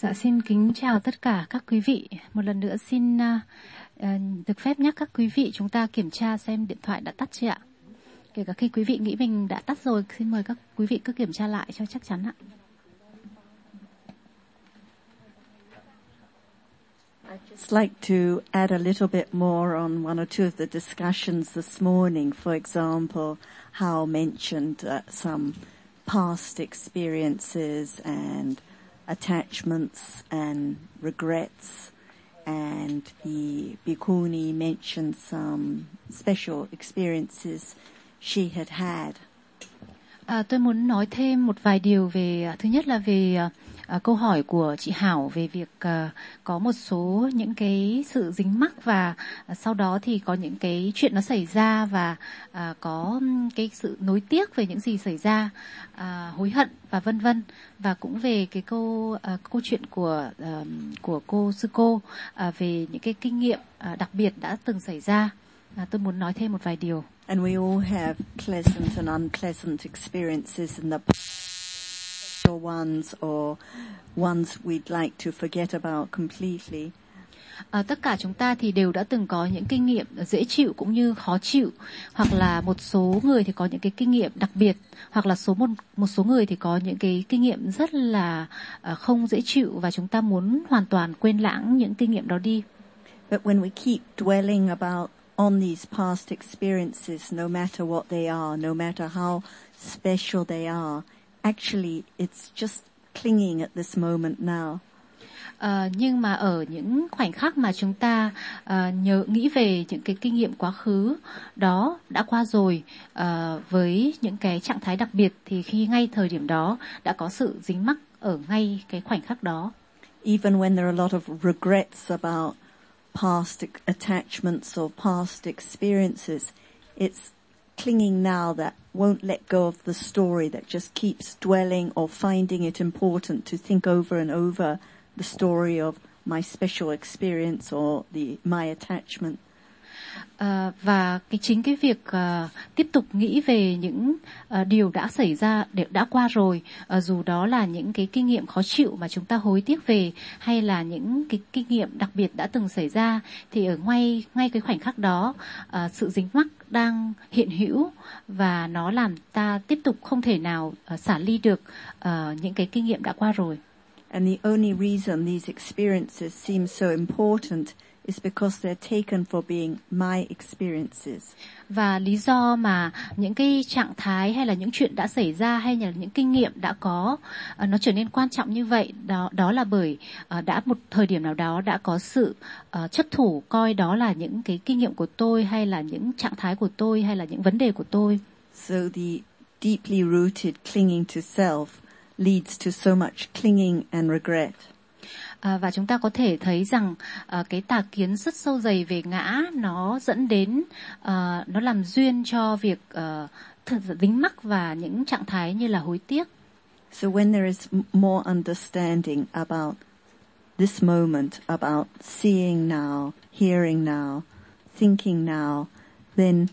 Dạ, xin kính chào tất cả các quý vị. Một lần nữa xin được phép nhắc các quý vị chúng ta kiểm tra xem điện thoại đã tắt chưa ạ. Kể cả khi quý vị nghĩ mình đã tắt rồi, xin mời các quý vị cứ kiểm tra lại cho chắc chắn ạ. I'd just like to add a little bit more on one or two of the discussions this morning. For example, Hao mentioned some past experiences and attachments and regrets, and the Bhikkhuni mentioned some special experiences she had had. Tôi muốn nói thêm một vài điều về, thứ nhất là về câu hỏi của chị Hảo về việc có một số những cái sự dính mắc và sau đó thì có những cái chuyện nó xảy ra và có cái sự nối tiếc về những gì xảy ra, hối hận và vân vân, và cũng về cái câu chuyện của cô sư cô về những cái kinh nghiệm đặc biệt đã từng xảy ra. Tôi muốn nói thêm một vài điều. And we all have pleasant and unpleasant experiences in the special ones or ones we'd like to forget about completely. Tất cả chúng ta thì đều đã từng có những kinh nghiệm dễ chịu cũng như khó chịu, hoặc là một số người thì có những cái kinh nghiệm đặc biệt, hoặc là một số người thì có những cái kinh nghiệm rất là không dễ chịu và chúng ta muốn hoàn toàn quên lãng những kinh nghiệm đó đi. But when we keep dwelling on these past experiences, no matter what they are, no matter how special they are, actually it's just clinging at this moment now. Nhưng mà ở những khoảnh khắc mà chúng ta nghĩ về những cái kinh nghiệm quá khứ đó đã qua rồi, với những cái trạng thái đặc biệt, thì khi ngay thời điểm đó đã có sự dính mắc ở ngay cái khoảnh khắc đó. Even when there are a lot of regrets about past attachments or past experiences, it's clinging now that won't let go of the story, that just keeps dwelling or finding it important to think over and over the story of my special experience or my attachment. Và chính cái việc tiếp tục nghĩ về những điều đã xảy ra, đã qua rồi, dù đó là những cái kinh nghiệm khó chịu mà chúng ta hối tiếc về, hay là những cái kinh nghiệm đặc biệt đã từng xảy ra, thì ở ngay cái khoảnh khắc đó, sự dính mắc đang hiện hữu và nó làm ta tiếp tục không thể nào xả ly được những cái kinh nghiệm đã qua rồi. And the only reason these experiences seem so important is because they're taken for being my experiences. Và lý do mà những cái trạng thái hay là những chuyện đã xảy ra hay là những kinh nghiệm đã có nó trở nên quan trọng như vậy, đó là bởi đã một thời điểm nào đó đã có sự chấp thủ coi đó là những cái kinh nghiệm của tôi, hay là những trạng thái của tôi, hay là những vấn đề của tôi. So the deeply rooted clinging to self leads to so much clinging and regret. Và chúng ta có thể thấy rằng cái tà kiến rất sâu dày về ngã, nó dẫn đến, nó làm duyên cho việc dính mắc và những trạng thái như là hối tiếc. So when there is more understanding about this moment, about seeing now, hearing now, thinking now, then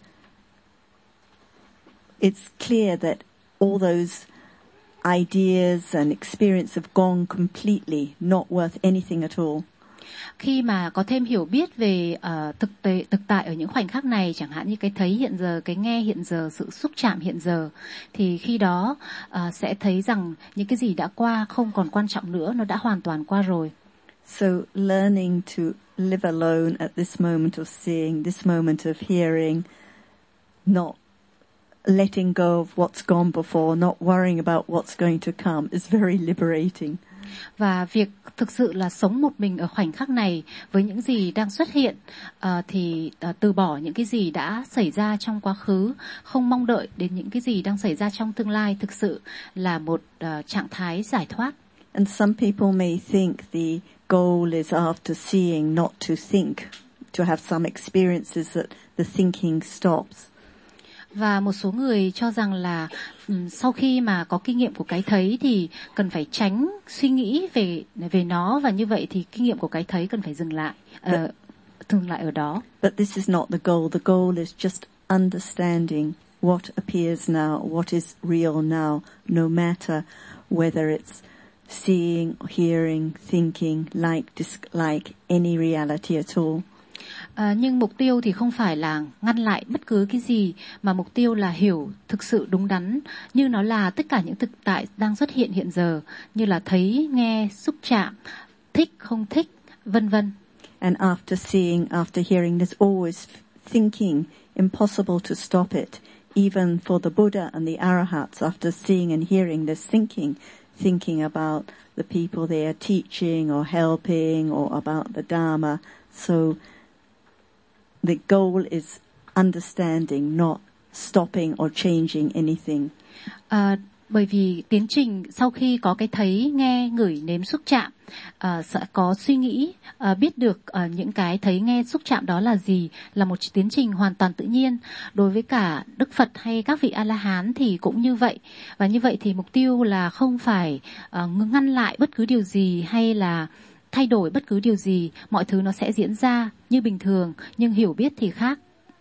it's clear that all those ideas and experience have gone completely, not worth anything at all. Khi mà có thêm hiểu biết về thực tại ở những khoảnh khắc này, chẳng hạn như cái thấy hiện giờ, cái nghe hiện giờ, sự xúc chạm hiện giờ, thì khi đó sẽ thấy rằng những cái gì đã qua không còn quan trọng nữa, nó đã hoàn toàn qua rồi. So learning to live alone at this moment of seeing, this moment of hearing, not letting go of what's gone before, not worrying about what's going to come is very liberating. Và việc thực sự là sống một mình ở khoảnh khắc này với những gì đang xuất hiện, thì từ bỏ những cái gì đã xảy ra trong quá khứ, không mong đợi đến những cái gì đang xảy ra trong tương lai, thực sự là một trạng thái giải thoát. And some people may think the goal is after seeing not to think, to have some experiences that the thinking stops. Và một số người cho rằng là sau khi mà có kinh nghiệm của cái thấy thì cần phải tránh suy nghĩ về nó, và như vậy thì kinh nghiệm của cái thấy cần phải dừng lại ở đó. But this is not the goal. The goal is just understanding what appears now, what is real now, no matter whether it's seeing, hearing, thinking, like, dislike any reality at all. Nhưng mục tiêu thì không phải là ngăn lại bất cứ cái gì, mà mục tiêu là hiểu thực sự đúng đắn như nó là tất cả những thực tại đang xuất hiện hiện giờ, như là thấy, nghe, xúc chạm, thích, không thích, vân vân. And after seeing, after hearing, there's always thinking, impossible to stop it. Even for the Buddha and the Arahats, after seeing and hearing, there's thinking about the people they are teaching or helping or about the Dharma. So the goal is understanding, not stopping or changing anything. Bởi vì tiến trình sau khi có cái thấy, nghe, ngửi, nếm, xúc chạm, sẽ có suy nghĩ, biết được những cái thấy, nghe, xúc chạm đó là gì, là một tiến trình hoàn toàn tự nhiên. Đối với cả Đức Phật hay các vị A-la-hán thì cũng như vậy. Và như vậy thì mục tiêu là không phải ngăn lại bất cứ điều gì hay là thay đổi bất cứ điều gì. Mọi thứ nó sẽ diễn ra như bình thường, nhưng hiểu biết thì khác.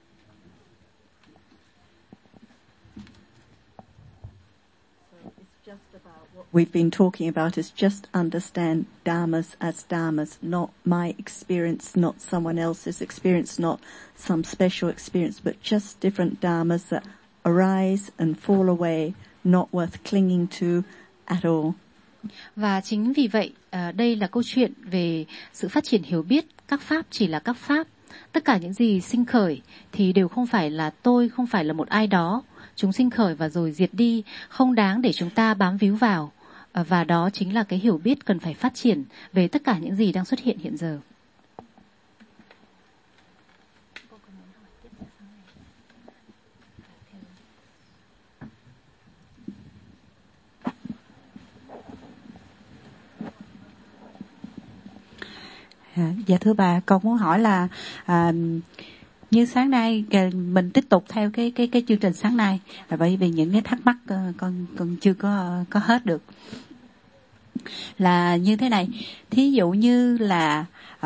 We've been talking about is just understand dharmas as dharmas, not my experience, not someone else's experience, not some special experience, but just different dharmas that arise and fall away, not worth clinging to at all. Và chính vì vậy, đây là câu chuyện về sự phát triển hiểu biết. Các pháp chỉ là các pháp. Tất cả những gì sinh khởi thì đều không phải là tôi, không phải là một ai đó. Chúng sinh khởi và rồi diệt đi, không đáng để chúng ta bám víu vào. Và đó chính là cái hiểu biết cần phải phát triển về tất cả những gì đang xuất hiện hiện giờ. Dạ thưa bà, con muốn hỏi là như sáng nay mình tiếp tục theo cái chương trình sáng nay, bởi vì những cái thắc mắc con chưa có hết được. Là như thế này, thí dụ như là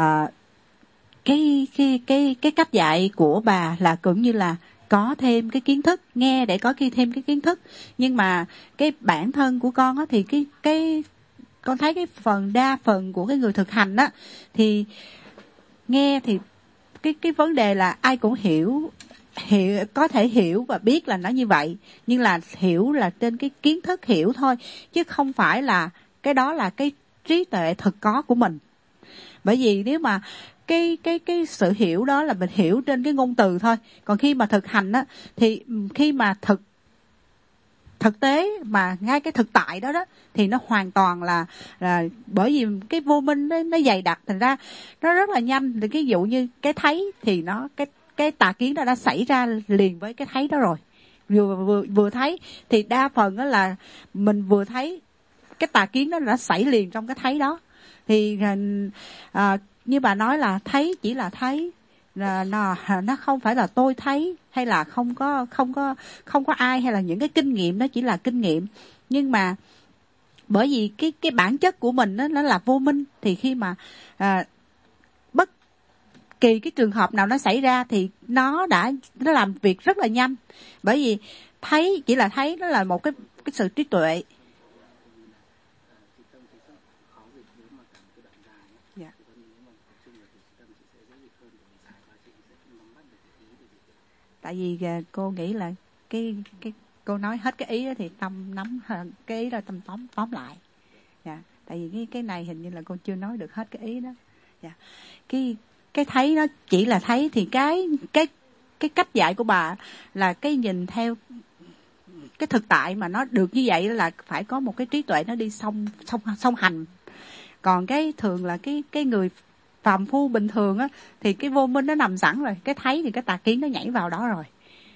cái cách dạy của bà là cũng như là có thêm cái kiến thức, nghe để có thêm cái kiến thức, nhưng mà cái bản thân của con á thì cái con thấy cái đa phần của cái người thực hành á thì nghe thì cái vấn đề là ai cũng hiểu có thể hiểu và biết là nó như vậy, nhưng là hiểu là trên cái kiến thức hiểu thôi, chứ không phải là cái đó là cái trí tuệ thực có của mình. Bởi vì nếu mà cái sự hiểu đó là mình hiểu trên cái ngôn từ thôi, còn khi mà thực hành á thì khi mà thực tế mà ngay cái thực tại đó thì nó hoàn toàn là bởi vì cái vô minh nó dày đặc, thành ra nó rất là nhanh. Thì ví dụ như cái thấy thì nó cái tà kiến đó đã xảy ra liền với cái thấy đó rồi. Vừa thấy thì đa phần đó là mình vừa thấy cái tà kiến đó đã xảy liền trong cái thấy đó. Thì như bà nói là thấy chỉ là thấy, nó không phải là tôi thấy, hay là không có ai, hay là những cái kinh nghiệm đó chỉ là kinh nghiệm. Nhưng mà bởi vì cái bản chất của mình đó, nó là vô minh, thì khi mà bất kỳ cái trường hợp nào nó xảy ra thì nó làm việc rất là nhanh. Bởi vì thấy chỉ là thấy, nó là một cái sự trí tuệ. Tại vì cô nghĩ là cái cô nói hết cái ý đó thì tâm nắm cái ý đó, tâm tóm lại. Dạ. Tại vì cái này hình như là cô chưa nói được hết cái ý đó. Dạ. Cái thấy nó chỉ là thấy, thì cái cách dạy của bà là cái nhìn theo cái thực tại mà nó được như vậy là phải có một cái trí tuệ nó đi song hành. Còn cái thường là cái người phàm phu bình thường á thì cái vô minh nó nằm sẵn rồi, cái thấy thì cái tà kiến nó nhảy vào đó rồi.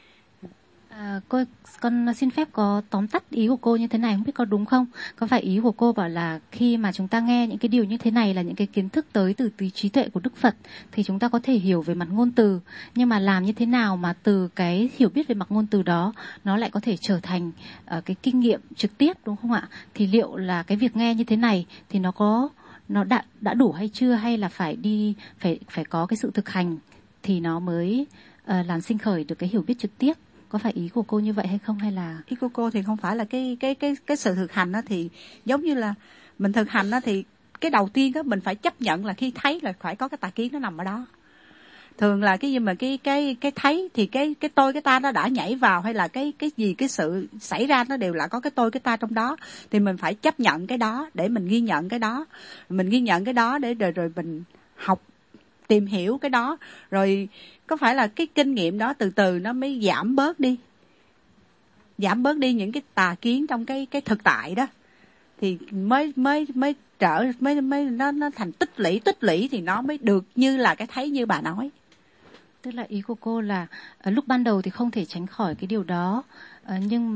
Con xin phép có tóm tắt ý của cô như thế này, không biết có đúng không? Có phải ý của cô bảo là khi mà chúng ta nghe những cái điều như thế này là những cái kiến thức tới từ trí tuệ của Đức Phật, thì chúng ta có thể hiểu về mặt ngôn từ, nhưng mà làm như thế nào mà từ cái hiểu biết về mặt ngôn từ đó nó lại có thể trở thành cái kinh nghiệm trực tiếp, đúng không ạ? Thì liệu là cái việc nghe như thế này thì nó đã đủ hay chưa, hay là phải có cái sự thực hành thì nó mới làm sinh khởi được cái hiểu biết trực tiếp? Có phải ý của cô như vậy hay không, hay là ý của cô thì không phải là cái sự thực hành đó, thì giống như là mình thực hành đó thì cái đầu tiên đó mình phải chấp nhận là khi thấy là phải có cái tà kiến nó nằm ở đó. Thường là cái gì mà cái thấy thì cái tôi cái ta nó đã nhảy vào, hay là cái gì cái sự xảy ra nó đều là có cái tôi cái ta trong đó, thì mình phải chấp nhận cái đó để mình ghi nhận cái đó, để rồi mình học tìm hiểu cái đó, rồi có phải là cái kinh nghiệm đó từ từ nó mới giảm bớt đi những cái tà kiến trong cái thực tại đó, thì mới nó thành tích lũy thì nó mới được như là cái thấy như bà nói. Tức là ý của cô là lúc ban đầu thì không thể tránh khỏi cái điều đó, nhưng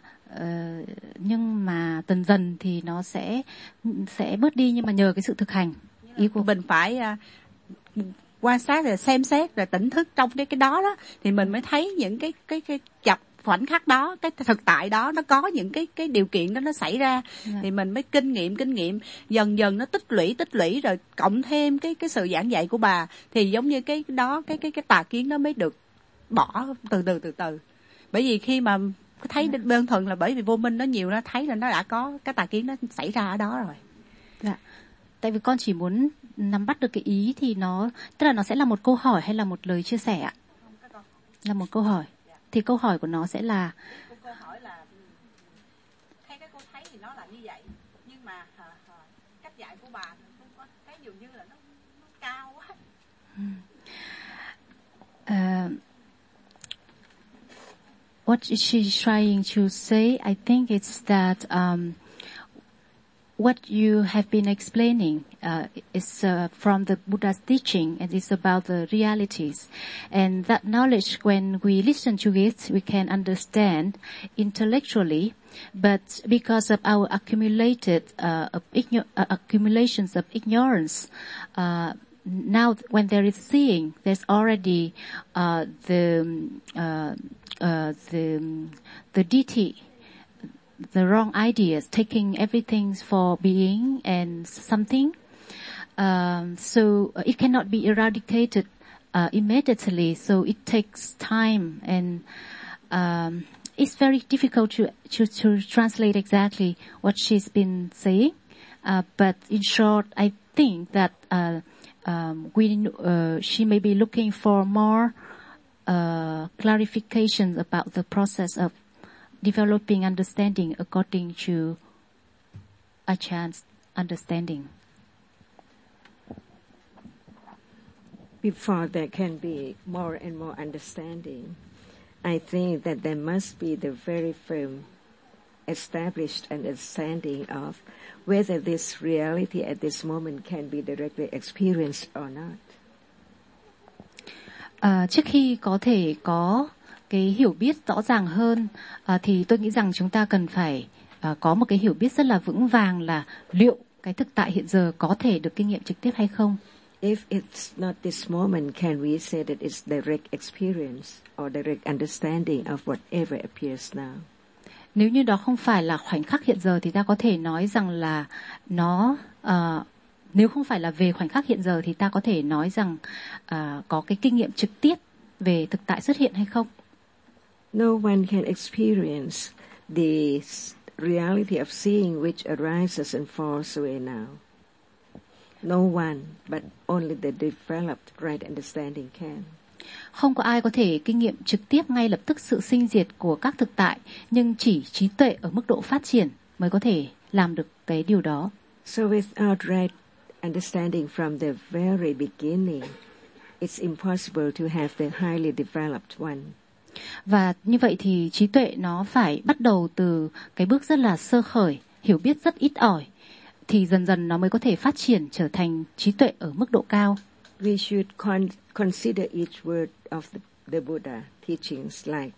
mà dần dần thì nó sẽ bớt đi, nhưng mà nhờ cái sự thực hành. Ý của mình phải quan sát rồi xem xét rồi tỉnh thức trong cái đó thì mình mới thấy những cái chập khoảnh khắc đó, cái thực tại đó nó có những cái điều kiện đó nó xảy ra, thì mình mới kinh nghiệm dần dần nó tích lũy rồi cộng thêm cái sự giảng dạy của bà, thì giống như cái đó cái tà kiến nó mới được bỏ từ từ. Bởi vì khi mà thấy đơn thuần là bởi vì vô minh nó nhiều, nó thấy là nó đã có cái tà kiến nó xảy ra ở đó rồi. Dạ. Tại vì con chỉ muốn nắm bắt được cái ý thì tức là nó sẽ là một câu hỏi hay là một lời chia sẻ ạ? Là một câu hỏi. Thì câu hỏi của nó sẽ là, câu hỏi là theo cái cô thấy thì nó là như vậy, nhưng mà cách dạy của bà không có thấy dường như là nó cao quá. What she's trying to say, I think it's that what you have been explaining is from the Buddha's teaching, and it's about the realities. And that knowledge, when we listen to it, we can understand intellectually. But because of our accumulations of ignorance, now when there is seeing, there's already the deity, the wrong ideas, taking everything for being and something. So it cannot be eradicated immediately. So it takes time, and it's very difficult to translate exactly what she's been saying. But in short, I think that she may be looking for more clarification about the process of developing understanding according to Ajahn understanding. Before there can be more and more understanding, I think that there must be the very firm established understanding of whether this reality at this moment can be directly experienced or not. Trước khi có thể có cái hiểu biết rõ ràng hơn, thì tôi nghĩ rằng chúng ta cần phải có một cái hiểu biết rất là vững vàng là liệu cái thực tại hiện giờ có thể được kinh nghiệm trực tiếp hay không. If it's not this moment, can we say that it's direct experience or direct understanding of whatever appears now? Nếu như đó không phải là khoảnh khắc hiện giờ thì ta có thể nói rằng là nếu không phải là về khoảnh khắc hiện giờ thì ta có thể nói rằng có cái kinh nghiệm trực tiếp về thực tại xuất hiện hay không? No one can experience the reality of seeing which arises and falls away now. No one, but only the developed right understanding can. Không có ai có thể kinh nghiệm trực tiếp ngay lập tức sự sinh diệt của các thực tại, nhưng chỉ trí tuệ ở mức độ phát triển mới có thể làm được cái điều đó. So without right understanding from the very beginning, it's impossible to have the highly developed one. Và như vậy thì trí tuệ nó phải bắt đầu từ cái bước rất là sơ khởi, hiểu biết rất ít ỏi, thì dần dần nó mới có thể phát triển trở thành trí tuệ ở mức độ cao. We should consider each word of the Buddha teachings like,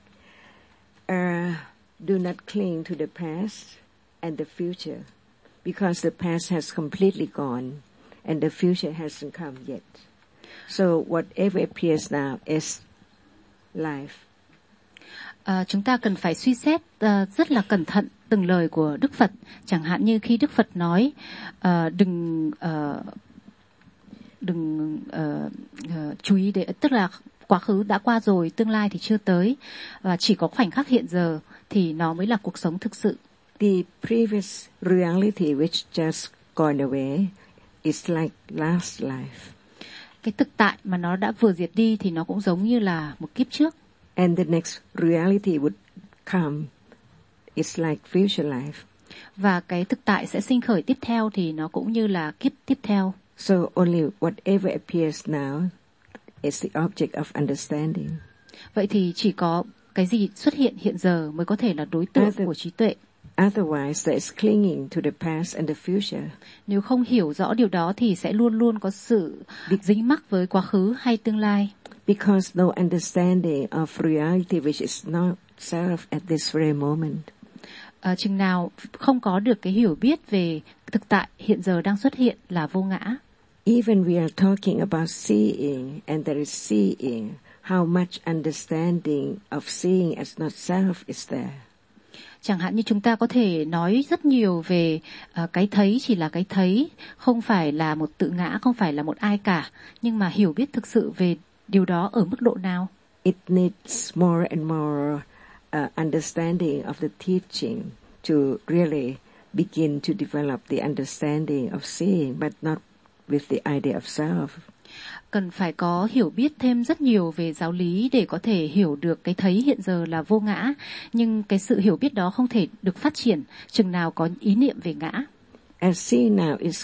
do not cling to the past and the future, because the past has completely gone and the future hasn't come yet. So whatever appears now is life. Chúng ta cần phải suy xét rất là cẩn thận từng lời của Đức Phật. Chẳng hạn như khi Đức Phật nói đừng chú ý để, tức là quá khứ đã qua rồi, tương lai thì chưa tới, và chỉ có khoảnh khắc hiện giờ thì nó mới là cuộc sống thực sự. The previous reality which just gone away is like last life. Cái thực tại mà nó đã vừa diệt đi thì nó cũng giống như là một kiếp trước. And the next reality would come. It's like future life. Và cái thực tại sẽ sinh khởi tiếp theo thì nó cũng như là kiếp tiếp theo. So only whatever appears now is the object of understanding. Vậy thì chỉ có cái gì xuất hiện hiện giờ mới có thể là đối tượng của trí tuệ. Otherwise, there is clinging to the past and the future. Nếu không hiểu rõ điều đó thì sẽ luôn luôn có sự dính mắc với quá khứ hay tương lai. Because no understanding of reality which is not self at this very moment. Chừng nào không có được cái hiểu biết về thực tại hiện giờ đang xuất hiện là vô ngã. Even we are talking about seeing and there is seeing, how much understanding of seeing as not self is there? Chẳng hạn như chúng ta có thể nói rất nhiều về cái thấy chỉ là cái thấy, không phải là một tự ngã, không phải là một ai cả. Nhưng mà hiểu biết thực sự về điều đó ở mức độ nào? It needs more and more understanding of the teaching to really begin to develop the understanding of seeing, but not with the idea of self. Cần phải có hiểu biết thêm rất nhiều về giáo lý để có thể hiểu được cái thấy hiện giờ là vô ngã, nhưng cái sự hiểu biết đó không thể được phát triển chừng nào có ý niệm về ngã. As seeing now is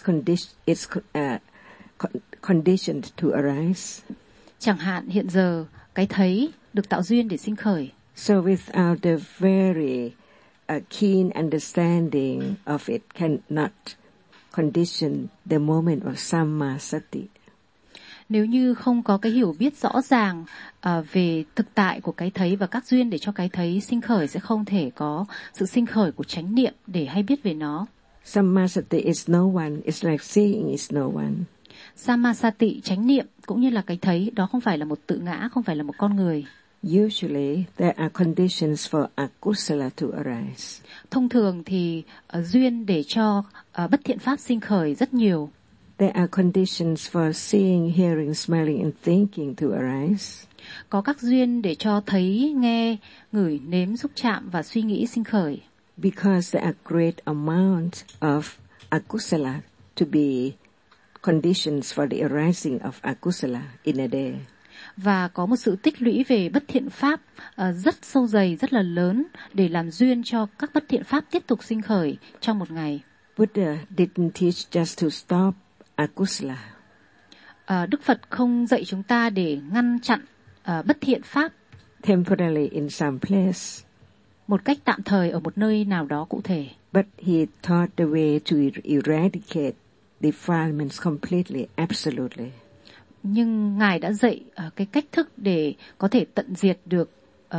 conditioned to arise. Chẳng hạn hiện giờ cái thấy được tạo duyên để sinh khởi. So without the very keen understanding of it cannot condition the moment of sammasati. Nếu như không có cái hiểu biết rõ ràng về thực tại của cái thấy và các duyên để cho cái thấy sinh khởi, sẽ không thể có sự sinh khởi của chánh niệm để hay biết về nó. Sammasati is no one. It's like seeing is no one. Sammasati, chánh niệm cũng như là cái thấy, đó không phải là một tự ngã, không phải là một con người. Usually there are conditions for akusala to arise. Thông thường thì duyên để cho bất thiện pháp sinh khởi rất nhiều. There are conditions for seeing, hearing, smelling and thinking to arise. Có các duyên để cho thấy, nghe, ngửi, nếm, xúc chạm và suy nghĩ sinh khởi. Because there are great amount of akusala to be conditions for the arising of akusala in a day. Và có một sự tích lũy về bất thiện pháp rất sâu dày, rất là lớn để làm duyên cho các bất thiện pháp tiếp tục sinh khởi trong một ngày. Buddha didn't teach just to stop akusala. Đức Phật không dạy chúng ta để ngăn chặn bất thiện pháp temporarily in some place, một cách tạm thời ở một nơi nào đó cụ thể. But he taught the way to eradicate defilements completely, absolutely. Nhưng Ngài đã dạy cái cách thức để có thể tận diệt được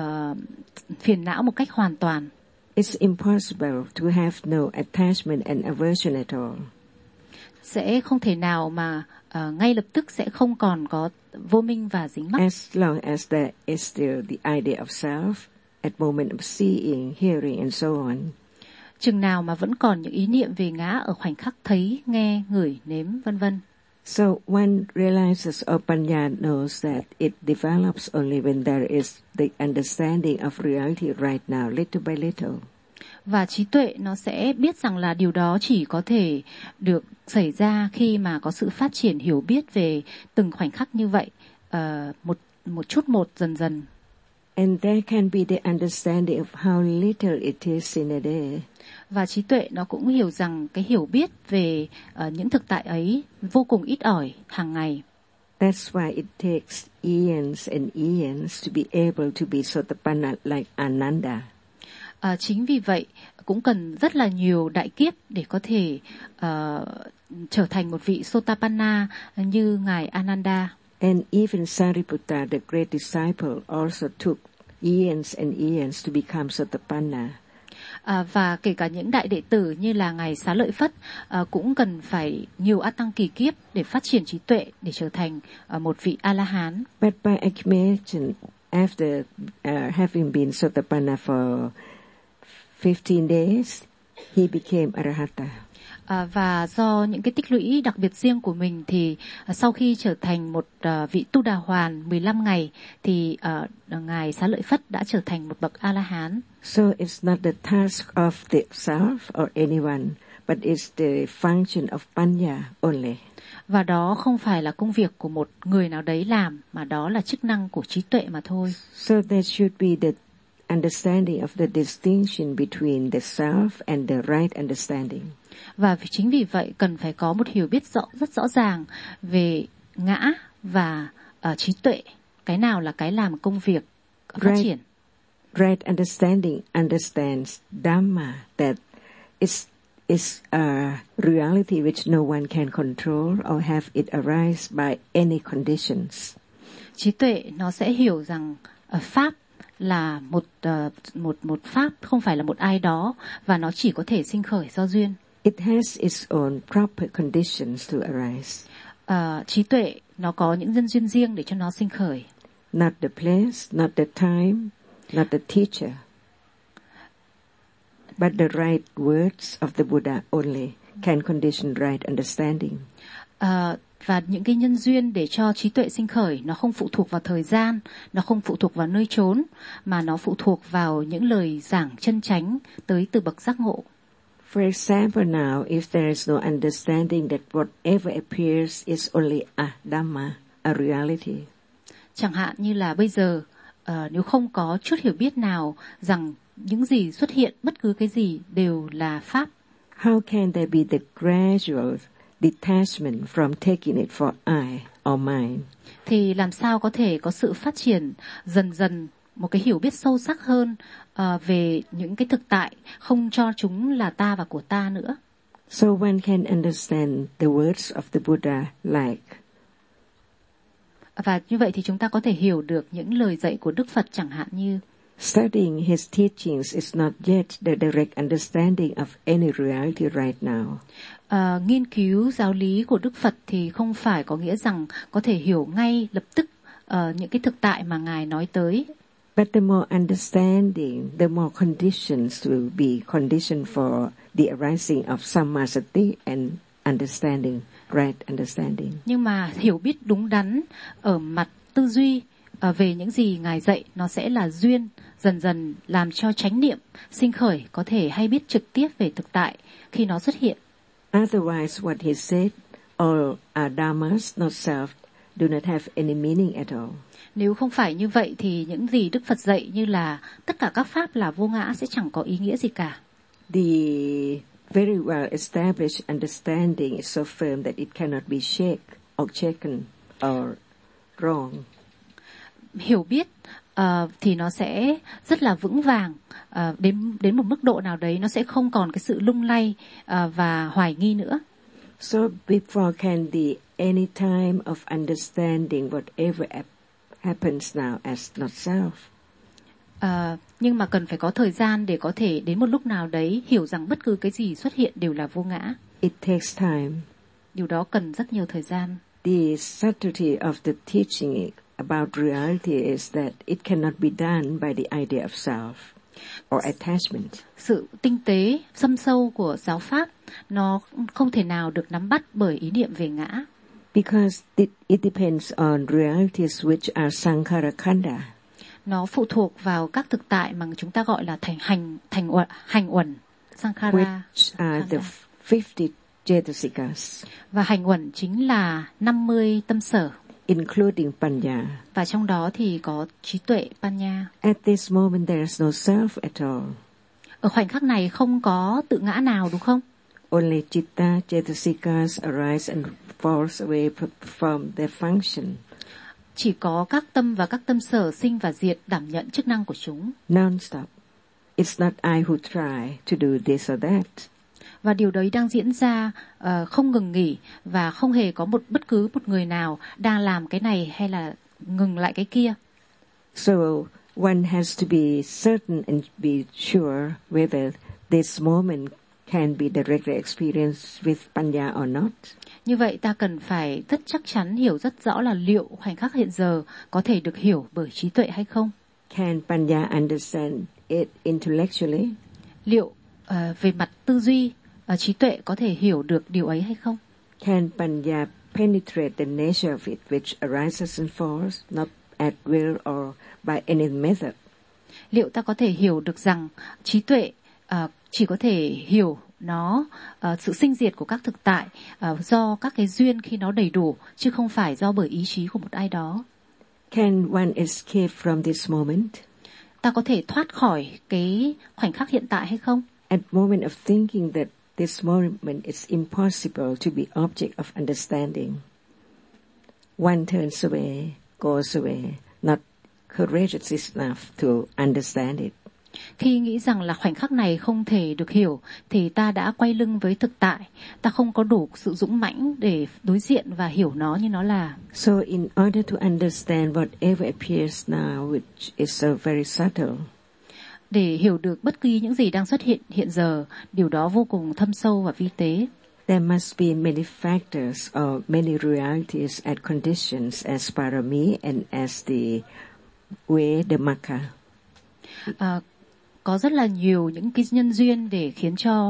phiền não một cách hoàn toàn. It's impossible to have no attachment and aversion at all. Sẽ không thể nào mà ngay lập tức sẽ không còn có vô minh và dính mắc. As long as there is still the idea of self at moment of seeing, hearing and so on. Chừng nào mà vẫn còn những ý niệm về ngã ở khoảnh khắc thấy, nghe, ngửi, nếm, vân vân. So one realizes or Panya knows that it develops only when there is the understanding of reality right now, little by little. Và trí tuệ nó sẽ biết rằng là điều đó chỉ có thể được xảy ra khi mà có sự phát triển hiểu biết về từng khoảnh khắc như vậy, một chút một, dần dần. And there can be the understanding of how little it is in a day. Và trí tuệ nó cũng hiểu rằng cái hiểu biết về những thực tại ấy vô cùng ít ỏi hàng ngày. That's why it takes eons and eons to be able to be Sotapanna like Ananda. Chính vì vậy cũng cần rất là nhiều đại kiếp để có thể trở thành một vị Sotapanna như Ngài Ananda. And even Sariputta, the great disciple, also took eons and eons to become Sotapanna. Và kể cả những đại đệ tử như là Ngài Xá Lợi Phất cũng cần phải nhiều A Tăng kỳ kiếp để phát triển trí tuệ để trở thành một vị A-la-hán. But by accumulation, after having been Sotapanna for 15 days, he became Arahata. Và do những cái tích lũy đặc biệt riêng của mình thì sau khi trở thành một vị Tu Đà Hoàn 15 ngày thì Ngài Xá Lợi Phất đã trở thành một bậc A-la-hán. So it's not the task of the self or anyone, but it's the function of Panya only. Và đó không phải là công việc của một người nào đấy làm, mà đó là chức năng của trí tuệ mà thôi. So there should be the understanding of the distinction between the self and the right understanding. Và chính vì vậy cần phải có một hiểu biết rất rõ ràng về ngã và trí tuệ. Cái nào là cái làm công việc phát triển. Right understanding understands Dhamma, that is a reality which no one can control or have it arise by any conditions. Trí tuệ nó sẽ hiểu rằng pháp là một pháp, không phải là một ai đó, và nó chỉ có thể sinh khởi do duyên. It has its own proper conditions to arise. Trí tuệ nó có những nhân duyên riêng để cho nó sinh khởi. Not the place, not the time, not the teacher, but the right words of the Buddha only can condition right understanding. Và những cái nhân duyên để cho trí tuệ sinh khởi nó không phụ thuộc vào thời gian, nó không phụ thuộc vào nơi chốn, mà nó phụ thuộc vào những lời giảng chân chánh tới từ bậc giác ngộ. For example, now, if there is no understanding that whatever appears is only a Dhamma, a reality. Chẳng hạn như là bây giờ, nếu không có chút hiểu biết nào rằng những gì xuất hiện, bất cứ cái gì đều là pháp. How can there be the gradual detachment from taking it for I or mine? Thì làm sao có thể có sự phát triển dần dần, một cái hiểu biết sâu sắc hơn về những cái thực tại, không cho chúng là ta và của ta nữa. So one can understand the words of the Buddha like. Và như vậy thì chúng ta có thể hiểu được những lời dạy của Đức Phật, chẳng hạn như studying his teachings is not yet the direct understanding of any reality right now. Nghiên cứu giáo lý của Đức Phật thì không phải có nghĩa rằng có thể hiểu ngay lập tức những cái thực tại mà Ngài nói tới. But the more understanding, the more conditions will be conditioned for the arising of sammasati and understanding, right understanding. Nhưng mà hiểu biết đúng đắn ở mặt tư duy về những gì Ngài dạy, nó sẽ là duyên dần dần làm cho chánh niệm sinh khởi, có thể hay biết trực tiếp về thực tại khi nó xuất hiện. Otherwise, what he said, all are dhammas, not self, do not have any meaning at all. Nếu không phải như vậy thì những gì Đức Phật dạy như là tất cả các pháp là vô ngã sẽ chẳng có ý nghĩa gì cả. The very well established understanding is so firm that it cannot be shaken or wrong. Hiểu biết thì nó sẽ rất là vững vàng, đến một mức độ nào đấy nó sẽ không còn cái sự lung lay và hoài nghi nữa. So before can the any time of understanding whatever happens now as not self. Nhưng mà cần phải có thời gian để có thể đến một lúc nào đấy hiểu rằng bất cứ cái gì xuất hiện đều là vô ngã. It takes time. Điều đó cần rất nhiều thời gian. The subtlety of the teaching about reality is that it cannot be done by the idea of self or attachment. Sự tinh tế, thâm sâu của giáo pháp nó không thể nào được nắm bắt bởi ý niệm về ngã. Because it depends on realities which are sankhara khanda. Nó phụ thuộc vào các thực tại mà chúng ta gọi là hành uẩn, sankhara. Which are the 50 jetasikas. Và hành uẩn chính là 50 tâm sở. Including panya. Và trong đó thì có trí tuệ panya. At this moment there is no self at all. Ở khoảnh khắc này không có tự ngã nào, đúng không? Only citta, jetasikas arise and falls away from their function. Chỉ có các tâm và các tâm sở sinh và diệt, đảm nhận chức năng của chúng. Non-stop. It's not I who try to do this or that. Và điều đấy đang diễn ra không ngừng nghỉ, và không hề có bất cứ một người nào đang làm cái này hay là ngừng lại cái kia. So one has to be certain and be sure whether this moment can be directly experienced with panya or not. Như vậy ta cần phải rất chắc chắn hiểu rất rõ là liệu khoảnh khắc hiện giờ có thể được hiểu bởi trí tuệ hay không. Can panya understand it intellectually? Liệu về mặt tư duy trí tuệ có thể hiểu được điều ấy hay không? Can Panya penetrate the nature of it which arises and falls, not at will or by any method? Liệu ta có thể hiểu được rằng trí tuệ chỉ có thể hiểu nó sự sinh diệt của các thực tại do các cái duyên khi nó đầy đủ, chứ không phải do bởi ý chí của một ai đó? Can one escape from this moment? Ta có thể thoát khỏi cái khoảnh khắc hiện tại hay không? At moment of thinking that this moment is impossible to be object of understanding, one turns away, goes away, not courageous enough to understand it. Khi nghĩ rằng là khoảnh khắc này không thể được hiểu thì ta đã quay lưng với thực tại, ta không có đủ sự dũng mãnh để đối diện và hiểu nó như nó là. So in order to understand whatever appears now, which is so very subtle, để hiểu được bất kỳ những gì đang xuất hiện hiện giờ, điều đó vô cùng thâm sâu và vi tế, there must be many factors or many realities and conditions as parami and as the way, the makha. Có rất là nhiều những cái nhân duyên để khiến cho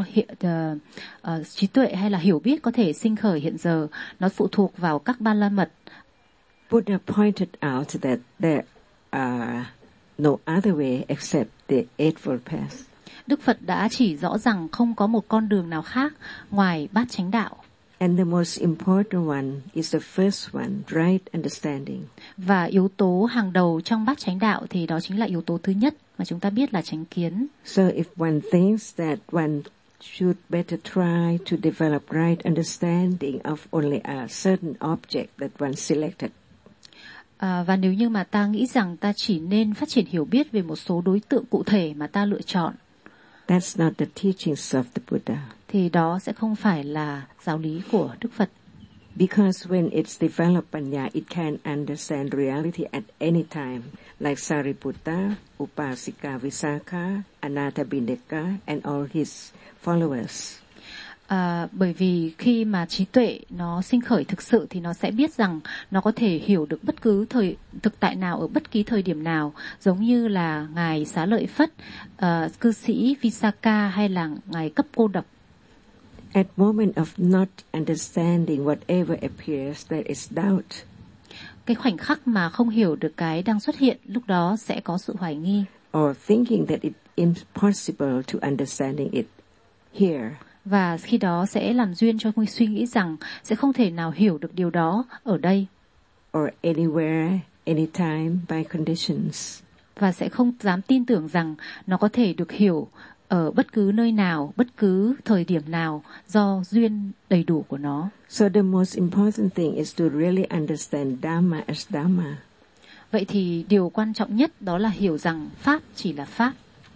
trí tuệ hay là hiểu biết có thể sinh khởi hiện giờ. Nó phụ thuộc vào các ba la mật. Buddha pointed out that there are no other way except the Eightfold Path. Đức Phật đã chỉ rõ rằng không có một con đường nào khác ngoài bát chánh đạo. And the most important one is the first one, right understanding. Và yếu tố hàng đầu trong bát chánh đạo thì đó chính là yếu tố thứ nhất mà chúng ta biết là chánh kiến. So if one thinks that one should better try to develop right understanding of only a certain object that one selected. Và nếu như mà ta nghĩ rằng ta chỉ nên phát triển hiểu biết về một số đối tượng cụ thể mà ta lựa chọn, that's not the teachings of the Buddha. Thì đó sẽ không phải là giáo lý của Đức Phật. Because when it's developed panya, it can understand reality at any time, like Sariputta, Upasika Visakha, Anathapindika, and all his followers. Bởi vì khi mà trí tuệ nó sinh khởi thực sự thì nó sẽ biết rằng nó có thể hiểu được bất cứ thực tại nào ở bất kỳ thời điểm nào, giống như là ngài Xá Lợi Phất, cư sĩ Visakha hay là ngài Cấp Cô Độc. At moment of not understanding whatever appears, there is doubt. Cái khoảnh khắc mà không hiểu được cái đang xuất hiện, lúc đó sẽ có sự hoài nghi. Or thinking that it's impossible to understanding it here. Và khi đó sẽ làm duyên cho suy nghĩ rằng sẽ không thể nào hiểu được điều đó ở đây. Or anywhere, anytime by conditions. Và sẽ không dám tin tưởng rằng nó có thể được hiểu ở bất cứ nơi nào, bất cứ thời điểm nào do duyên đầy đủ của nó. So the most important thing is to really understand Dhamma as Dhamma. Vậy thì điều quan trọng nhất đó là hiểu rằng Pháp chỉ là Pháp.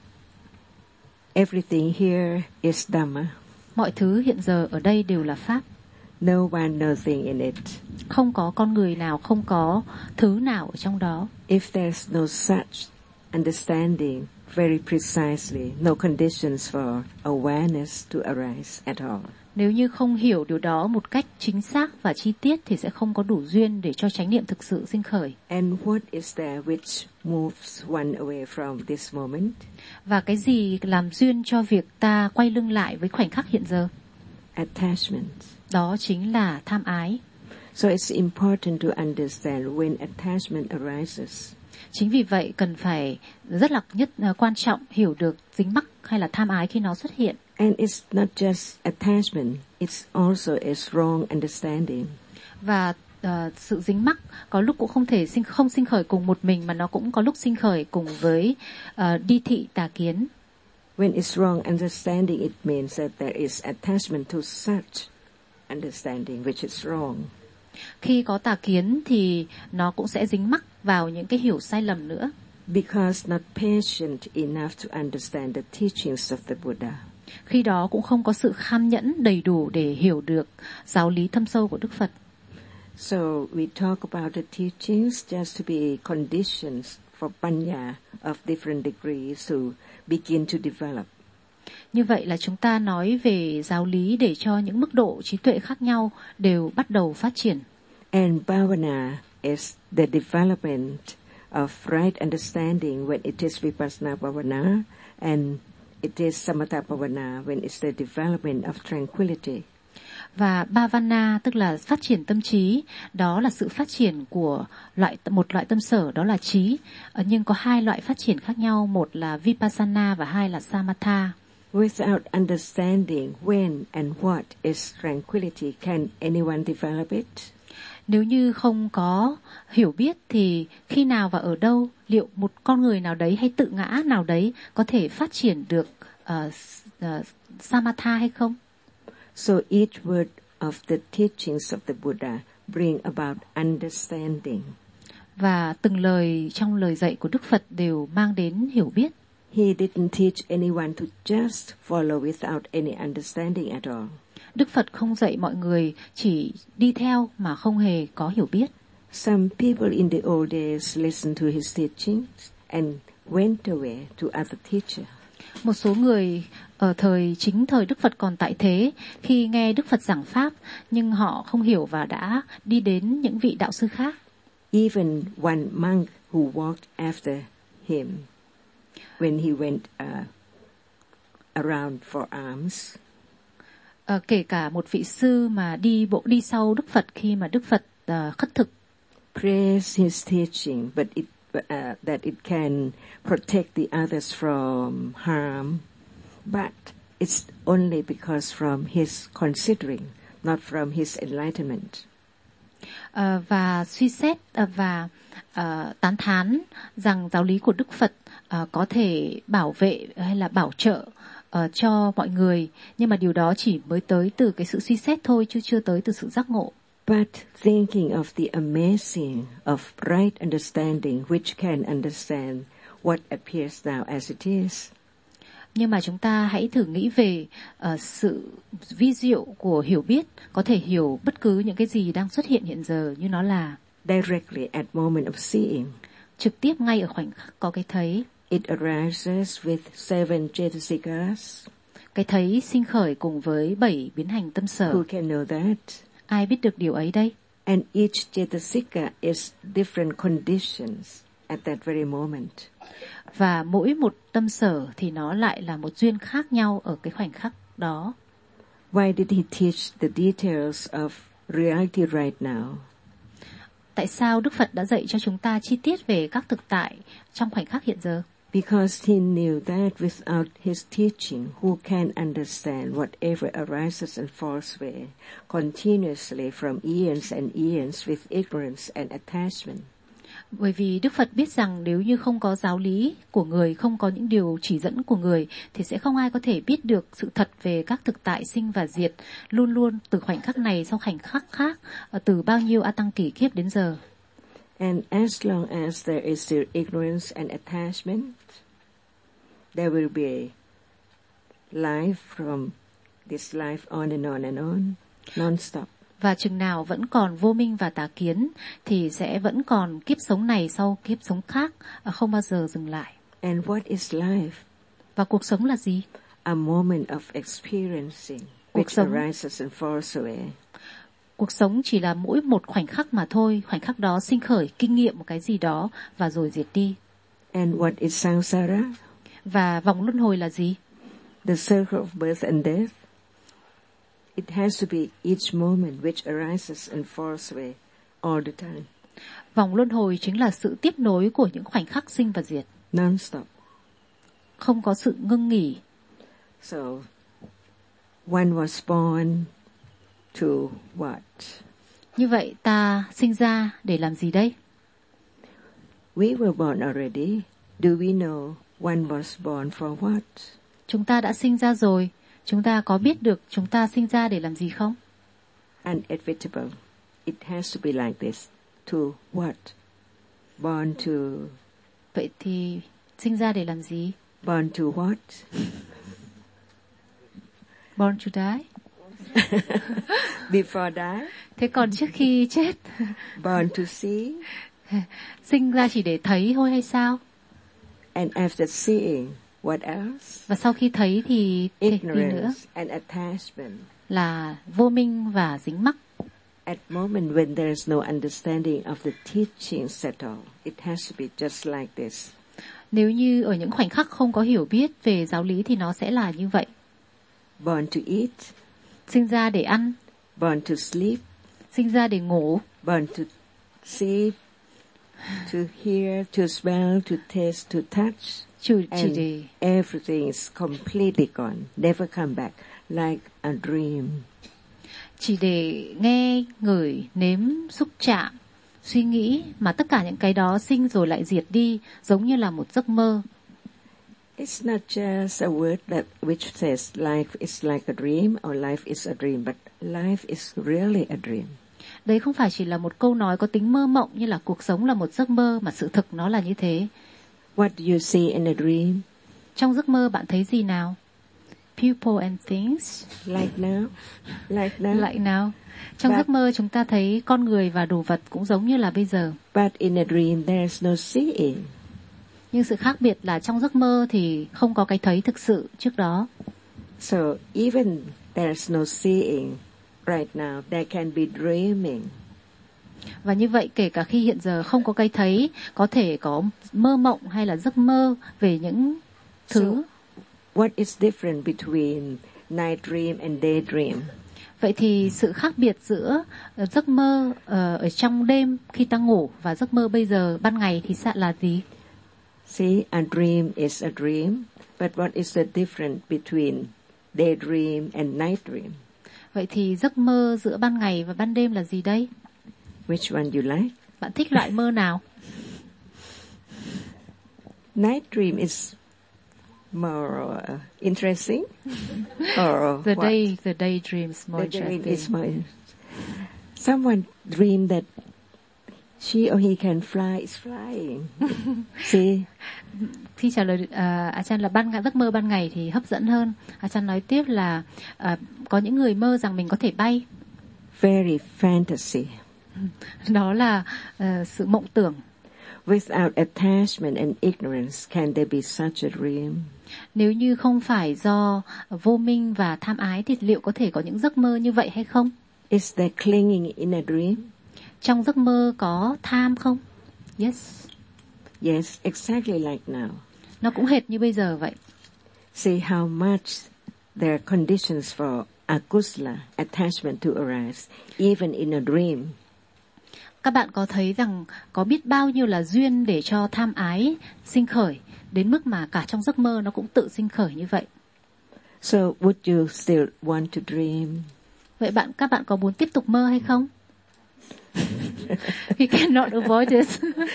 Everything here is Dhamma. Mọi thứ hiện giờ ở đây đều là Pháp. No one, nothing in it. Không có con người nào, không có thứ nào ở trong đó. If there's no such understanding very precisely, no conditions for awareness to arise at all. Nếu như không hiểu điều đó một cách chính xác và chi tiết thì sẽ không có đủ duyên để cho chánh niệm thực sự sinh khởi. And what is there which moves one away from this moment? Và cái gì làm duyên cho việc ta quay lưng lại với khoảnh khắc hiện giờ? Attachment. Đó chính là tham ái. So it's important to understand when attachment arises. Chính vì vậy cần phải rất là quan trọng hiểu được dính mắc hay là tham ái khi nó xuất hiện. And it's not just attachment, it's also a wrong understanding. Và sự dính mắc có lúc cũng không sinh khởi cùng một mình, mà nó cũng có lúc sinh khởi cùng với đi thị tà kiến. When it's wrong understanding, it means that there is attachment to such understanding which is wrong. Khi có tà kiến thì nó cũng sẽ dính mắc vào những cái hiểu sai lầm nữa. Because not patient enough to understand the teachings of the Buddha. Khi đó cũng không có sự kham nhẫn đầy đủ để hiểu được giáo lý thâm sâu của Đức Phật. So we talk about the teachings just to be conditions for panya of different degrees to begin to develop. Như vậy là chúng ta nói về giáo lý để cho những mức độ trí tuệ khác nhau đều bắt đầu phát triển. And bhavana is the development of right understanding when it is vipassana bhavana, and it is samatha bhavana when it's the development of tranquility. Và bhavana tức là phát triển tâm trí, đó là sự phát triển của một loại tâm sở, đó là trí. Nhưng có hai loại phát triển khác nhau, một là vipassana và hai là samatha. Without understanding when and what is tranquility, can anyone develop it? Nếu như không có hiểu biết thì khi nào và ở đâu liệu một con người nào đấy hay tự ngã nào đấy có thể phát triển được samatha hay không? So each word of the teachings of the Buddha bring about understanding. Và từng lời trong lời dạy của Đức Phật đều mang đến hiểu biết. He didn't teach anyone to just follow without any understanding at all. Đức Phật không dạy mọi người chỉ đi theo mà không hề có hiểu biết. Some people in the old days listened to his teachings and went away to other teachers. Một số người ở chính thời Đức Phật còn tại thế, khi nghe Đức Phật giảng pháp nhưng họ không hiểu và đã đi đến những vị đạo sư khác. Even one monk who walked after him when he went around for alms. Kể cả một vị sư mà đi sau Đức Phật khi mà Đức Phật khất thực. Praise his teaching, but that it can protect the others from harm, but it's only because from his considering, not from his enlightenment. Và suy xét và tán thán rằng giáo lý của Đức Phật có thể bảo vệ hay là bảo trợ cho mọi người, nhưng mà điều đó chỉ mới tới từ cái sự suy xét thôi, chứ chưa tới từ sự giác ngộ. But thinking of the amazing of right understanding which can understand what appears now as it is. Nhưng mà chúng ta hãy thử nghĩ về sự vi diệu của hiểu biết, có thể hiểu bất cứ những cái gì đang xuất hiện hiện giờ như nó là. Directly at moment of seeing. Trực tiếp ngay ở khoảnh khắc có cái thấy. It arises with 7 cetasikas. Cái thấy sinh khởi cùng với 7 biến hành tâm sở. Who can know that? Ai biết được điều ấy đây? And each cetasika is different conditions at that very moment. Và mỗi một tâm sở thì nó lại là một duyên khác nhau ở cái khoảnh khắc đó. Why did he teach the details of reality right now? Tại sao Đức Phật đã dạy cho chúng ta chi tiết về các thực tại trong khoảnh khắc hiện giờ? Because he knew that without his teaching, who can understand whatever arises and falls away continuously from eons and eons with ignorance and attachment? Bởi vì Đức Phật biết rằng nếu như không có giáo lý của người, không có những điều chỉ dẫn của người, thì sẽ không ai có thể biết được sự thật về các thực tại sinh và diệt, luôn luôn từ khoảnh khắc này sau khoảnh khắc khác, từ bao nhiêu a tăng kỷ kiếp đến giờ. And as long as there is still ignorance and attachment, there will be life from this life on and on, non-stop. Và chừng nào vẫn còn vô minh và tà kiến thì sẽ vẫn còn kiếp sống này sau kiếp sống khác, không bao giờ dừng lại. And what is life? Và cuộc sống là gì? A moment of experiencing which arises and falls away. Cuộc sống chỉ là mỗi một khoảnh khắc mà thôi, khoảnh khắc đó sinh khởi kinh nghiệm một cái gì đó và rồi diệt đi. And what is samsara? Và vòng luân hồi là gì? The circle of birth and death. It has to be each moment which arises and falls away all the time. Vòng luân hồi chính là sự tiếp nối của những khoảnh khắc sinh và diệt. Non-stop. Không có sự ngưng nghỉ. So, one was born to what? Như vậy ta sinh ra để làm gì đây? We were born already. Do we know one was born for what? Chúng ta đã sinh ra rồi. Chúng ta có biết được chúng ta sinh ra để làm gì không? Inevitable. It has to be like this. To what? Born to... Vậy thì sinh ra để làm gì? Born to what? Born to die. Before die? Thế còn trước khi chết? Born to see? Sinh ra chỉ để thấy thôi hay sao? And after seeing, what else? Và sau khi thấy thì gì nữa? Ignorance and attachment. Là vô minh và dính mắc. At moment when there is no understanding of the teachings at all, it has to be just like this. Nếu như ở những khoảnh khắc không có hiểu biết về giáo lý thì nó sẽ là như vậy. Born to eat, Sinh ra để ăn, born to sleep, sinh ra để ngủ, born to see, to hear, to smell, to taste, to touch. chỉ And để everything is completely gone, never come back, like a dream. chỉ để nghe, ngửi, nếm, xúc chạm, suy nghĩ, mà tất cả những cái đó sinh rồi lại diệt đi, giống như là một giấc mơ. It's not just a word which says life is like a dream or life is a dream, but life is really a dream. Đấy không phải chỉ là một câu nói có tính mơ mộng như là cuộc sống là một giấc mơ, mà sự thực nó là như thế. What do you see in a dream? Trong giấc mơ bạn thấy gì nào? People and things. Like now? Lại nào? Trong giấc mơ chúng ta thấy con người và đồ vật cũng giống như là bây giờ. But in a dream there's no seeing. Nhưng sự khác biệt là trong giấc mơ thì không có cái thấy thực sự trước đó. So even there's no seeing right now, there can be dreaming. Và như vậy kể cả khi hiện giờ không có cái thấy, có thể có mơ mộng hay là giấc mơ về những thứ. So, what is different between night dream and day dream? Vậy thì sự khác biệt giữa giấc mơ ở trong đêm khi ta ngủ và giấc mơ bây giờ ban ngày thì sẽ là gì? See, a dream is a dream, but what is the difference between daydream and night dream? Vậy thì giấc mơ giữa ban ngày và ban đêm là gì đây? Which one you like? Bạn thích loại mơ nào? Night dream is more interesting, or The what? daydream is more The dream interesting. is more. Someone dream that she or he can fly, is flying. See? Khi trả lời Chan là giấc mơ ban ngày thì hấp dẫn hơn. Chan nói tiếp là có những người mơ rằng mình có thể bay. Very fantasy. Đó là sự mộng tưởng. Without attachment and ignorance, can there be such a dream? Nếu như không phải do vô minh và tham ái thì liệu có thể có những giấc mơ như vậy hay không? Is there clinging in a dream? Trong giấc mơ có tham không? Yes. Yes, exactly like now. Nó cũng hệt như bây giờ vậy. See how much there are conditions for akusala, attachment to arise, even in a dream. Các bạn có thấy rằng có biết bao nhiêu là duyên để cho tham ái sinh khởi, đến mức mà cả trong giấc mơ nó cũng tự sinh khởi như vậy. So would you still want to dream? Vậy các bạn có muốn tiếp tục mơ hay không? We cannot avoid this.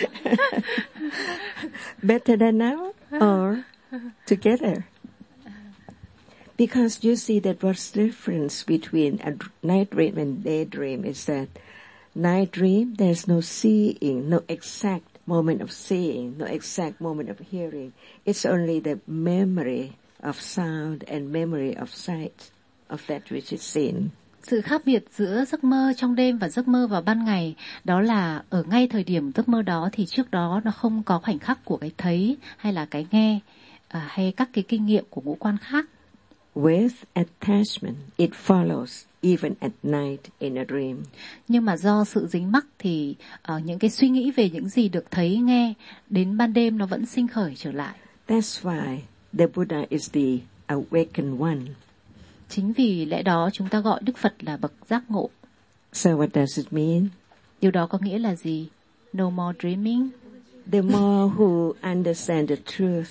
Better than now or together? Because you see that what's the difference between a night dream and day dream is that night dream, there's no seeing, no exact moment of seeing, no exact moment of hearing. It's only the memory of sound and memory of sight of that which is seen. Sự khác biệt giữa giấc mơ trong đêm và giấc mơ vào ban ngày đó là ở ngay thời điểm giấc mơ đó thì trước đó nó không có khoảnh khắc của cái thấy hay là cái nghe hay các cái kinh nghiệm của ngũ quan khác. With attachment, it follows even at night in a dream. Nhưng mà do sự dính mắc thì những cái suy nghĩ về những gì được thấy nghe đến ban đêm nó vẫn sinh khởi trở lại. That's why the Buddha is the awakened one. Chính vì lẽ đó chúng ta gọi Đức Phật là bậc giác ngộ. So what does it mean? Điều đó có nghĩa là gì? No more dreaming. The more who understand the truth.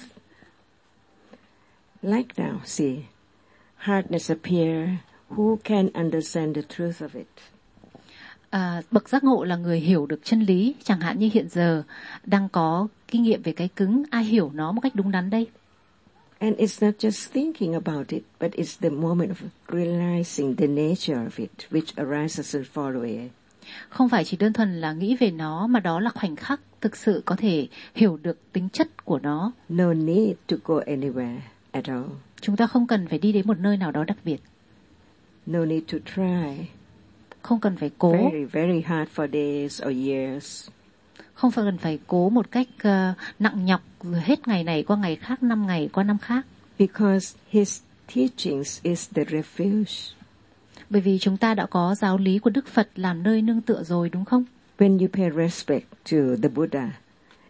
Like now, see, hardness appear. Who can understand the truth of it? Bậc giác ngộ là người hiểu được chân lý. Chẳng hạn như hiện giờ đang có kinh nghiệm về cái cứng. Ai hiểu nó một cách đúng đắn đây? And it's not just thinking about it, but it's the moment of realizing the nature of it, which arises and fall away. Không phải chỉ đơn thuần là nghĩ về nó, mà đó là khoảnh khắc thực sự có thể hiểu được tính chất của nó. No need to go anywhere at all. Chúng ta không cần phải đi đến một nơi nào đó đặc biệt. No need to try. Không cần phải cố. Very, very hard for days or years. Không phải cần phải cố một cách nặng nhọc hết ngày này qua ngày khác, 5 ngày qua năm khác. Because his teachings is the refuge. Bởi vì chúng ta đã có giáo lý của Đức Phật làm nơi nương tựa rồi, đúng không? When you pay respect to the Buddha,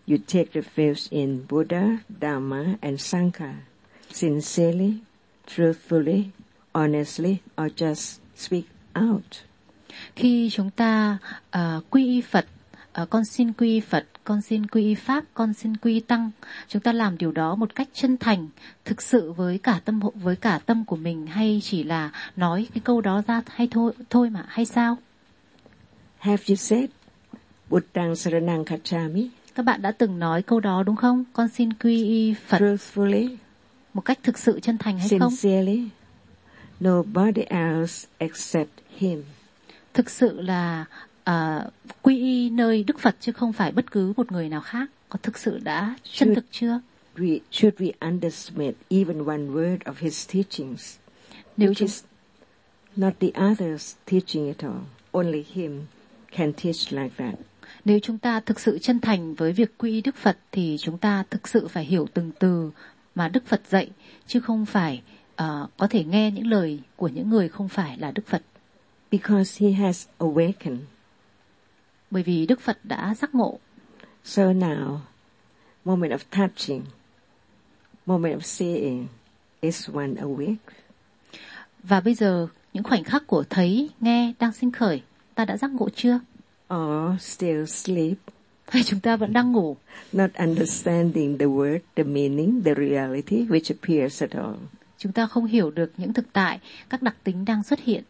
You take refuge in Buddha, Dhamma, and Sangha, sincerely, truthfully, honestly, or just speak out. Khi chúng ta quy y Phật, con xin quy y Phật, con xin quy y Pháp, con xin quy y Tăng, chúng ta làm điều đó một cách chân thành, thực sự với cả tâm của mình, hay chỉ là nói cái câu đó ra hay thôi mà hay sao? Have you said Buddhang Saranang Gacchami? Các bạn đã từng nói câu đó đúng không? Con xin quy y Phật Truthfully, một cách thực sự chân thành hay không? sincerely, nobody else except him. Thực sự là quy y nơi Đức Phật chứ không phải bất cứ một người nào khác. Có thực sự đã chân thực chưa? Should we underestimate even one word of his teachings? Nếu Which is not the others teaching at all. Only him can teach like that. Nếu chúng ta thực sự chân thành với việc quy y Đức Phật thì chúng ta thực sự phải hiểu từng từ mà Đức Phật dạy, chứ không phải có thể nghe những lời của những người không phải là Đức Phật. Because he has awakened. Bởi vì Đức Phật đã giác ngộ. So now, moment of touching, moment of seeing is one awake. Và bây giờ, những khoảnh khắc của thấy, nghe đang sinh khởi, ta đã giác ngộ chưa? Or still sleep. Hay chúng ta vẫn đang ngủ? Not understanding the word, the meaning, the reality which appears at all. Chúng ta không hiểu được những thực tại, các đặc tính đang xuất hiện.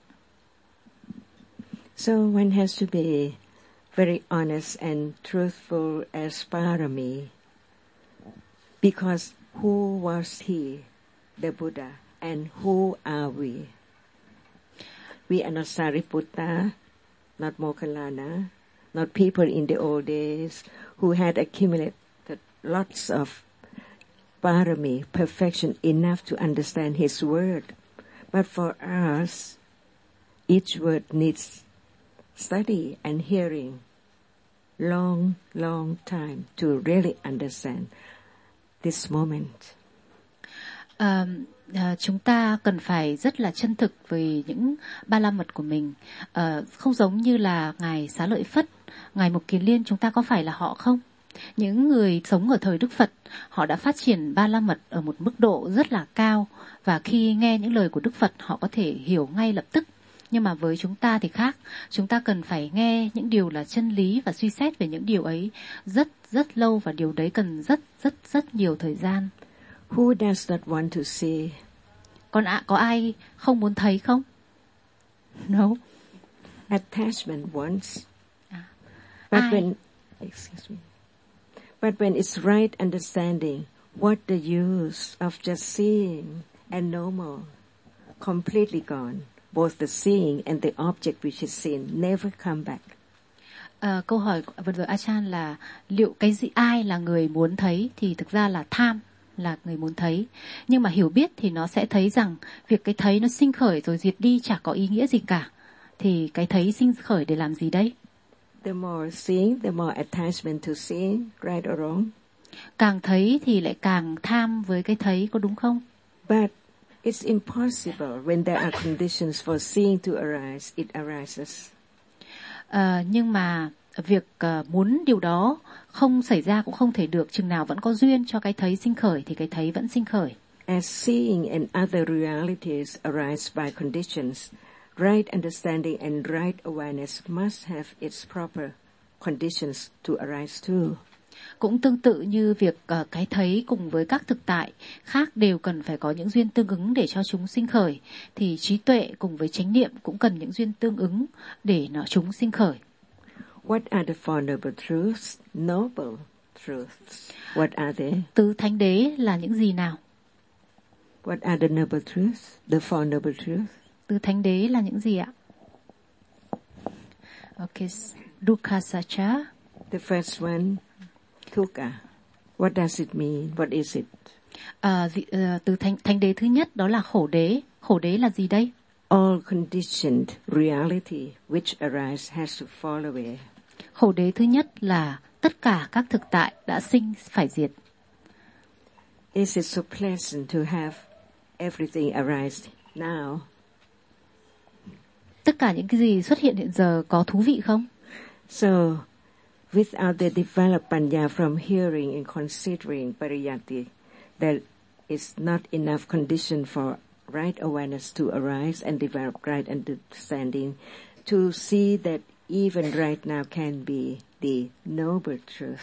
So one has to be very honest and truthful as parami. Because who was he, the Buddha, and who are we? We are not Sariputta, not Moggallana, not people in the old days who had accumulated lots of parami, perfection enough to understand his word. But for us, each word needs study and hearing long time to really understand this moment. Chúng ta cần phải rất là chân thực với những ba la mật của mình. Không giống như là Ngài Xá Lợi Phất, Ngài Mục Kiền Liên, chúng ta có phải là họ không? Những người sống ở thời Đức Phật, họ đã phát triển ba la mật ở một mức độ rất là cao, và khi nghe những lời của Đức Phật họ có thể hiểu ngay lập tức. Nhưng mà với chúng ta thì khác, chúng ta cần phải nghe những điều là chân lý và suy xét về những điều ấy rất lâu, và điều đấy cần rất nhiều thời gian. Who does not want to see? Có ai không muốn thấy không? No. Attachment wants. But when it's right understanding, what the use of just seeing and normal, completely gone. Both the seeing and the object which is seen never come back. Câu hỏi vừa rồi Achan là liệu cái gì, ai là người muốn thấy, thì thực ra là tham là người muốn thấy. Nhưng mà hiểu biết thì nó sẽ thấy rằng việc cái thấy nó sinh khởi rồi diệt đi chả có ý nghĩa gì cả. Thì cái thấy sinh khởi để làm gì đấy? The more seeing, the more attachment to seeing, right or wrong? Càng thấy thì lại càng tham với cái thấy, có đúng không? But it's impossible when there are conditions for seeing to arise, it arises. Nhưng mà việc muốn điều đó không xảy ra cũng không thể được, chừng nào vẫn có duyên cho cái thấy sinh khởi thì cái thấy vẫn sinh khởi. As seeing and other realities arise by conditions, right understanding and right awareness must have its proper conditions to arise too. Cũng tương tự như việc cái thấy cùng với các thực tại khác đều cần phải có những duyên tương ứng để cho chúng sinh khởi, thì trí tuệ cùng với chánh niệm cũng cần những duyên tương ứng để chúng sinh khởi. What are the Four Noble Truths? Noble truths. What are they? Tứ thánh đế là những gì nào? What are the Noble Truths? The Four Noble Truths. Tứ thánh đế là những gì ạ? Okay, Dukkha Sacca. The first one, Dukkha. What does it mean? What is it? Từ thánh đế thứ nhất đó là khổ đế. Khổ đế là gì đây? All conditioned reality which arise has to fall away. Khổ đế thứ nhất là tất cả các thực tại đã sinh phải diệt. Is it so pleasant to have everything arise now? Tất cả những cái gì xuất hiện hiện giờ có thú vị không? So, without the developed panya from hearing and considering pariyatti, there is not enough condition for right awareness to arise and develop right understanding to see that even right now can be the noble truth.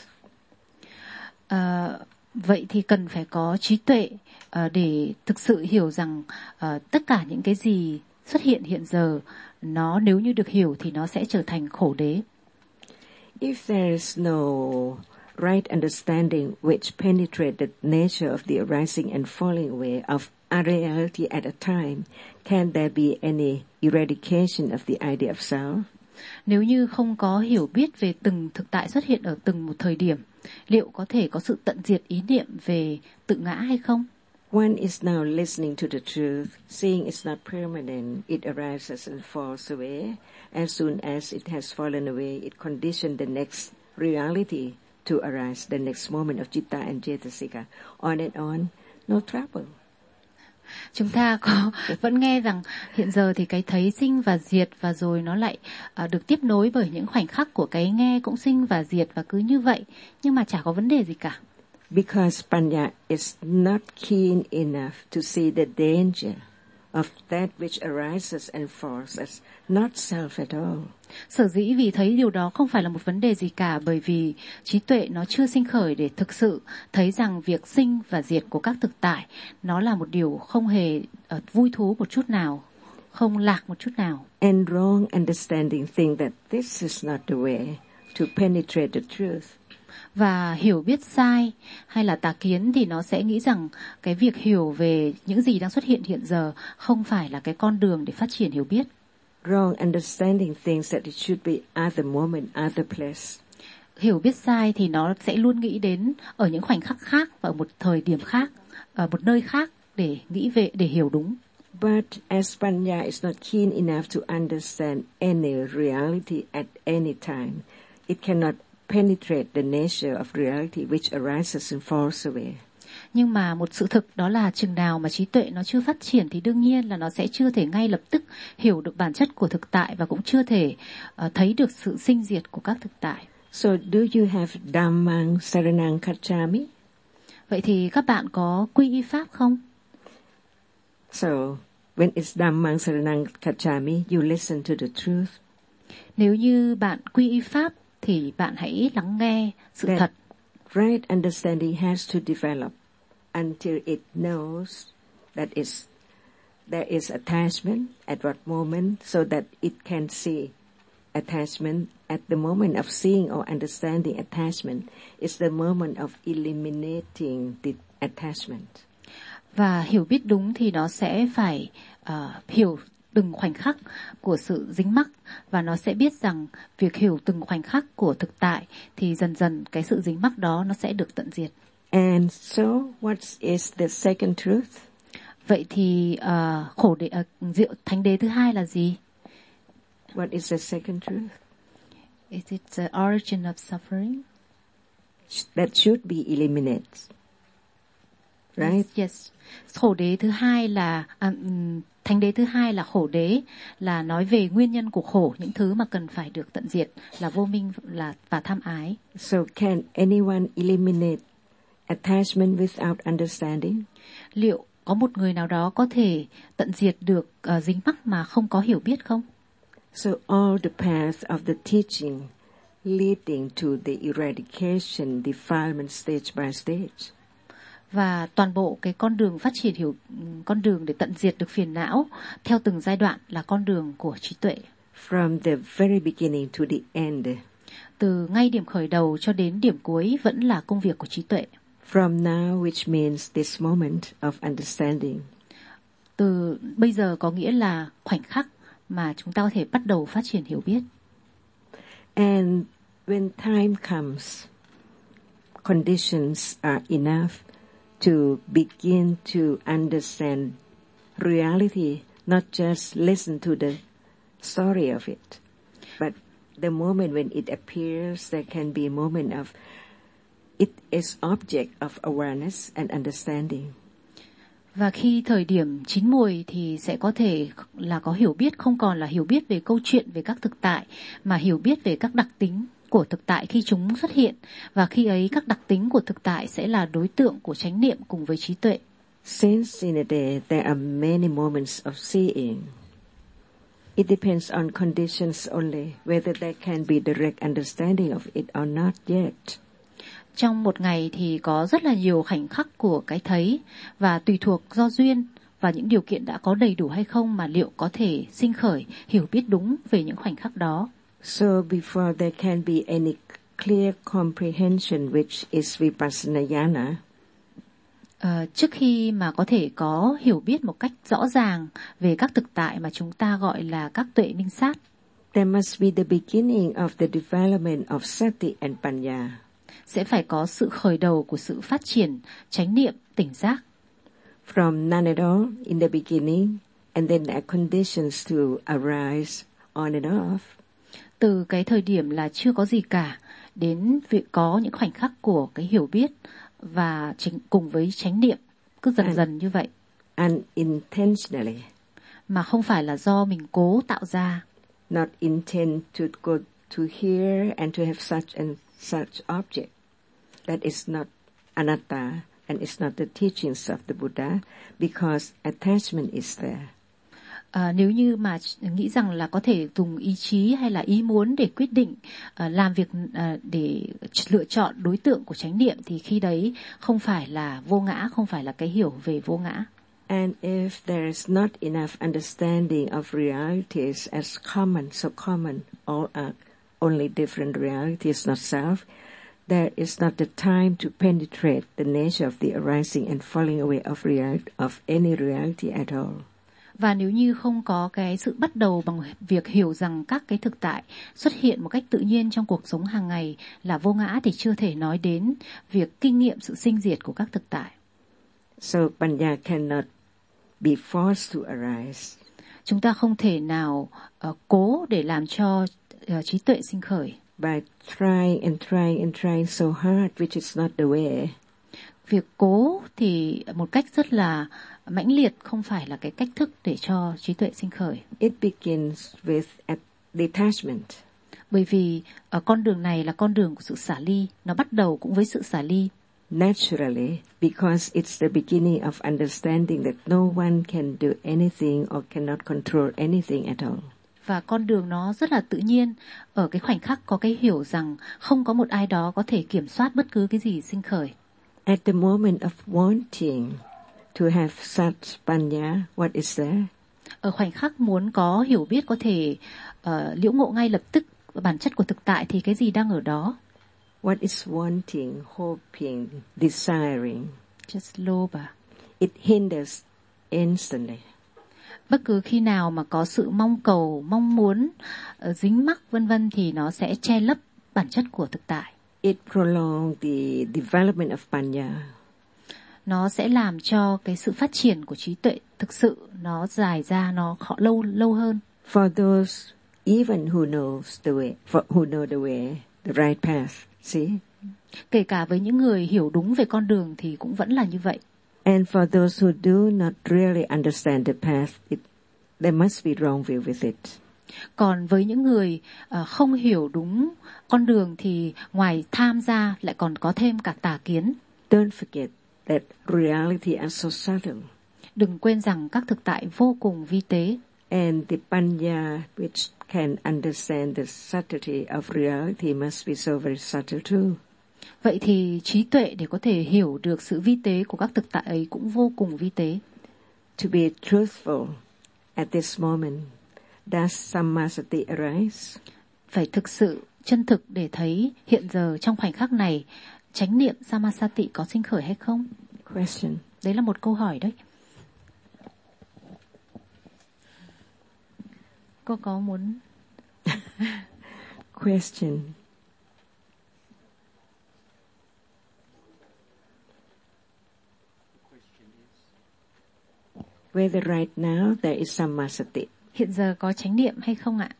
Vậy thì cần phải có trí tuệ để thực sự hiểu rằng tất cả những cái gì xuất hiện hiện giờ, nó nếu như được hiểu thì nó sẽ trở thành khổ đế. If there is no right understanding which penetrates the nature of the arising and falling away of a reality at a time, can there be any eradication of the idea of self? Nếu như không có hiểu biết về từng thực tại xuất hiện ở từng một thời điểm, liệu có thể có sự tận diệt ý niệm về tự ngã hay không? One is now listening to the truth, seeing it's not permanent, it arises and falls away. As soon as it has fallen away, it conditions the next reality to arise, the next moment of citta and cetasika. On and on, no trouble. Chúng ta vẫn nghe rằng hiện giờ thì cái thấy sinh và diệt, và rồi nó lại được tiếp nối bởi những khoảnh khắc của cái nghe cũng sinh và diệt, và cứ như vậy, nhưng mà chả có vấn đề gì cả. Because panya is not keen enough to see the danger of that which arises and falls as not self at all. Sở dĩ vì thấy điều đó không phải là một vấn đề gì cả, bởi vì trí tuệ nó chưa sinh khởi để thực sự thấy rằng việc sinh và diệt của các thực tại nó là một điều không hề vui thú một chút nào, không lạc một chút nào. And wrong understanding think that this is not the way to penetrate the truth. Và hiểu biết sai hay là tà kiến thì nó sẽ nghĩ rằng cái việc hiểu về những gì đang xuất hiện hiện giờ không phải là cái con đường để phát triển hiểu biết. Wrong understanding thinks that it should be other moment, other place. Hiểu biết sai thì nó sẽ luôn nghĩ đến ở những khoảnh khắc khác và ở một thời điểm khác, ở một nơi khác để nghĩ về, để hiểu đúng. But as panya is not keen enough to understand any reality at any time, it cannot penetrate the nature of reality which arises and falls away. Nhưng mà một sự thực đó là chừng nào mà trí tuệ nó chưa phát triển thì đương nhiên là nó sẽ chưa thể ngay lập tức hiểu được bản chất của thực tại, và cũng chưa thể thấy được sự sinh diệt của các thực tại. So do you have Dhammang Saranang Gacchami? Vậy thì các bạn có quy y pháp không? So when it's Dhammang Saranang Gacchami, you listen to the truth. Nếu như bạn quy y pháp thì bạn hãy lắng nghe sự thật. Right understanding has to develop until it knows that there is attachment at what moment, so that it can see attachment. At the moment of seeing or understanding attachment is the moment of eliminating the attachment. Và hiểu biết đúng thì nó sẽ phải hiểu từng khoảnh khắc của sự dính mắc, và nó sẽ biết rằng việc hiểu từng khoảnh khắc của thực tại thì dần dần cái sự dính mắc đó nó sẽ được tận diệt. And so what is the second truth? Vậy thì diệu thánh đế thứ hai là gì? What is the second truth? Is it the origin of suffering? That should be eliminated. Right? Yes. Khổ đế thứ hai là thánh đế thứ hai là khổ đế, là nói về nguyên nhân của khổ, những thứ mà cần phải được tận diệt là vô minh và tham ái. So can anyone eliminate attachment without understanding? Liệu có một người nào đó có thể tận diệt được dính mắc mà không có hiểu biết không? So all the paths of the teaching leading to the eradication, defilement stage by stage. Và toàn bộ cái con đường phát triển con đường để tận diệt được phiền não theo từng giai đoạn là con đường của trí tuệ. From the very beginning to the end. Từ ngay điểm khởi đầu cho đến điểm cuối vẫn là công việc của trí tuệ. From now, which means this moment of understanding. Từ bây giờ có nghĩa là khoảnh khắc mà chúng ta có thể bắt đầu phát triển hiểu biết. And when time comes, conditions are enough to begin to understand reality, not just listen to the story of it. But the moment when it appears, there can be a moment of it is object of awareness and understanding. Và khi thời điểm chín muồi thì sẽ có thể là có hiểu biết, không còn là hiểu biết về câu chuyện, về các thực tại, mà hiểu biết về các đặc tính. của thực tại khi chúng xuất hiện, và khi ấy các đặc tính của thực tại sẽ là đối tượng của chánh niệm cùng với trí tuệ. Since in a day there are many moments of seeing, it depends on conditions only whether there can be direct understanding of it or not yet. Trong một ngày thì có rất là nhiều khoảnh khắc của cái thấy, và tùy thuộc do duyên và những điều kiện đã có đầy đủ hay không mà liệu có thể sinh khởi hiểu biết đúng về những khoảnh khắc đó. So before there can be any clear comprehension which is vipassana jnana, trước khi mà có thể có hiểu biết một cách rõ ràng về các thực tại mà chúng ta gọi là các tuệ minh sát, there must be the beginning of the development of sati and panya. Sẽ phải có sự khởi đầu của sự phát triển chánh niệm, tỉnh giác. From none at all in the beginning, and then there are conditions to arise on and off. Từ cái thời điểm là chưa có gì cả đến việc có những khoảnh khắc của cái hiểu biết và cùng với chánh niệm cứ dần dần như vậy. Unintentionally. Mà không phải là do mình cố tạo ra. Not intend to go to hear and to have such and such object. That is not anatta and it's not the teachings of the Buddha because attachment is there. Nếu như mà nghĩ rằng là có thể dùng ý chí hay là ý muốn để quyết định làm việc để lựa chọn đối tượng của chánh niệm thì khi đấy không phải là vô ngã, không phải là cái hiểu về vô ngã. And if there is not enough understanding of realities as common, so common, all are only different realities, not self, there is not the time to penetrate the nature of the arising and falling away of any reality at all. Và nếu như không có cái sự bắt đầu bằng việc hiểu rằng các cái thực tại xuất hiện một cách tự nhiên trong cuộc sống hàng ngày là vô ngã thì chưa thể nói đến việc kinh nghiệm sự sinh diệt của các thực tại. So panya cannot be forced to arise. Chúng ta không thể nào cố để làm cho trí tuệ sinh khởi. By trying so hard, which is not the way. Việc cố thì một cách rất là mãnh liệt không phải là cái cách thức để cho trí tuệ sinh khởi. It begins with detachment. Bởi vì con đường này là con đường của sự xả ly, nó bắt đầu cũng với sự xả ly. Naturally, because it's the beginning of understanding that no one can do anything or cannot control anything at all. Và con đường nó rất là tự nhiên ở cái khoảnh khắc có cái hiểu rằng không có một ai đó có thể kiểm soát bất cứ cái gì sinh khởi. At the moment of wanting to have such panya, what is there? Ở khoảnh khắc muốn có hiểu biết có thể liễu ngộ ngay lập tức bản chất của thực tại thì cái gì đang ở đó? What is wanting, hoping, desiring? Just lobha. It hinders instantly. Bất cứ khi nào mà có sự mong cầu, mong muốn, dính mắc vân vân thì nó sẽ che lấp bản chất của thực tại. It prolongs the development of panya. Nó sẽ làm cho cái sự phát triển của trí tuệ thực sự nó dài ra, nó lâu hơn. For those even who knows the way, who know the way, the right path, see? Kể cả với những người hiểu đúng về con đường thì cũng vẫn là như vậy. And for those who do not really understand the path, there must be wrong view with it. Còn với những người không hiểu đúng con đường thì ngoài tham ra lại còn có thêm cả tà kiến. Don't forget that reality are so subtle. Đừng quên rằng các thực tại vô cùng vi tế. And the panya which can understand the subtlety of reality must be so very subtle too. Vậy thì trí tuệ để có thể hiểu được sự vi tế của các thực tại ấy cũng vô cùng vi tế. To be truthful at this moment, does sammasati arise? Phải thực sự chân thực để thấy hiện giờ trong khoảnh khắc này chánh niệm sammasati có sinh khởi hay không? Question. Đấy là một câu hỏi đấy. Cô có muốn? Question. Whether right now there is sammasati. Hiện giờ có chánh niệm hay không ạ?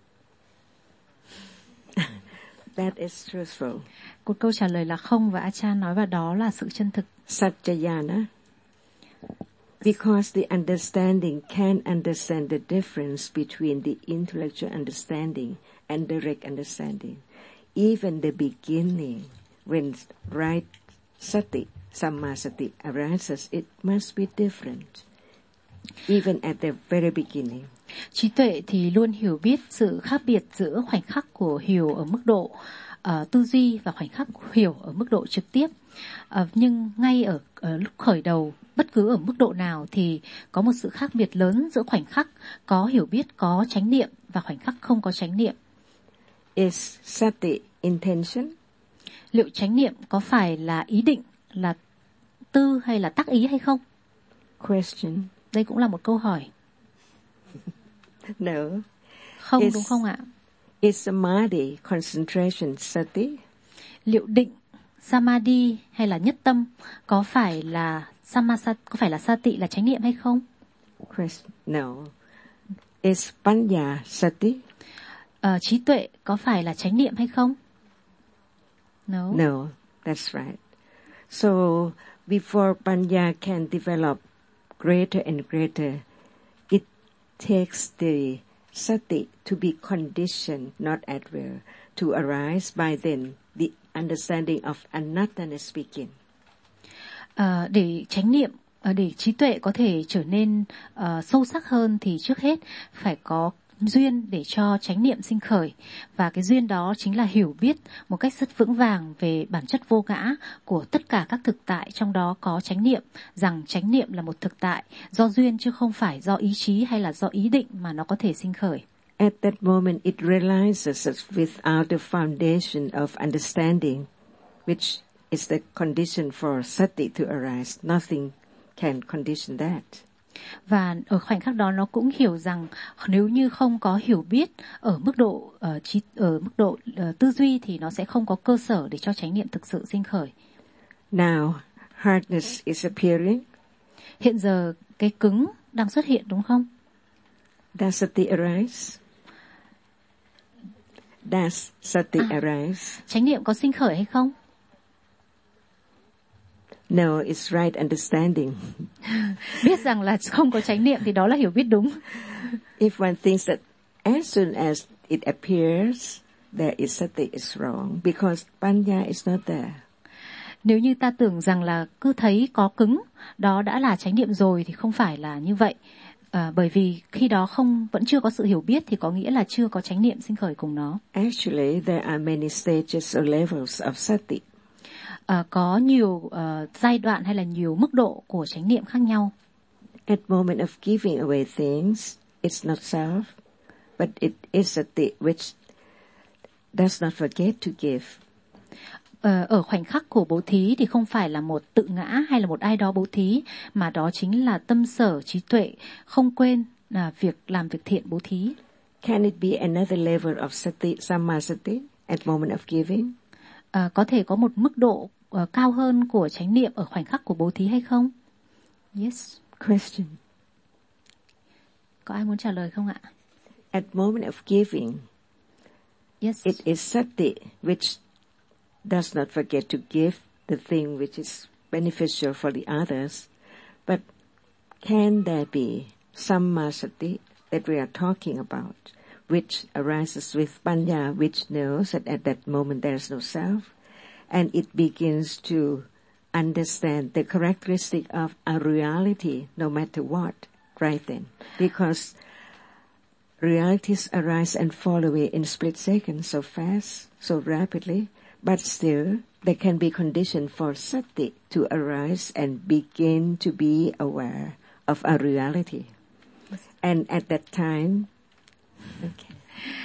That is truthful. Một câu trả lời là không và Achan nói vào đó là sự chân thực. Satchayana. Because the understanding can understand the difference between the intellectual understanding and direct understanding. even the beginning, when right sati, sammasati arises, it must be different. Even at the very beginning. Trí tuệ thì luôn hiểu biết sự khác biệt giữa khoảnh khắc của hiểu ở mức độ tư duy và khoảnh khắc hiểu ở mức độ trực tiếp. Nhưng ngay ở lúc khởi đầu, bất cứ ở mức độ nào thì có một sự khác biệt lớn giữa khoảnh khắc có hiểu biết, có chánh niệm và khoảnh khắc không có chánh niệm. Is sati intention? Liệu chánh niệm có phải là ý định, là tư hay là tác ý hay không? Question. Đây cũng là một câu hỏi. No. Không, đúng không ạ? Is samadhi concentration sati? Liệu định, samadhi hay là nhất tâm có phải là sati, là chánh niệm hay không? Question. No. Is panya sati? Trí tuệ có phải là chánh niệm hay không? No. No, that's right. So before panya can develop greater and greater, it takes the sati to be conditioned, not at will, to arise. By then, the understanding of anattana begins. Để chánh niệm, để trí tuệ có thể trở nên sâu sắc hơn thì trước hết phải có duyên để cho chánh niệm sinh khởi. Và cái duyên đó chính là hiểu biết một cách rất vững vàng về bản chất vô ngã của tất cả các thực tại, trong đó có chánh niệm, rằng chánh niệm là một thực tại do duyên chứ không phải do ý chí hay là do ý định mà nó có thể sinh khởi. At that moment it realizes that without the foundation of understanding, which is the condition for sati to arise, nothing can condition that. Và ở khoảnh khắc đó nó cũng hiểu rằng nếu như không có hiểu biết ở mức độ tư duy thì nó sẽ không có cơ sở để cho chánh niệm thực sự sinh khởi. Now, hardness is appearing. Hiện giờ cái cứng đang xuất hiện, đúng không? Does sati arise? Does sati arise? Chánh niệm có sinh khởi hay không? No, it's right understanding. Biết rằng là không có chánh niệm thì đó là hiểu biết đúng. If one thinks that as soon as it appears, there is sati, is wrong, because panya is not there. Nếu như ta tưởng rằng là cứ thấy có cứng, đó đã là chánh niệm rồi thì không phải là như vậy. Bởi vì khi đó vẫn chưa có sự hiểu biết thì có nghĩa là chưa có chánh niệm sinh khởi cùng nó. Actually, there are many stages or levels of sati. Có nhiều giai đoạn hay là nhiều mức độ của chánh niệm khác nhau. At moment of giving away things, it's not self, but it is sati which does not forget to give. Ở khoảnh khắc của bố thí thì không phải là một tự ngã hay là một ai đó bố thí, mà đó chính là tâm sở trí tuệ không quên là việc làm việc thiện bố thí. Can it be another level of sati, sammasati, at moment of giving? Có thể có một mức độ cao hơn của chánh niệm ở khoảnh khắc của bố thí hay không? Yes. Question. Có ai muốn trả lời không ạ? At moment of giving, yes. It is sati which does not forget to give the thing which is beneficial for the others. But can there be sammasati that we are talking about, which arises with panya, which knows that at that moment there is no self, and it begins to understand the characteristic of a reality no matter what, right then. Because realities arise and fall away in split seconds so fast, so rapidly, but still there can be condition for sati to arise and begin to be aware of a reality. And at that time, okay.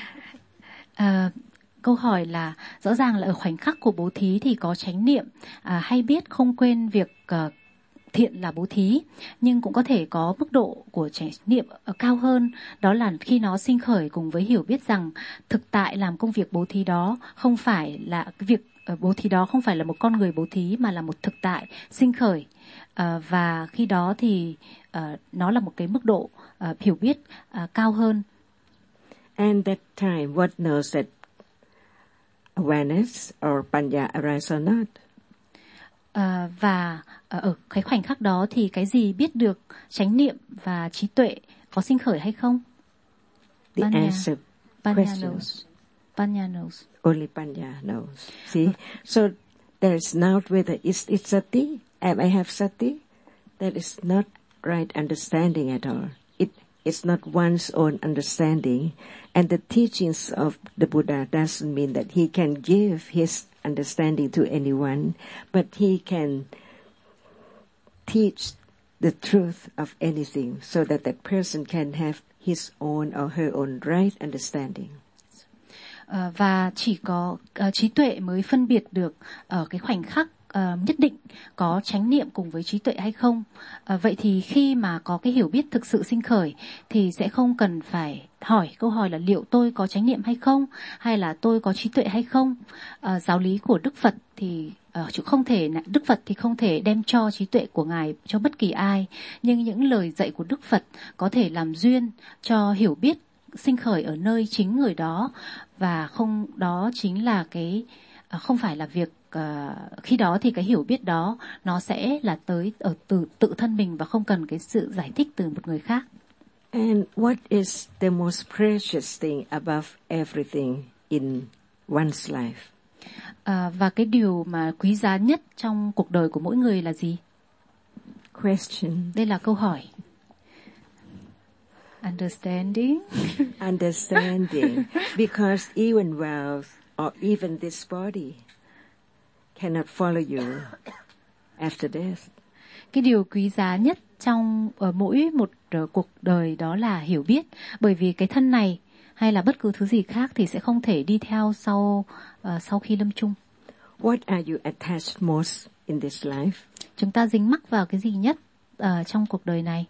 Câu hỏi là rõ ràng là ở khoảnh khắc của bố thí thì có chánh niệm hay biết không quên việc thiện là bố thí, nhưng cũng có thể có mức độ của chánh niệm cao hơn, đó là khi nó sinh khởi cùng với hiểu biết rằng thực tại làm công việc bố thí đó không phải là cái việc bố thí đó không phải là một con người bố thí mà là một thực tại sinh khởi, và khi đó thì nó là một cái mức độ hiểu biết cao hơn. And that time, what knows that awareness or panya arise or not? Và ở cái khoảnh khắc đó thì cái gì biết được chánh niệm và trí tuệ có sinh khởi hay không? The answer Panya question. knows. Panya knows. Only Panya knows. See? So there is not whether it's sati, am I have sati? That is not right understanding at all. It's not one's own understanding. And the teachings of the Buddha doesn't mean that he can give his understanding to anyone, but he can teach the truth of anything so that that person can have his own or her own right understanding. Và chỉ có trí tuệ mới phân biệt được ở cái khoảnh khắc nhất định có chánh niệm cùng với trí tuệ hay không. Vậy thì khi mà có cái hiểu biết thực sự sinh khởi thì sẽ không cần phải hỏi câu hỏi là liệu tôi có chánh niệm hay không, hay là tôi có trí tuệ hay không. Giáo lý của Đức Phật thì Đức Phật thì không thể đem cho trí tuệ của Ngài cho bất kỳ ai, nhưng những lời dạy của Đức Phật có thể làm duyên cho hiểu biết sinh khởi ở nơi chính người đó, và đó chính là cái không phải là việc khi đó thì cái hiểu biết đó nó sẽ là tới ở từ tự thân mình và không cần cái sự giải thích từ một người khác. And what is the most precious thing above everything in one's life? Và cái điều mà quý giá nhất trong cuộc đời của mỗi người là gì? Question. Đây là câu hỏi. Understanding. Understanding. Because even wealth or even this body cannot follow you after death. Cái điều quý giá nhất trong mỗi một cuộc đời đó là hiểu biết, bởi vì cái thân này hay là bất cứ thứ gì khác thì sẽ không thể đi theo sau khi lâm chung. What are you attached most in this life? Chúng ta dính mắc vào cái gì nhất trong cuộc đời này?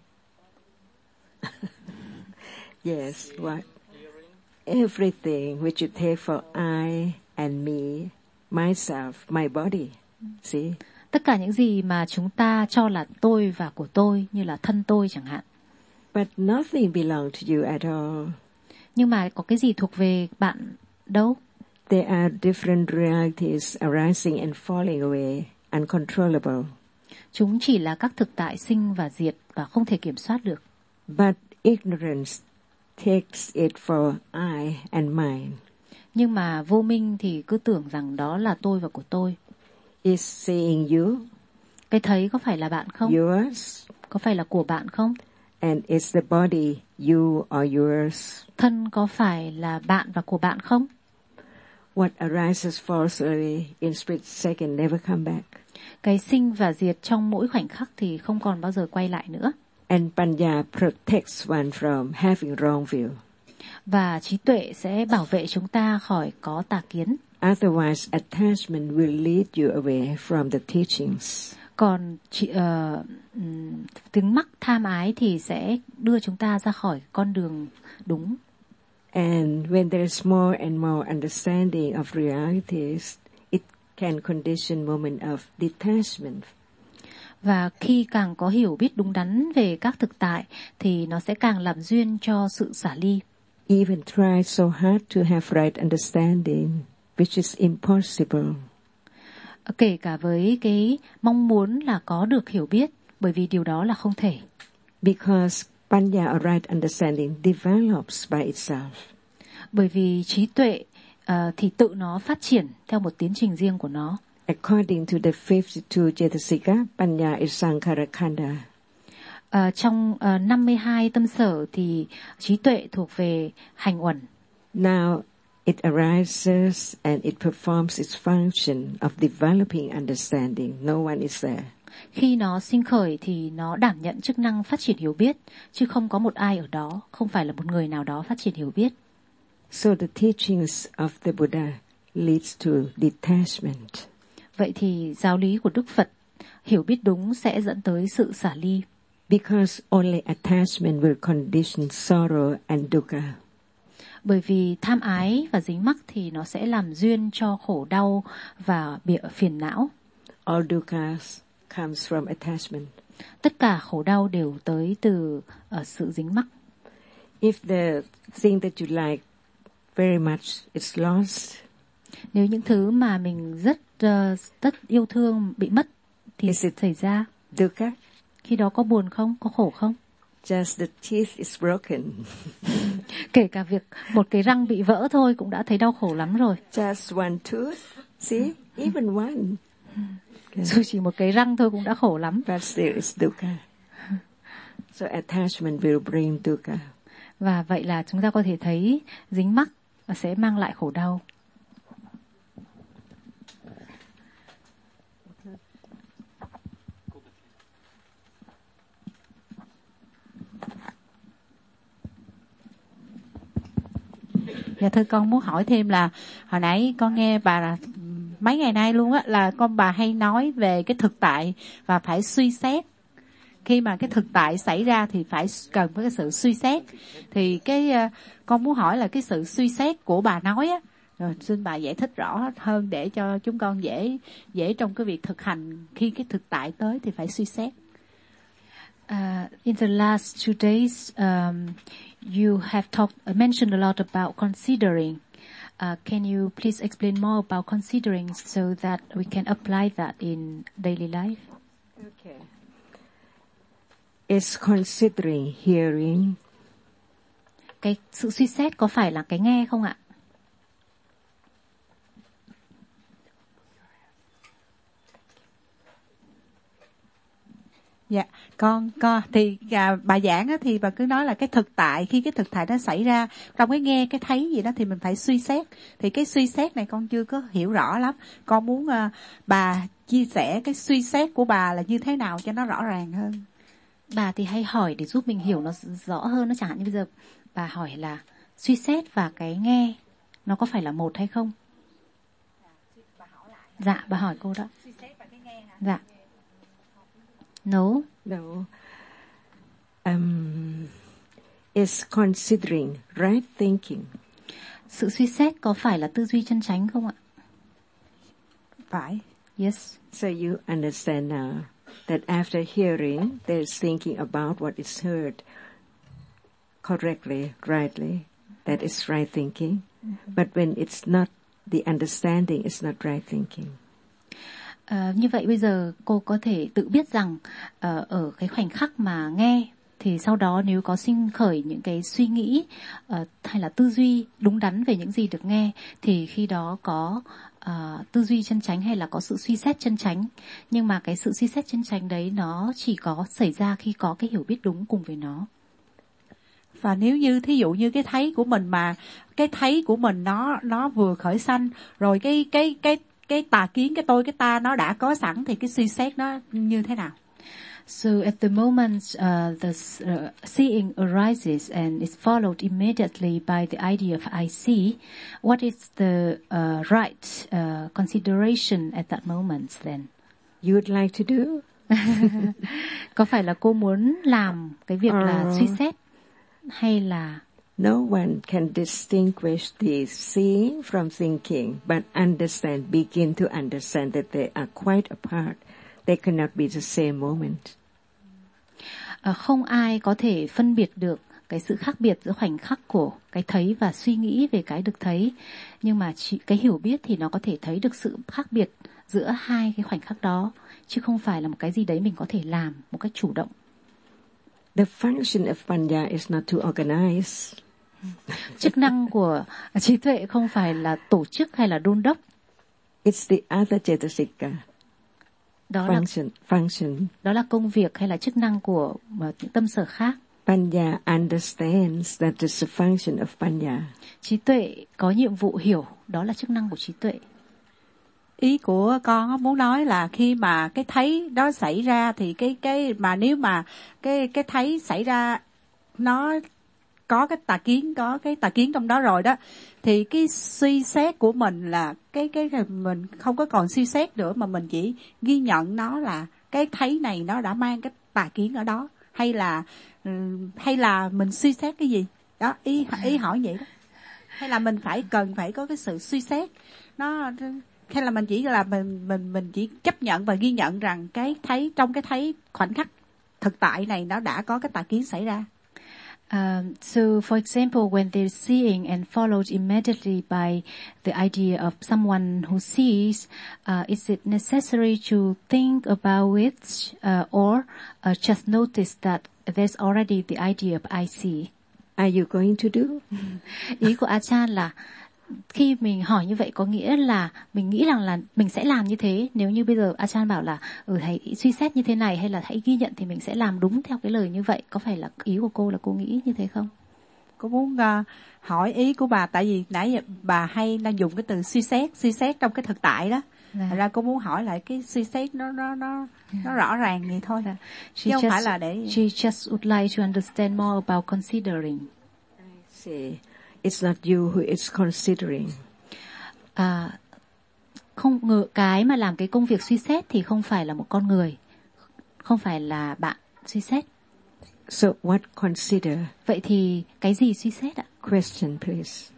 Yes, what? Everything which you take for I and me, myself, my body. See? Tất cả những gì mà chúng ta cho là tôi và của tôi, như là thân tôi chẳng hạn. But nothing belongs to you at all. Nhưng mà có cái gì thuộc về bạn đâu? There are different realities arising and falling away, uncontrollable. Chúng chỉ là các thực tại sinh và diệt và không thể kiểm soát được. But ignorance takes it for I and mine. Nhưng mà vô minh thì cứ tưởng rằng đó là tôi và của tôi. Is saying you. Cái thấy có phải là bạn không? Yours. Có phải là của bạn không? And is the body you or yours? Thân có phải là bạn và của bạn không? What arises falls away in split second, never come back. Cái sinh và diệt trong mỗi khoảnh khắc thì không còn bao giờ quay lại nữa. And Panya protects one from having wrong view. Và trí tuệ sẽ bảo vệ chúng ta khỏi có tà kiến. Otherwise, attachment will lead you away from the teachings. Còn tính mắc tham ái thì sẽ đưa chúng ta ra khỏi con đường đúng. And when there is more and more understanding of realities, it can condition moment of detachment. Và khi càng có hiểu biết đúng đắn về các thực tại thì nó sẽ càng làm duyên cho sự xả ly. Even try so hard to have right understanding, which is impossible. Kể cả với cái mong muốn là có được hiểu biết, bởi vì điều đó là không thể. Because Panya or right understanding develops by itself. Bởi vì trí tuệ thì tự nó phát triển theo một tiến trình riêng của nó. According to the 52 Cetasika, Panya is Sankhara Khanda. Trong 52 tâm sở thì trí tuệ thuộc về hành uẩn. Now it arises and it performs its function of developing understanding. No one is there. Khi nó sinh khởi thì nó đảm nhận chức năng phát triển hiểu biết, chứ không có một ai ở đó, không phải là một người nào đó phát triển hiểu biết. So the teachings of the Buddha leads to detachment. Vậy thì giáo lý của Đức Phật, hiểu biết đúng sẽ dẫn tới sự xả ly. Because only attachment will condition sorrow and dukkha. Bởi vì tham ái và dính mắc thì nó sẽ làm duyên cho khổ đau và phiền não. All dukkhas comes from attachment. Tất cả khổ đau đều tới từ sự dính mắc. If the thing that you like very much is lost, nếu những thứ mà mình rất yêu thương bị mất thì sẽ xảy ra dukkha. Khi đó có buồn không? Có khổ không? just the teeth is broken. Kể cả việc một cái răng bị vỡ thôi cũng đã thấy đau khổ lắm rồi. Just one tooth, see, even one. Dù chỉ một cái răng thôi cũng đã khổ lắm. But still it's dukkha. So attachment will bring dukkha. Và vậy là chúng ta có thể thấy dính mắc sẽ mang lại khổ đau. Dạ thưa con muốn hỏi thêm là hồi nãy con nghe bà là mấy ngày nay luôn á là bà hay nói về cái thực tại và phải suy xét. Khi mà cái thực tại xảy ra thì phải cần với cái sự suy xét. Thì con muốn hỏi là cái sự suy xét của bà nói á, rồi xin bà giải thích rõ hơn để cho chúng con dễ trong cái việc thực hành khi cái thực tại tới thì phải suy xét. In the last 2 days, you have mentioned a lot about considering. Can you please explain more about considering so that we can apply that in daily life? Okay. Is considering hearing? Cái sự suy xét có phải là cái nghe không ạ? Dạ, con thì bà giảng á, thì bà cứ nói là cái thực tại, khi cái thực tại nó xảy ra trong cái nghe cái thấy gì đó thì mình phải suy xét. Thì cái suy xét này con chưa có hiểu rõ lắm. Con muốn bà chia sẻ cái suy xét của bà là như thế nào cho nó rõ ràng hơn. Bà thì hay hỏi để giúp mình hiểu nó rõ hơn. Nó chẳng hạn như bây giờ bà hỏi là suy xét và cái nghe nó có phải là một hay không? Dạ, bà hỏi cô đó. Suy xét và cái nghe hả? Dạ. No. Is considering right thinking? Sự suy xét có phải là tư duy chân chánh không ạ? Phải. Yes. So you understand now that after hearing, there's thinking about what is heard correctly, rightly. That is right thinking. But when it's not, the understanding is not right thinking. Như vậy bây giờ cô có thể tự biết rằng ở cái khoảnh khắc mà nghe thì sau đó nếu có sinh khởi những cái suy nghĩ hay là tư duy đúng đắn về những gì được nghe thì khi đó có tư duy chân chánh hay là có sự suy xét chân chánh. Nhưng mà cái sự suy xét chân chánh đấy nó chỉ có xảy ra khi có cái hiểu biết đúng cùng với nó. Và nếu như thí dụ như cái thấy của mình mà cái thấy của mình nó vừa khởi sanh rồi cái tà kiến, cái tôi, cái ta nó đã có sẵn thì cái suy xét nó như thế nào? So at the moment the seeing arises and is followed immediately by the idea of I see, what is the right consideration at that moment then? You would like to do? Có phải là cô muốn làm cái việc là suy xét hay là... No one can distinguish the seeing from thinking, but begin to understand that they are quite apart. They cannot be the same moment. Không ai có thể phân biệt được cái sự khác biệt giữa khoảnh khắc của cái thấy và suy nghĩ về cái được thấy. Nhưng mà cái hiểu biết thì nó có thể thấy được sự khác biệt giữa hai cái khoảnh khắc đó, chứ không phải là một cái gì đấy mình có thể làm một cách chủ động. The function of panya is not to organize. Chức năng của trí tuệ không phải là tổ chức hay là đôn đốc. It's the other cetasika. Function. Đó là công việc hay là chức năng của những tâm sở khác. Panya understands that is the function of panya. Trí tuệ có nhiệm vụ hiểu, đó là chức năng của trí tuệ. Ý của con muốn nói là khi mà cái thấy đó xảy ra thì cái mà nếu mà cái thấy xảy ra nó có cái tà kiến trong đó rồi đó thì cái suy xét của mình là cái mình không có còn suy xét nữa mà mình chỉ ghi nhận nó là cái thấy này nó đã mang cái tà kiến ở đó, hay là mình suy xét cái gì đó, ý hỏi vậy đó, hay là mình cần phải có cái sự suy xét nó, hay là mình chỉ là mình chỉ chấp nhận và ghi nhận rằng cái thấy trong cái thấy khoảnh khắc thực tại này nó đã có cái tà kiến xảy ra. So, for example, when they're seeing and followed immediately by the idea of someone who sees, is it necessary to think about it or just notice that there's already the idea of I see? Are you going to do? Ý của Achan là khi mình hỏi như vậy có nghĩa là mình nghĩ rằng là mình sẽ làm như thế. Nếu như bây giờ Achan bảo là hãy suy xét như thế này hay là hãy ghi nhận thì mình sẽ làm đúng theo cái lời như vậy. Có phải là ý của cô là cô nghĩ như thế không? Cô muốn hỏi ý của bà, tại vì nãy giờ bà hay đang dùng cái từ suy xét trong cái thực tại đó. Thật ra cô muốn hỏi lại cái suy xét nó rõ ràng vậy thôi. Chứ không phải là để... She just would like to understand more about considering. I see. It's not you who is considering. Cái mà làm cái công việc suy xét thì không phải là một con người, không phải là bạn suy xét. So what consider? Vậy thì cái gì suy xét ạ? Question, please.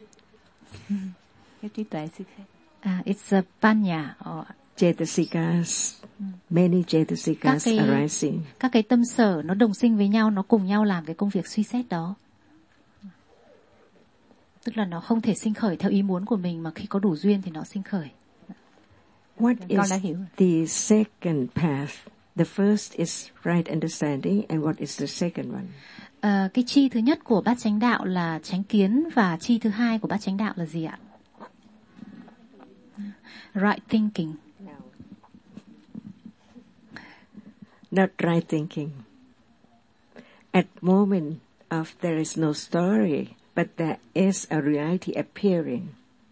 Cái trí tuệ suy xét. It's a panya or Cetasikas. Many cetasikas arising. Các cái tâm sở nó đồng sinh với nhau, nó cùng nhau làm cái công việc suy xét đó. Tức là nó không thể sinh khởi theo ý muốn của mình, mà khi có đủ duyên thì nó sinh khởi. What is the second path? The first is right understanding, and what is the second one? Cái chi thứ nhất của bát chánh đạo là chánh kiến, và chi thứ hai của bát chánh đạo là gì ạ? Right thinking. No. Not right thinking. At moment of there is no story, but there is a reality appearing.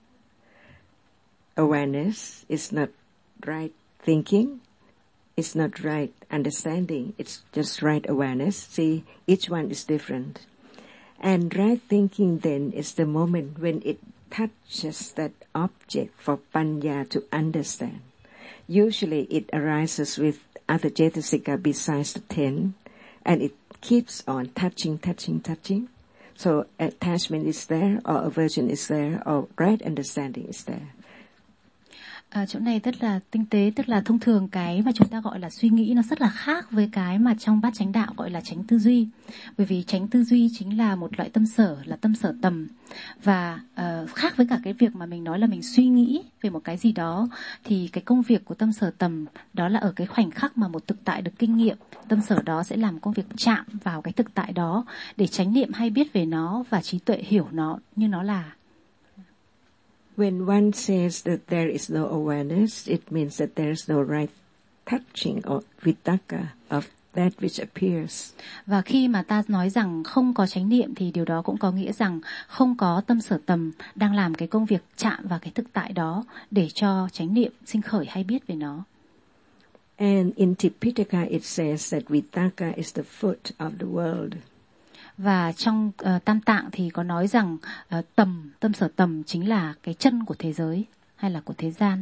Awareness is not right thinking. It's not right understanding. It's just right awareness. See, each one is different. And right thinking then is the moment when it touches that object for panya to understand. Usually it arises with other cetasika besides the 10, and it keeps on touching. So attachment is there, or aversion is there, or right understanding is there. Chỗ này rất là tinh tế, tức là thông thường cái mà chúng ta gọi là suy nghĩ nó rất là khác với cái mà trong bát chánh đạo gọi là chánh tư duy. Bởi vì chánh tư duy chính là một loại tâm sở, là tâm sở tầm. Và khác với cả cái việc mà mình nói là mình suy nghĩ về một cái gì đó, thì cái công việc của tâm sở tầm đó là ở cái khoảnh khắc mà một thực tại được kinh nghiệm. Tâm sở đó sẽ làm công việc chạm vào cái thực tại đó để chánh niệm hay biết về nó và trí tuệ hiểu nó như nó là. When one says that there is no awareness, it means that there is no right touching or vitaka of that which appears. Và khi mà ta nói rằng không có chánh niệm thì điều đó cũng có nghĩa rằng không có tâm sở tầm đang làm cái công việc chạm vào cái thực tại đó để cho chánh niệm sinh khởi hay biết về nó. And in Tipitaka it says that vitaka is the foot of the world. Và trong Tam Tạng thì có nói rằng tâm sở tầm chính là cái chân của thế giới hay là của thế gian.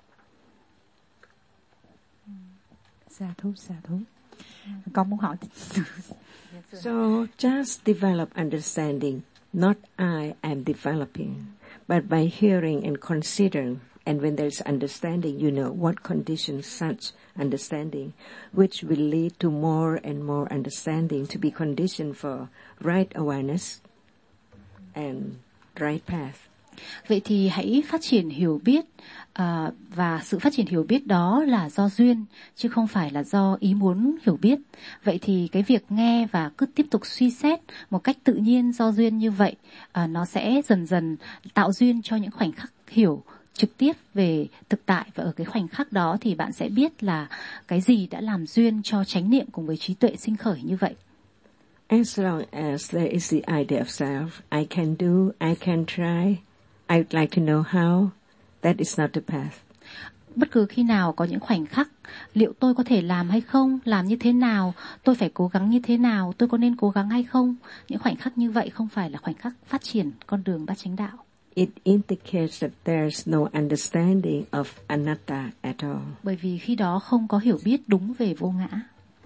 Sa thú. Con muốn hỏi. So just develop understanding. Not I am developing, but by hearing and considering. And when there's understanding, you know what conditions such understanding, which will lead to more and more understanding to be conditioned for right awareness and right path. Vậy thì hãy phát triển hiểu biết, và sự phát triển hiểu biết đó là do duyên, chứ không phải là do ý muốn hiểu biết. Vậy thì cái việc nghe và cứ tiếp tục suy xét một cách tự nhiên do duyên như vậy, nó sẽ dần dần tạo duyên cho những khoảnh khắc hiểu trực tiếp về thực tại, và ở cái khoảnh khắc đó thì bạn sẽ biết là cái gì đã làm duyên cho chánh niệm cùng với trí tuệ sinh khởi như vậy. As long as there is the idea of self, I can do, I can try, I would like to know how, that is not the path. Bất cứ khi nào có những khoảnh khắc liệu tôi có thể làm hay không, làm như thế nào, tôi phải cố gắng như thế nào, tôi có nên cố gắng hay không, những khoảnh khắc như vậy không phải là khoảnh khắc phát triển con đường bát chánh đạo. It indicates that there's no understanding of anatta at all. Bởi vì khi đó không có hiểu biết đúng về vô ngã.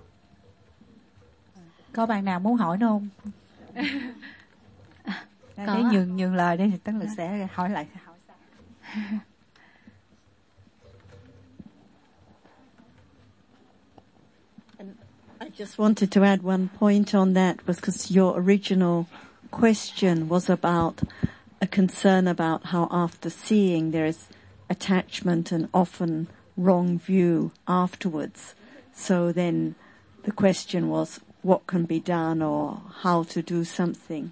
Có bạn nào muốn hỏi nữa không? Để nhường lời để Tấn Lực sẽ hỏi lại. I I just wanted to add one point on that because your original question was about a concern about how after seeing there is attachment and often wrong view afterwards. So then the question was what can be done or how to do something.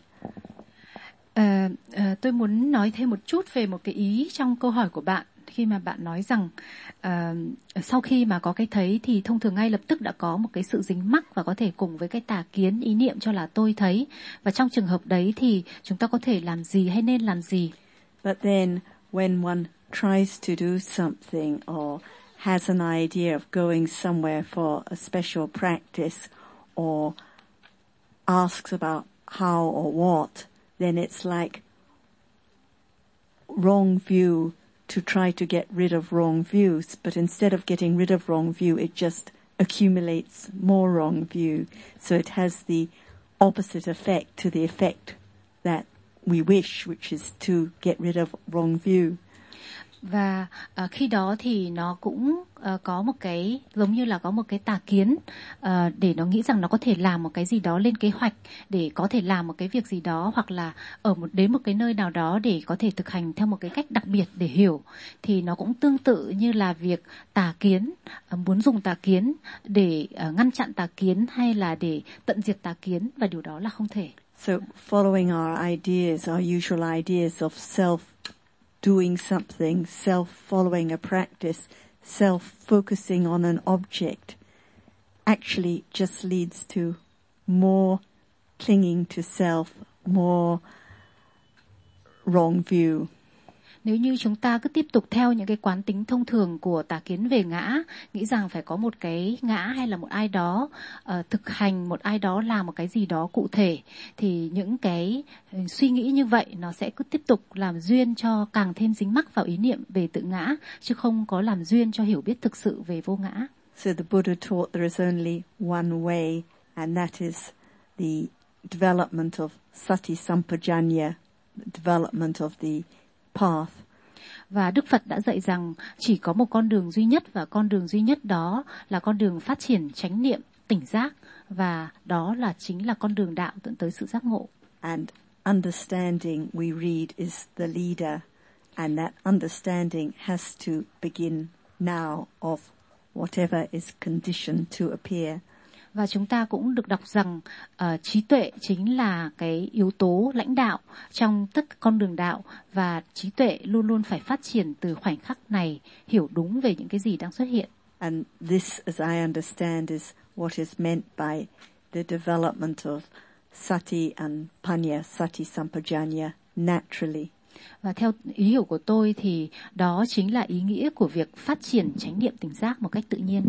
Tôi muốn nói thêm một chút về một cái ý trong câu hỏi của bạn. Khi mà bạn nói rằng sau khi mà có cái thấy thì thông thường ngay lập tức đã có một cái sự dính mắc và có thể cùng với cái tà kiến ý niệm cho là tôi thấy. Và trong trường hợp đấy thì chúng ta có thể làm gì hay nên làm gì? But then when one tries to do something or has an idea of going somewhere for a special practice or asks about how or what, then it's like wrong view to try to get rid of wrong views, but instead of getting rid of wrong view, it just accumulates more wrong view. So it has the opposite effect to the effect that we wish, which is to get rid of wrong view. Và khi đó thì nó cũng có một cái giống như là có một cái tà kiến để nó nghĩ rằng nó có thể làm một cái gì đó lên kế hoạch để có thể làm một cái việc gì đó hoặc là đến một cái nơi nào đó để có thể thực hành theo một cái cách đặc biệt để hiểu. Thì nó cũng tương tự như là việc tà kiến, muốn dùng tà kiến để ngăn chặn tà kiến hay là để tận diệt tà kiến, và điều đó là không thể. So following our ideas, our usual ideas of self-doing something, self-following a practice, self-focusing on an object, actually just leads to more clinging to self, more wrong view. Nếu như chúng ta cứ tiếp tục theo những cái quán tính thông thường của tà kiến về ngã, nghĩ rằng phải có một cái ngã hay là một ai đó thực hành, một ai đó làm một cái gì đó cụ thể, thì những cái suy nghĩ như vậy nó sẽ cứ tiếp tục làm duyên cho càng thêm dính mắc vào ý niệm về tự ngã, chứ không có làm duyên cho hiểu biết thực sự về vô ngã. So the Buddha taught there is only one way, and that is the development of sati sampajanya, the development of the path. Và Đức Phật đã dạy rằng chỉ có một con đường duy nhất, và con đường duy nhất đó là con đường phát triển chánh niệm tỉnh giác, và đó là chính là con đường đạo dẫn tới sự giác ngộ. And understanding, we read, is the leader, and that understanding has to begin now of whatever is conditioned to appear. Và chúng ta cũng được đọc rằng trí tuệ chính là cái yếu tố lãnh đạo trong tất con đường đạo, và trí tuệ luôn luôn phải phát triển từ khoảnh khắc này, hiểu đúng về những cái gì đang xuất hiện. And this, as I understand, is what is meant by the development of sati and panya, sati sampajanya, naturally. Và theo ý hiểu của tôi thì đó chính là ý nghĩa của việc phát triển chánh niệm tỉnh giác một cách tự nhiên.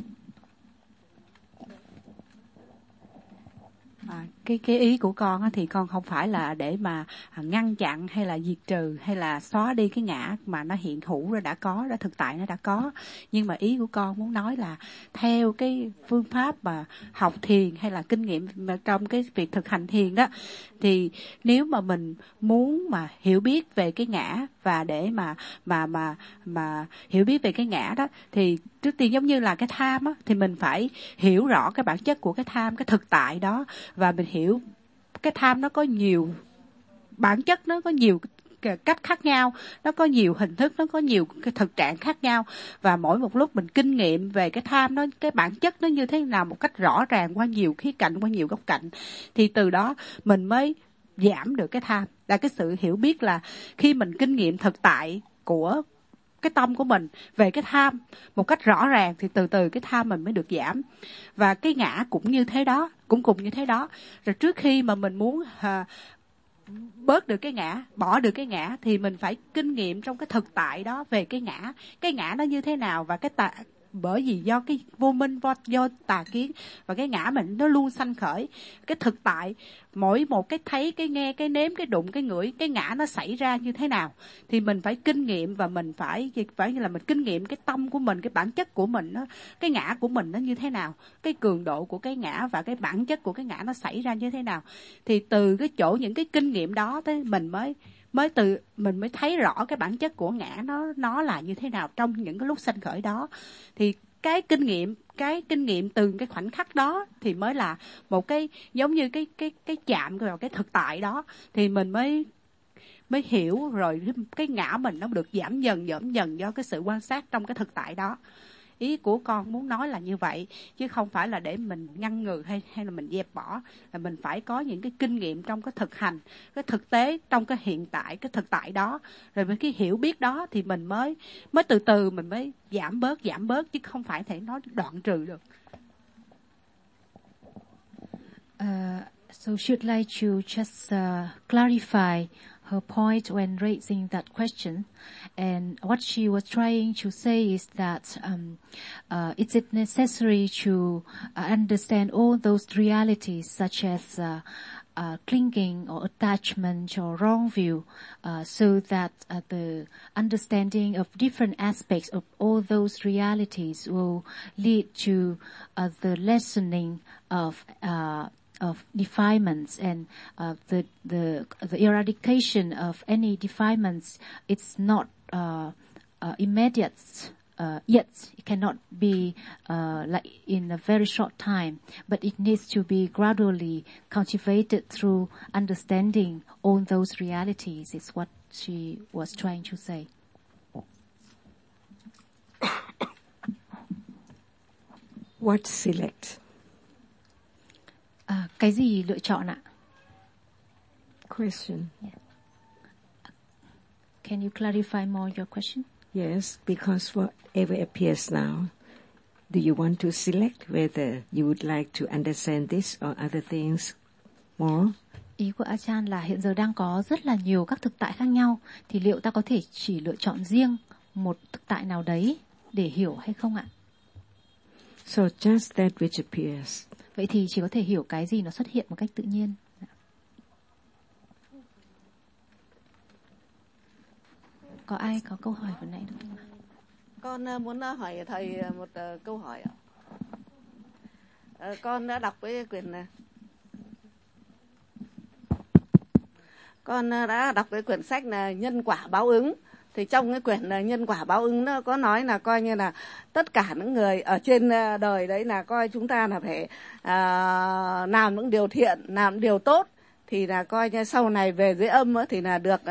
Cái ý của con á, thì con không phải là để mà ngăn chặn hay là diệt trừ hay là xóa đi cái ngã mà nó hiện hữu đã có, đã thực tại nó đã có. Nhưng mà ý của con muốn nói là theo cái phương pháp mà học thiền hay là kinh nghiệm mà trong cái việc thực hành thiền đó, thì nếu mà mình muốn mà hiểu biết về cái ngã và để mà hiểu biết về cái ngã đó, thì trước tiên giống như là cái tham á, thì mình phải hiểu rõ cái bản chất của cái tham, cái thực tại đó, và mình hiểu cái tham nó có nhiều bản chất, nó có nhiều cách khác nhau, nó có nhiều hình thức, nó có nhiều cái thực trạng khác nhau, và mỗi một lúc mình kinh nghiệm về cái tham nó, cái bản chất nó như thế nào một cách rõ ràng qua nhiều khía cạnh, qua nhiều góc cạnh, thì từ đó mình mới giảm được cái tham. Là cái sự hiểu biết là khi mình kinh nghiệm thực tại của cái tâm của mình về cái tham một cách rõ ràng, thì từ từ cái tham mình mới được giảm. Và cái ngã cũng như thế đó, cũng cùng như thế đó. Rồi trước khi mà mình muốn bớt được cái ngã, bỏ được cái ngã, thì mình phải kinh nghiệm trong cái thực tại đó về cái ngã nó như thế nào, và cái bởi vì do cái vô minh, do tà kiến, và cái ngã mình nó luôn sanh khởi. Cái thực tại mỗi một cái thấy, cái nghe, cái nếm, cái đụng, cái ngửi, cái ngã nó xảy ra như thế nào, thì mình phải kinh nghiệm, và mình phải như là mình kinh nghiệm cái tâm của mình, cái bản chất của mình nó, cái ngã của mình nó như thế nào, cái cường độ của cái ngã và cái bản chất của cái ngã nó xảy ra như thế nào. Thì từ cái chỗ những cái kinh nghiệm đó tới mình mới thấy rõ cái bản chất của ngã nó là như thế nào trong những cái lúc sanh khởi đó. Thì cái kinh nghiệm từ cái khoảnh khắc đó thì mới là một cái giống như cái chạm vào cái thực tại đó, thì mình mới hiểu rồi cái ngã mình nó được giảm dần do cái sự quan sát trong cái thực tại đó. Ý của con muốn nói là như vậy, chứ không phải là để mình ngăn ngừa hay là mình dẹp bỏ, là mình phải có những cái kinh nghiệm trong cái thực hành, cái thực tế trong cái hiện tại, cái thực tại đó, rồi với cái hiểu biết đó thì mình mới từ từ mình mới giảm bớt chứ không phải thể nói đoạn trừ được. So she'd like to just clarify her point when raising that question, and what she was trying to say is that is it necessary to understand all those realities such as clinging or attachment or wrong view, so that the understanding of different aspects of all those realities will lead to the lessening of defilements and the eradication of any defilements. It's not immediate. Yet it cannot be like in a very short time, but it needs to be gradually cultivated through understanding all those realities. Is what she was trying to say. What select? Cái gì lựa chọn ạ? Question. Yeah. Can you clarify more your question? Yes, because whatever appears now, do you want to select whether you would like to understand this or other things more? Ý của Ajahn là hiện giờ đang có rất là nhiều các thực tại khác nhau, thì liệu ta có thể chỉ lựa chọn riêng một thực tại nào đấy để hiểu hay không ạ? So just that which appears. Vậy thì chỉ có thể hiểu cái gì nó xuất hiện một cách tự nhiên. Có ai có câu hỏi vừa nãy được không ạ? Con muốn hỏi thầy một câu hỏi ạ. Con đã đọc cái quyển sách là Nhân quả báo ứng. Thì trong cái quyển Nhân quả báo ứng nó có nói là coi như là tất cả những người ở trên đời đấy là coi chúng ta là phải làm những điều thiện, làm điều tốt, thì là coi như sau này về dưới âm thì là được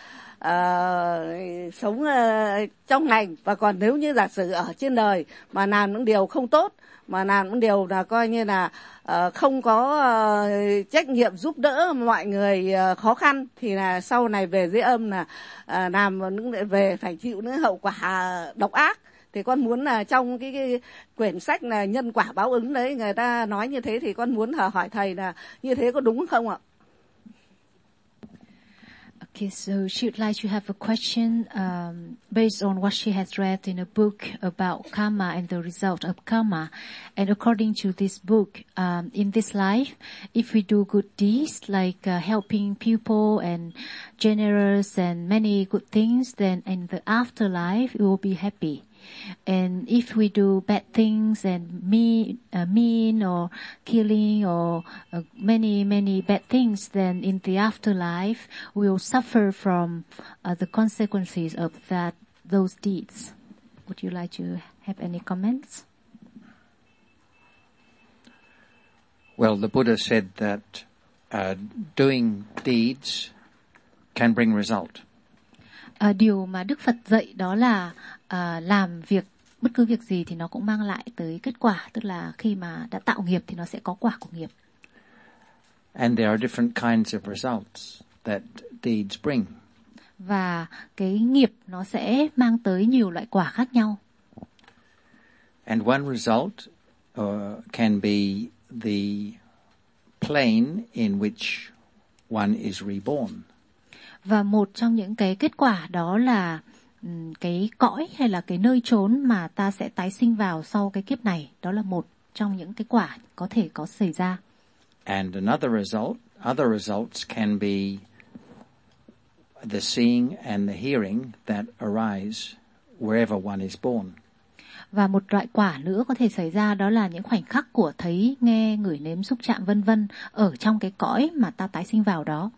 sống trong lành. Và còn nếu như giả sử ở trên đời mà làm những điều không tốt, mà làm những điều là coi như là không có trách nhiệm giúp đỡ mọi người khó khăn, thì là sau này về dưới âm là làm những về phải chịu những hậu quả độc ác. Thì con muốn là trong cái quyển sách là Nhân quả báo ứng đấy người ta nói như thế, thì con muốn hỏi thầy là như thế có đúng không ạ? Okay, so she'd like to have a question based on what she has read in a book about karma and the result of karma. And according to this book, in this life, if we do good deeds like helping people and generous and many good things, then in the afterlife we will be happy. And if we do bad things and mean or killing or many bad things, then in the afterlife we will suffer from the consequences of those deeds. Would you like to have any comments? Well, the Buddha said that doing deeds can bring result. Điều mà Đức Phật dạy đó là làm việc, bất cứ việc gì thì nó cũng mang lại tới kết quả, tức là khi mà đã tạo nghiệp thì nó sẽ có quả của nghiệp. And there are different kinds of results that deeds bring. Và cái nghiệp nó sẽ mang tới nhiều loại quả khác nhau. And one result can be the plane in which one is reborn. Và một trong những cái kết quả đó là cái cõi hay là cái nơi chốn mà ta sẽ tái sinh vào sau cái kiếp này. Đó là một trong những cái quả có thể có xảy ra. And other results can be the seeing and the hearing that arise wherever one is born. Và một loại quả nữa có thể xảy ra đó là những khoảnh khắc của thấy, nghe, ngửi, nếm, xúc chạm vân vân ở trong cái cõi mà ta tái sinh vào đó.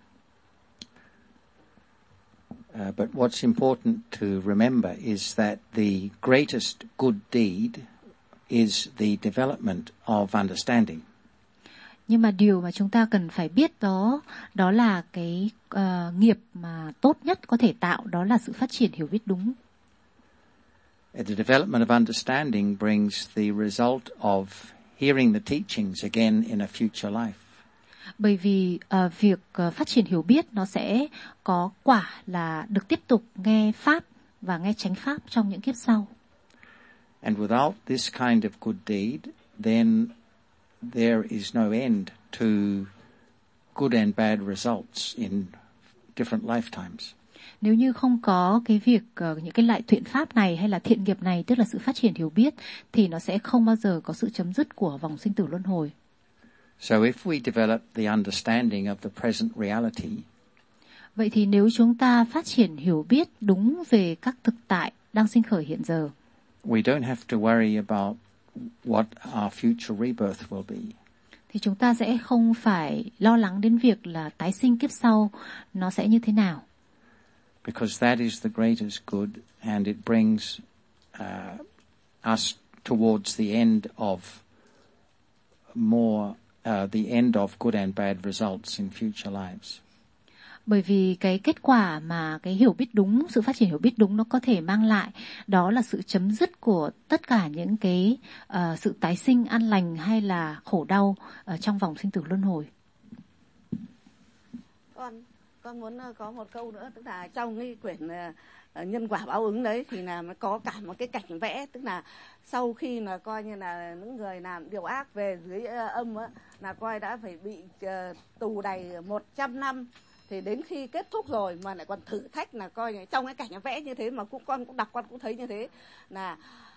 But what's important to remember is that the greatest good deed is the development of understanding. Nhưng mà điều mà chúng ta cần phải biết đó là cái nghiệp mà tốt nhất có thể tạo, đó là sự phát triển hiểu biết đúng. The development of understanding brings the result of hearing the teachings again in a future life. Bởi vì việc phát triển hiểu biết nó sẽ có quả là được tiếp tục nghe Pháp và nghe chánh Pháp trong những kiếp sau. And without this kind of good deed, then there is no end to good and bad results in different lifetimes. Nếu như không có cái việc những cái loại thiện pháp này hay là thiện nghiệp này, tức là sự phát triển hiểu biết, thì nó sẽ không bao giờ có sự chấm dứt của vòng sinh tử luân hồi. So if we develop the understanding of the present reality, vậy thì nếu chúng ta phát triển hiểu biết đúng về các thực tại đang sinh khởi hiện giờ, we don't have to worry about what our future rebirth will be. thì chúng ta sẽ không phải lo lắng đến việc là tái sinh kiếp sau nó sẽ như thế nào. Because that is the greatest good, and it brings us towards the end of the end of good and bad results in future lives. Bởi vì cái kết quả mà cái hiểu biết đúng, sự phát triển hiểu biết đúng nó có thể mang lại, đó là sự chấm dứt của tất cả những cái sự tái sinh an lành hay là khổ đau trong vòng sinh tử luân hồi. Con muốn có một câu nữa, tức là trong cái quyển nhân quả báo ứng đấy thì là nó có cả một cái cảnh vẽ, tức là sau khi là coi như là những người làm điều ác về dưới âm á, là coi đã phải bị tù đầy 100 năm, thì đến khi kết thúc rồi mà lại còn thử thách là coi trong cái cảnh vẽ như thế, mà con cũng đọc, con cũng thấy như thế là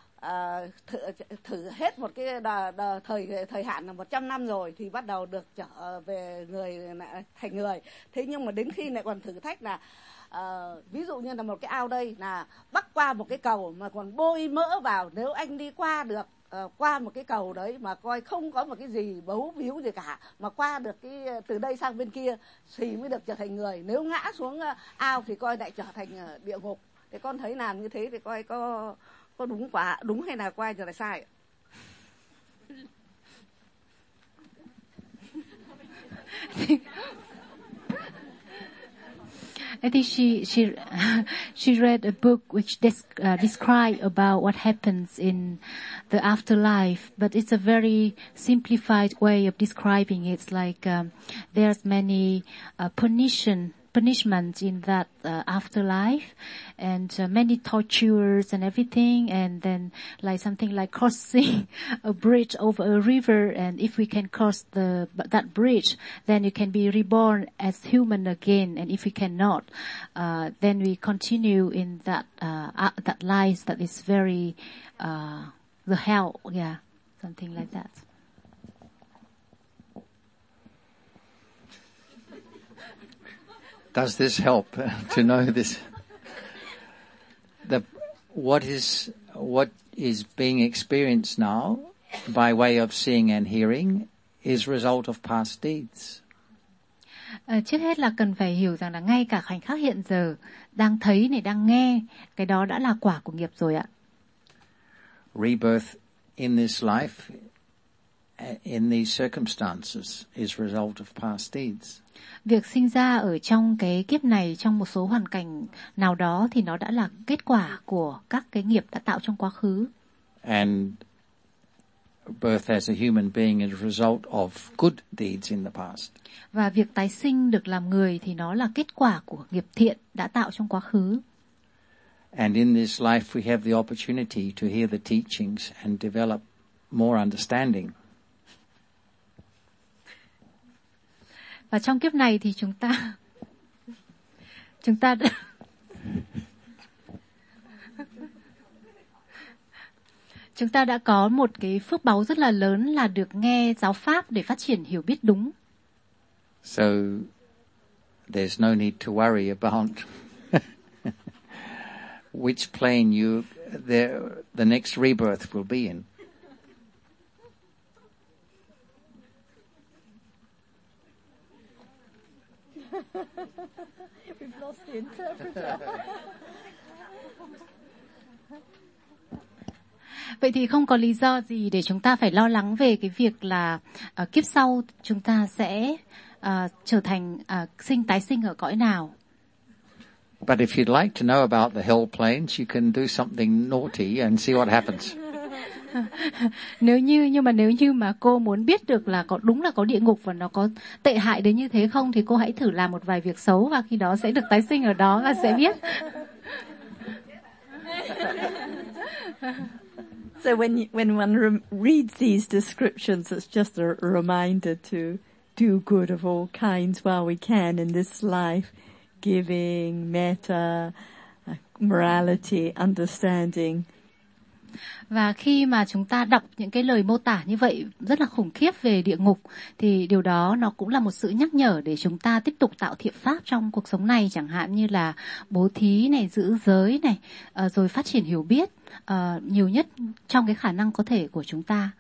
thử hết một cái thời hạn là 100 năm rồi thì bắt đầu được trở về người, thành người. Thế nhưng mà đến khi lại còn thử thách là ví dụ như là một cái ao đây là bắc qua một cái cầu mà còn bôi mỡ vào, nếu anh đi qua được qua một cái cầu đấy mà coi không có một cái gì bấu víu gì cả, mà qua được cái từ đây sang bên kia thì mới được trở thành người. Nếu ngã xuống ao thì coi lại trở thành địa ngục. Thì con thấy làm như thế thì coi có đúng hay là quay trở lại sai? I think she read a book which describe about what happens in the afterlife, but it's a very simplified way of describing it. It's like there's many punishments in that afterlife, and many tortures and everything, and then like something like crossing a bridge over a river, and if we can cross that bridge, then you can be reborn as human again, and if we cannot, then we continue in that life that is very the hell, yeah, something like that. Does this help to know this? What is being experienced now by way of seeing and hearing is result of past deeds. Trước hết là cần phải hiểu rằng là ngay cả khoảnh khắc hiện giờ đang thấy này, đang nghe, cái đó đã là quả của nghiệp rồi ạ. Rebirth in this life, in these circumstances, is result of past deeds. Việc sinh ra ở trong cái kiếp này, trong một số hoàn cảnh nào đó thì nó đã là kết quả của các cái nghiệp đã tạo trong quá khứ. And birth as a human being is a result of good deeds in the past. Và việc tái sinh được làm người thì nó là kết quả của nghiệp thiện đã tạo trong quá khứ. And in this life we have the opportunity to hear the teachings and develop more understanding. Và trong kiếp này thì chúng ta đã có một cái phước báu rất là lớn là được nghe giáo pháp để phát triển hiểu biết đúng. So there's no need to worry about which plane the next rebirth will be in. We've lost the interpreter. Vậy thì không có lý do gì để chúng ta phải lo lắng về cái việc là kiếp sau chúng ta sẽ trở thành tái sinh ở cõi nào. But if you'd like to know about the hell planes, you can do something naughty and see what happens. Nếu như mà cô muốn biết được là đúng là có địa ngục và nó có tệ hại đến như thế không, thì cô hãy thử làm một vài việc xấu và khi đó sẽ được tái sinh ở đó và sẽ biết. So when one reads these descriptions, it's just a reminder to do good of all kinds while we can in this life. Giving, metta, morality, understanding. Và khi mà chúng ta đọc những cái lời mô tả như vậy rất là khủng khiếp về địa ngục, thì điều đó nó cũng là một sự nhắc nhở để chúng ta tiếp tục tạo thiện pháp trong cuộc sống này, chẳng hạn như là bố thí này, giữ giới này, rồi phát triển hiểu biết nhiều nhất trong cái khả năng có thể của chúng ta.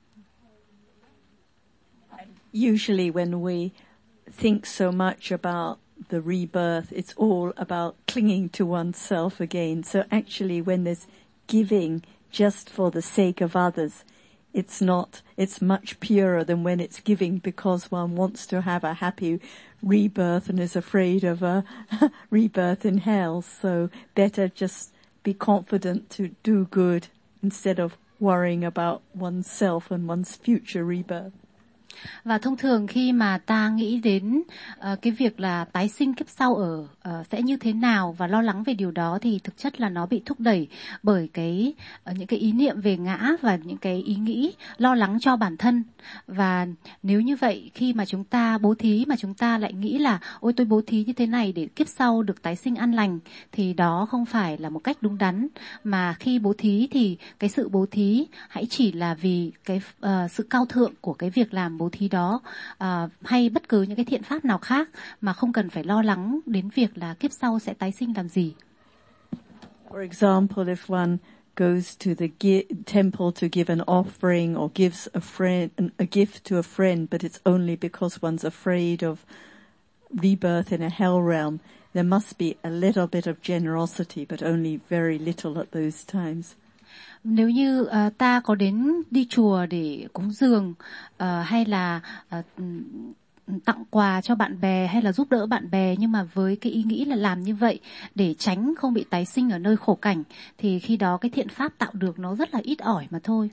Usually when we think so much about the rebirth, it's all about clinging to oneself again. So actually when there's giving just for the sake of others, it's much purer than when it's giving because one wants to have a happy rebirth and is afraid of a rebirth in hell. So better just be confident to do good instead of worrying about oneself and one's future rebirth. Và thông thường khi mà ta nghĩ đến cái việc là tái sinh kiếp sau sẽ như thế nào và lo lắng về điều đó, thì thực chất là nó bị thúc đẩy bởi những cái ý niệm về ngã và những cái ý nghĩ lo lắng cho bản thân. Và nếu như vậy, khi mà chúng ta bố thí mà chúng ta lại nghĩ là ôi tôi bố thí như thế này để kiếp sau được tái sinh an lành, thì đó không phải là một cách đúng đắn. Mà khi bố thí thì cái sự bố thí hãy chỉ là vì cái sự cao thượng của cái việc làm bố thí đó, hay bất cứ những cái thiện pháp nào khác, mà không cần phải lo lắng đến việc là kiếp sau sẽ tái sinh làm gì. For example, if one goes to the temple to give an offering or gives a gift to a friend, but it's only because one's afraid of rebirth in a hell realm, there must be a little bit of generosity, but only very little at those times. Nếu như ta có đi chùa để cúng dường hay là tặng quà cho bạn bè hay là giúp đỡ bạn bè, nhưng mà với cái ý nghĩ là làm như vậy để tránh không bị tái sinh ở nơi khổ cảnh, thì khi đó cái thiện pháp tạo được nó rất là ít ỏi mà thôi.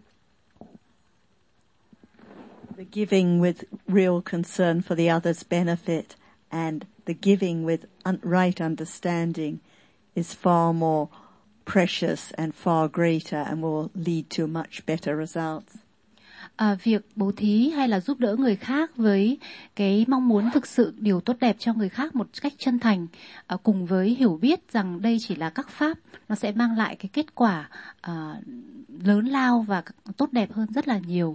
The giving with real concern for the other's benefit and the giving with right understanding is far more precious and far greater and will lead to much better results. Việc bố thí hay là giúp đỡ người khác với cái mong muốn thực sự điều tốt đẹp cho người khác một cách chân thành, cùng với hiểu biết rằng đây chỉ là các pháp, nó sẽ mang lại cái kết quả lớn lao và tốt đẹp hơn rất là nhiều.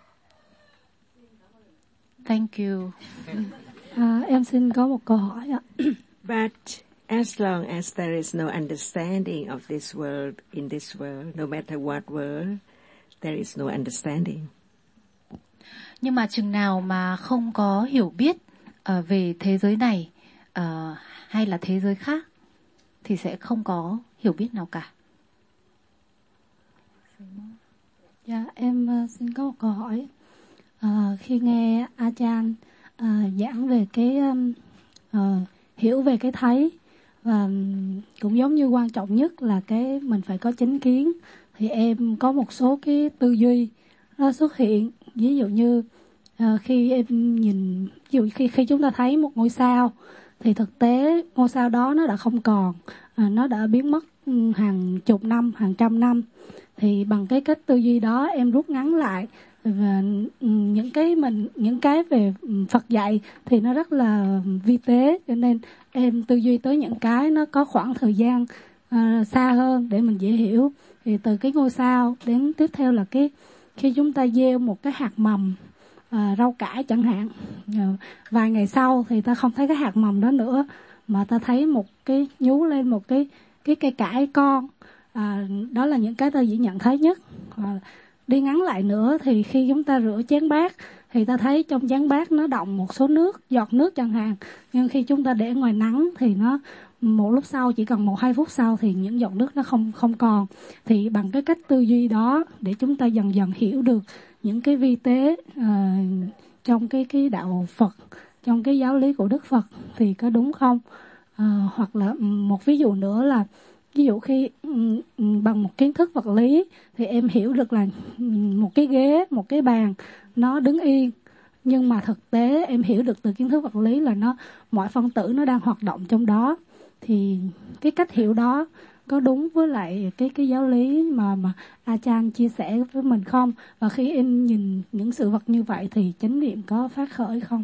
Thank you. Em xin có một câu hỏi ạ. But as long as there is no understanding of this world, in this world, no matter what world, there is no understanding. Nhưng mà chừng nào mà không có hiểu biết về thế giới này hay là thế giới khác, thì sẽ không có hiểu biết nào cả. Dạ, em xin có một câu hỏi. Khi nghe Ajahn giảng về cái hiểu về cái thấy, và cũng giống như quan trọng nhất là cái mình phải có chánh kiến, thì em có một số cái tư duy nó xuất hiện. Ví dụ như khi em nhìn, ví dụ khi chúng ta thấy một ngôi sao, thì thực tế ngôi sao đó nó đã không còn, nó đã biến mất hàng chục năm, hàng trăm năm. Thì bằng cái cách tư duy đó em rút ngắn lại, và những cái về Phật dạy thì nó rất là vi tế, cho nên em tư duy tới những cái nó có khoảng thời gian xa hơn để mình dễ hiểu. Thì từ cái ngôi sao đến tiếp theo là khi chúng ta gieo một cái hạt mầm rau cải chẳng hạn, vài ngày sau thì ta không thấy cái hạt mầm đó nữa, mà ta thấy nhú lên một cái cây cải con. Đó là những cái ta dễ nhận thấy nhất. Đi ngắn lại nữa thì khi chúng ta rửa chén bát thì ta thấy trong chén bát nó đọng một số nước, giọt nước chẳng hạn. Nhưng khi chúng ta để ngoài nắng thì nó một lúc sau, chỉ cần 1-2 phút sau thì những giọt nước nó không còn. Thì bằng cái cách tư duy đó để chúng ta dần dần hiểu được những cái vi tế trong cái đạo Phật, trong cái giáo lý của Đức Phật thì có đúng không? Hoặc là một ví dụ nữa là ví dụ khi bằng một kiến thức vật lý thì em hiểu được là một cái ghế, một cái bàn nó đứng yên, nhưng mà thực tế em hiểu được từ kiến thức vật lý là mọi phân tử nó đang hoạt động trong đó. Thì cái cách hiểu đó có đúng với lại cái giáo lý mà Achan chia sẻ với mình không? Và khi em nhìn những sự vật như vậy thì chánh niệm có phát khởi không?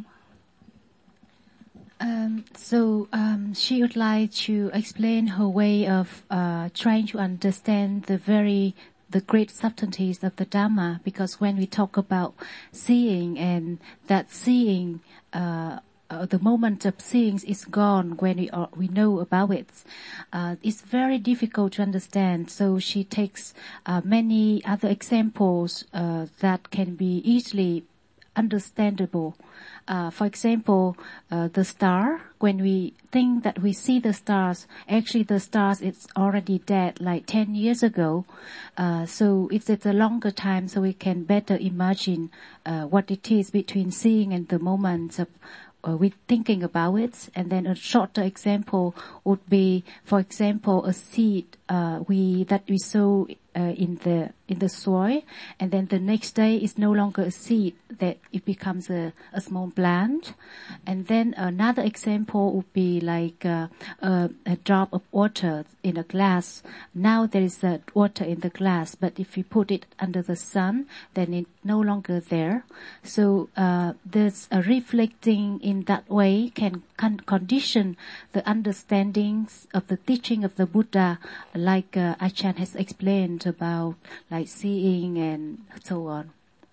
She would like to explain her way of trying to understand the great subtleties of the Dhamma, because when we talk about seeing, and that seeing, the moment of seeing is gone when we know about it, it's very difficult to understand. So she takes many other examples that can be easily understandable. For example, the star, when we think that we see the stars, actually the stars is already dead like 10 years ago. So it's a longer time, so we can better imagine what it is between seeing and the moment of with thinking about it. And then a shorter example would be, for example, a seed that we sow in the soil, and then the next day it's no longer a seed, that it becomes a small plant. And then another example would be like a drop of water in a glass. Now there is water in the glass, but if you put it under the sun, then it's no longer there. So there's a reflecting in that way can condition the understandings of the teaching of the Buddha, like Achan has explained about like seeing and so on.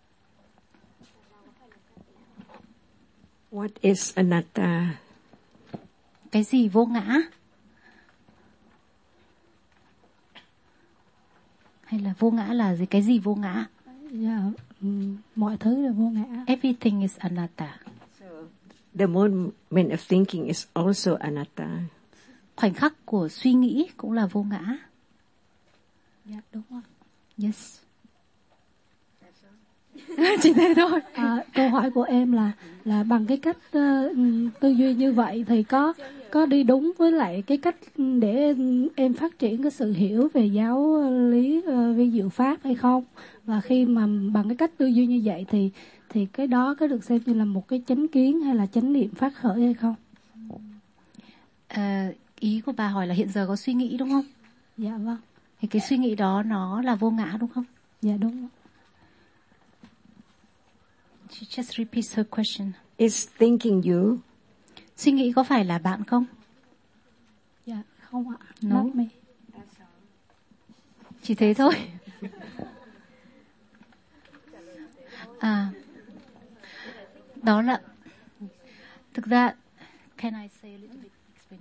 What is anatta? Cái gì vô ngã? Hay là vô ngã là gì? Cái gì vô ngã? Mọi thứ là vô ngã. Everything is anatta. So the moment of thinking is also anatta. Khoảnh khắc của suy nghĩ cũng là vô ngã. Dạ, đúng rồi. Yes. Chỉ thế thôi. Câu hỏi của em là bằng cái cách tư duy như vậy thì có đi đúng với lại cái cách để em phát triển cái sự hiểu về giáo lý vi diệu pháp hay không? Và khi mà bằng cái cách tư duy như vậy thì cái đó có được xem như là một cái chánh kiến hay là chánh niệm phát khởi hay không? Ý của bà hỏi là hiện giờ có suy nghĩ đúng không? Dạ vâng. Thì cái suy nghĩ đó nó là vô ngã đúng không? Dạ đúng. She just repeats her question. Is thinking you? Suy nghĩ có phải là bạn không? Dạ không ạ. No. Not me. Chỉ thế thôi. Đó là thực ra, can I say a little bit?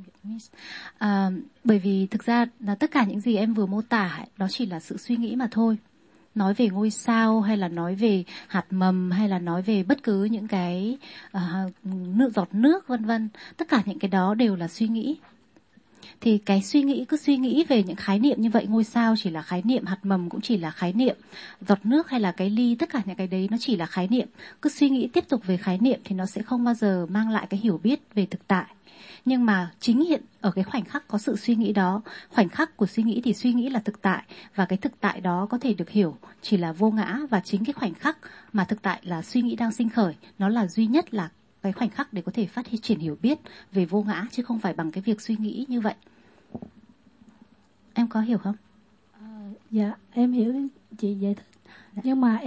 Bởi vì thực ra là tất cả những gì em vừa mô tả đó chỉ là sự suy nghĩ mà thôi. Nói về ngôi sao, hay là nói về hạt mầm, hay là nói về bất cứ những cái giọt nước vân vân, tất cả những cái đó đều là suy nghĩ. Thì cái suy nghĩ cứ suy nghĩ về những khái niệm như vậy, ngôi sao chỉ là khái niệm, hạt mầm cũng chỉ là khái niệm, giọt nước hay là cái ly, tất cả những cái đấy nó chỉ là khái niệm. Cứ suy nghĩ tiếp tục về khái niệm thì nó sẽ không bao giờ mang lại cái hiểu biết về thực tại. Nhưng mà chính hiện ở cái khoảnh khắc có sự suy nghĩ đó, khoảnh khắc của suy nghĩ thì suy nghĩ là thực tại, và cái thực tại đó có thể được hiểu chỉ là vô ngã, và chính cái khoảnh khắc mà thực tại là suy nghĩ đang sinh khởi, nó là duy nhất là cái khoảnh khắc để có thể phát triển hiểu biết về vô ngã, chứ không phải bằng cái việc suy nghĩ như vậy. Em có hiểu không? Dạ, em hiểu chị giải thích. Nhưng mà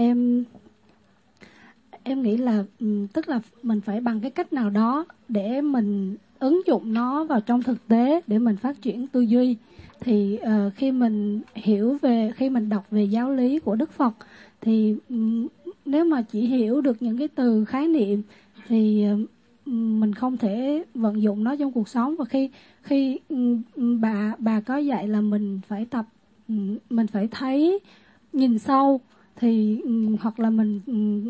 em nghĩ là tức là mình phải bằng cái cách nào đó để mình ứng dụng nó vào trong thực tế để mình phát triển tư duy. Thì khi mình khi mình đọc về giáo lý của Đức Phật thì nếu mà chỉ hiểu được những cái từ khái niệm thì mình không thể vận dụng nó trong cuộc sống. Và khi bà có dạy là mình phải tập, mình phải thấy, nhìn sâu, thì hoặc là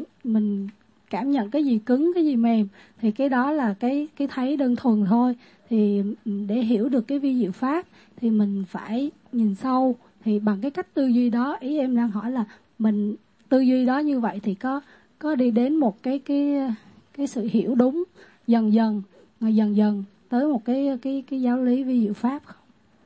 mình cảm nhận cái gì cứng, cái gì mềm, thì cái đó là cái thấy đơn thuần thôi. thì để hiểu được cái vi diệu pháp thì mình phải nhìn sâu. Thì bằng cái cách tư duy đó, ý em đang hỏi là mình tư duy đó như vậy thì có đi đến một cái sự hiểu đúng dần dần tới một cái giáo lý vi diệu pháp không?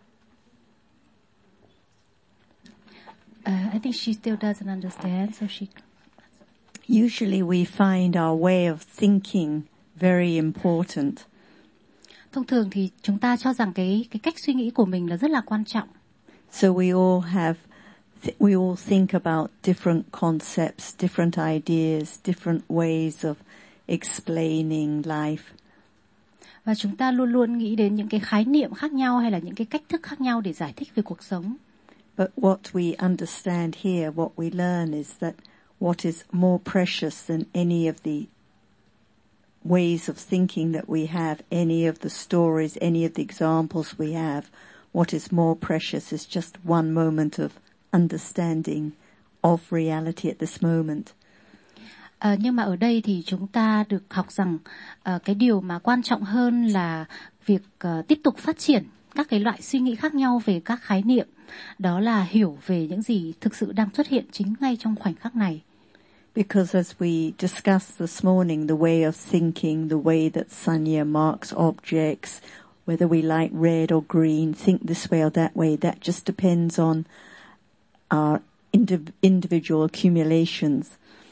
I think she still doesn't understand, so she. Usually we find our way of thinking very important. Thông thường thì chúng ta cho rằng cái cách suy nghĩ của mình là rất là quan trọng. So we all think about different concepts, different ideas, different ways of explaining life. Và chúng ta luôn luôn nghĩ đến những cái khái niệm khác nhau hay là những cái cách thức khác nhau để giải thích về cuộc sống. But what we understand here, what we learn is that what is more precious than any of the ways of thinking that we have, any of the stories, any of the examples we have, what is more precious is just one moment of understanding of reality at this moment. Nhưng mà ở đây thì chúng ta được học rằng cái điều mà quan trọng hơn là việc tiếp tục phát triển các cái loại suy nghĩ khác nhau về các khái niệm. Đó là hiểu về những gì thực sự đang xuất hiện chính ngay trong khoảnh khắc này. Because as we discussed this morning, the way of thinking, the way that Sanya marks objects, whether we like red or green, think this way or that way, that just depends on our individual accumulations.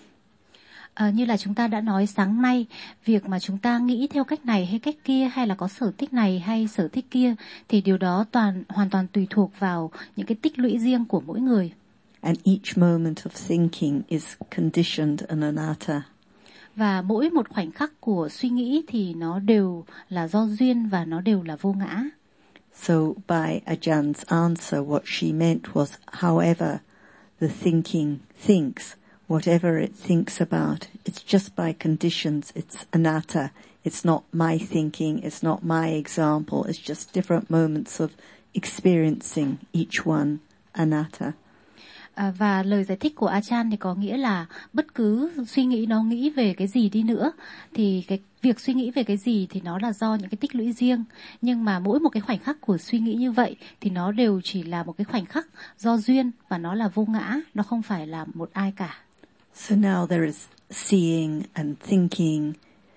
Như là chúng ta đã nói sáng nay, việc mà chúng ta nghĩ theo cách này hay cách kia, hay là có sở thích này hay sở thích kia, thì điều đó hoàn toàn tùy thuộc vào những cái tích lũy riêng của mỗi người. And each moment of thinking is conditioned and anatta. Và mỗi một khoảnh khắc của suy nghĩ thì nó đều là do duyên và nó đều là vô ngã. So by Ajah's answer, what she meant was, however the thinking thinks, whatever it thinks about, it's just by conditions, it's anatta. It's not my thinking, it's not my example, it's just different moments of experiencing each one anatta. Và lời giải thích của Ajahn thì có nghĩa là bất cứ suy nghĩ nó nghĩ về cái gì đi nữa thì cái việc suy nghĩ về cái gì thì nó là do những cái tích lũy riêng, nhưng mà mỗi một cái khoảnh khắc của suy nghĩ như vậy thì nó đều chỉ là một cái khoảnh khắc do duyên và nó là vô ngã, nó không phải là một ai cả. So now there is seeing and thinking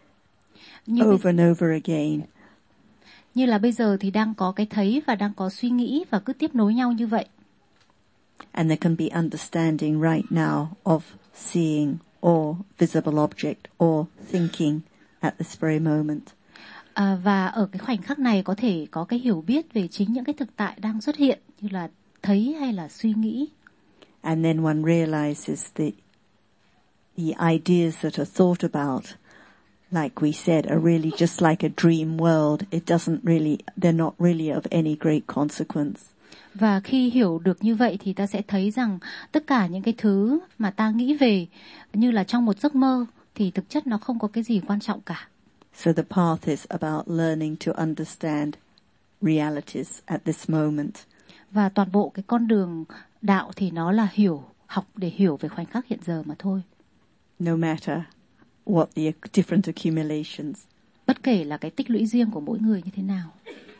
over and over again. Như là bây giờ thì đang có cái thấy và đang có suy nghĩ và cứ tiếp nối nhau như vậy. And there can be understanding right now of seeing or visible object or thinking at this very moment. Và ở cái khoảnh khắc này có thể có cái hiểu biết về chính những cái thực tại đang xuất hiện như là thấy hay là suy nghĩ. And then one realizes that the ideas that are thought about, like we said, are really just like a dream world. They're not really of any great consequence. Và khi hiểu được như vậy thì ta sẽ thấy rằng tất cả những cái thứ mà ta nghĩ về như là trong một giấc mơ thì thực chất nó không có cái gì quan trọng cả. So the path is about learning to understand realities at this moment. Và toàn bộ cái con đường đạo thì nó là học để hiểu về khoảnh khắc hiện giờ mà thôi. No matter what the different accumulations. Bất kể là cái tích lũy riêng của mỗi người như thế nào.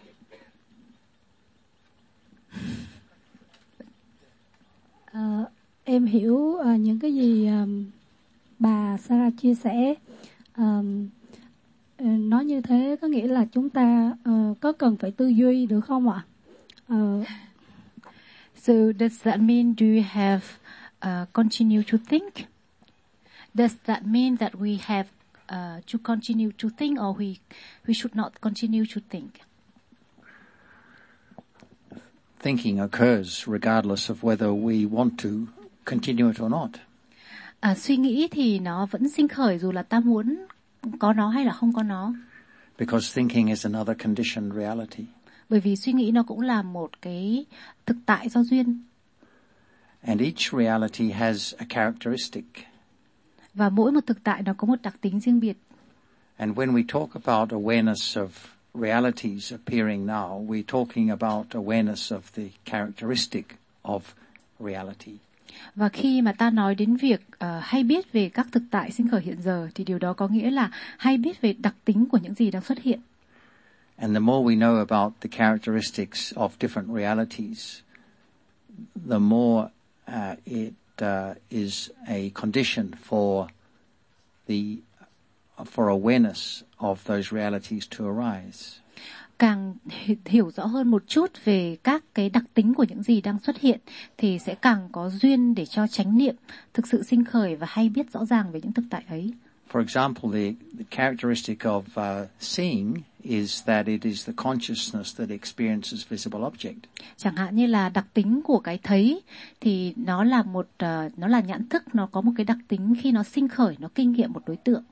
Em hiểu những cái gì bà Sarah chia sẻ. Nói như thế có nghĩa là chúng ta có cần phải tư duy được không ạ? So does that mean do you have continue to think? Does that mean that we have to continue to think, or we should not continue to think? Thinking occurs regardless of whether we want to continue it or not. Suy nghĩ thì nó vẫn sinh khởi dù là ta muốn có nó hay là không có nó. Because thinking is another conditioned reality. Bởi vì suy nghĩ nó cũng là một cái thực tại do duyên. And each reality has a characteristic. Và mỗi một thực tại nó có một đặc tính riêng biệt. And when we talk about awareness of realities appearing now, we're talking about awareness of the characteristic of reality. Và khi mà ta nói đến việc hay biết về các thực tại sinh khởi hiện giờ thì điều đó có nghĩa là hay biết về đặc tính của những gì đang xuất hiện. And the more we know about the characteristics of different realities, the more it is a condition for awareness of those realities to arise. Càng hiểu rõ hơn một chút về các cái đặc tính của những gì đang xuất hiện thì sẽ càng có duyên để cho chánh niệm thực sự sinh khởi và hay biết rõ ràng về những thực tại ấy. For example, the characteristic of seeing is that it is the consciousness that experiences visible object. Chẳng hạn như là đặc tính của cái thấy thì nó là nhãn thức, nó có một cái đặc tính khi nó sinh khởi, nó kinh nghiệm một đối tượng.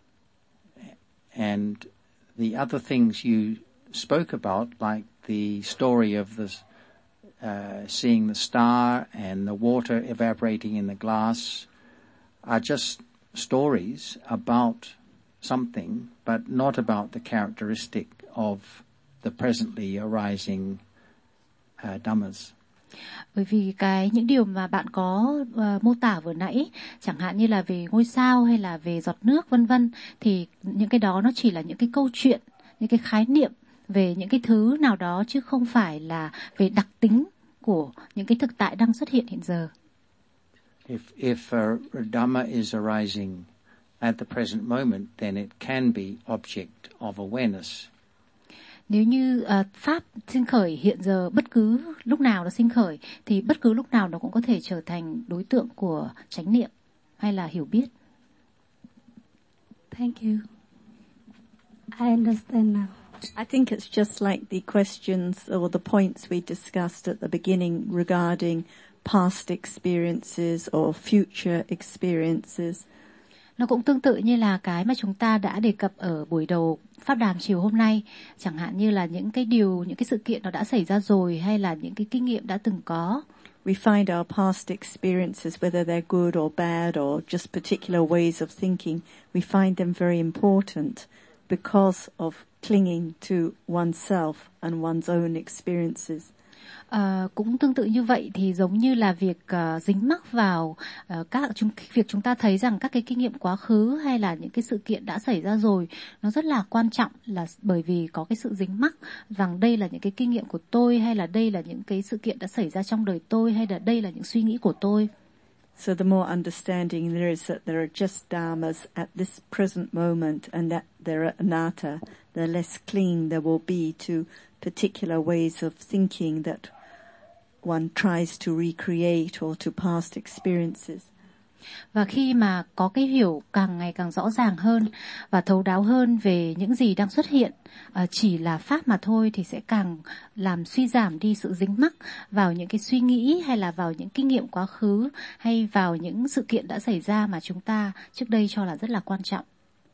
And the other things you spoke about, like the story of the seeing the star and the water evaporating in the glass, are just stories about something, but not about the characteristic of the presently arising dhammas. Bởi vì những điều mà bạn có mô tả vừa nãy, chẳng hạn như là về ngôi sao hay là về giọt nước vân vân, thì những cái đó nó chỉ là những cái câu chuyện, những cái khái niệm về những cái thứ nào đó chứ không phải là về đặc tính của những cái thực tại đang xuất hiện hiện giờ. If a Dhamma is arising at the present moment, then it can be object of awareness. Nếu như pháp sinh khởi hiện giờ, bất cứ lúc nào nó sinh khởi thì bất cứ lúc nào nó cũng có thể trở thành đối tượng của chánh niệm hay là hiểu biết. Thank you. I understand now. I think it's just like the questions or the points we discussed at the beginning regarding past experiences or future experiences. Nó cũng tương tự như là cái mà chúng ta đã đề cập ở buổi đầu pháp đàm chiều hôm nay, chẳng hạn như là những cái sự kiện nó đã xảy ra rồi hay là những cái kinh nghiệm đã từng có. We find our past experiences, whether they're good or bad or just particular ways of thinking, we find them very important because of clinging to oneself and one's own experiences. Cũng tương tự như vậy thì giống như là việc dính mắc vào việc chúng ta thấy rằng các cái kinh nghiệm quá khứ hay là những cái sự kiện đã xảy ra rồi nó rất là quan trọng, là bởi vì có cái sự dính mắc rằng đây là những cái kinh nghiệm của tôi, hay là đây là những cái sự kiện đã xảy ra trong đời tôi, hay là đây là những suy nghĩ của tôi. So the more understanding there is that there are just dhammas at this present moment and that they're anatta, the less clinging there will be to particular ways of thinking that one tries to recreate or to past experiences. Và khi mà có cái hiểu càng ngày càng rõ ràng hơn và thấu đáo hơn về những gì đang xuất hiện chỉ là pháp mà thôi, thì sẽ càng làm suy giảm đi sự dính mắc vào những cái suy nghĩ hay là vào những kinh nghiệm quá khứ hay vào những sự kiện đã xảy ra mà chúng ta trước đây cho là rất là quan trọng.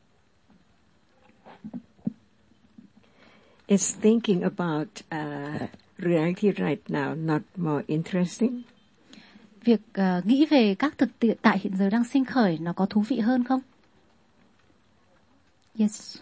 Is thinking about reality right now not more interesting? Việc nghĩ về các thực tại hiện giờ đang sinh khởi nó có thú vị hơn không? Yes.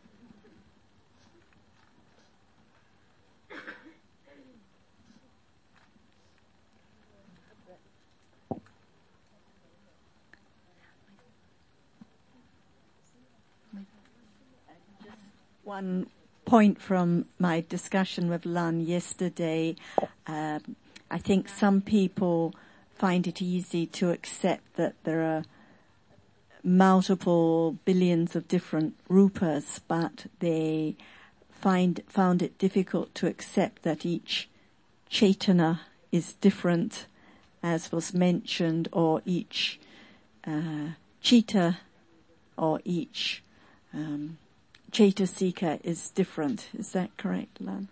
One point from my discussion with Lan yesterday, I think some people find it easy to accept that there are multiple billions of different rupas, but they found it difficult to accept that each chaitana is different, as was mentioned, or each chitta or each Chaitasika is different. Is that correct, Lan?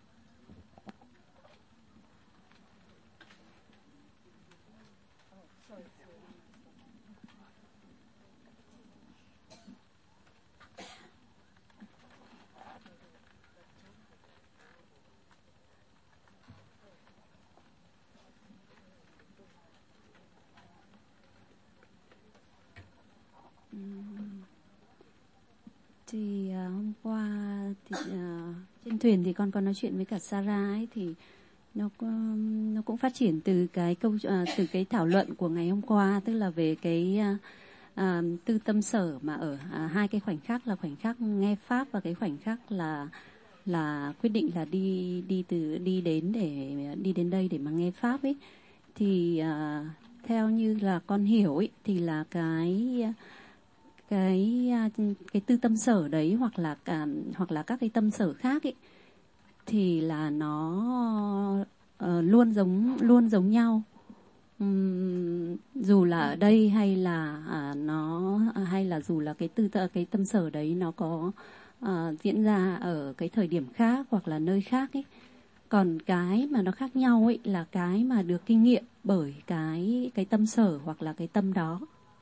Thì hôm qua thì trên thuyền thì con có nói chuyện với cả Sarah ấy, thì nó cũng phát triển từ từ cái thảo luận của ngày hôm qua, tức là về cái tư tâm sở mà ở hai cái khoảnh khắc là khoảnh khắc nghe pháp và cái khoảnh khắc là là quyết định là đi đến đây để mà nghe pháp ấy, thì theo như là con hiểu ấy, thì là cái tư tâm sở đấy hoặc là các cái tâm sở khác ấy, thì là nó luôn giống nhau. Dù là ở đây hay là dù là cái tâm sở đấy nó có diễn ra ở cái thời điểm khác hoặc là nơi khác ấy. Còn cái mà nó khác nhau ấy là cái mà được kinh nghiệm bởi cái tâm sở hoặc là cái tâm đó.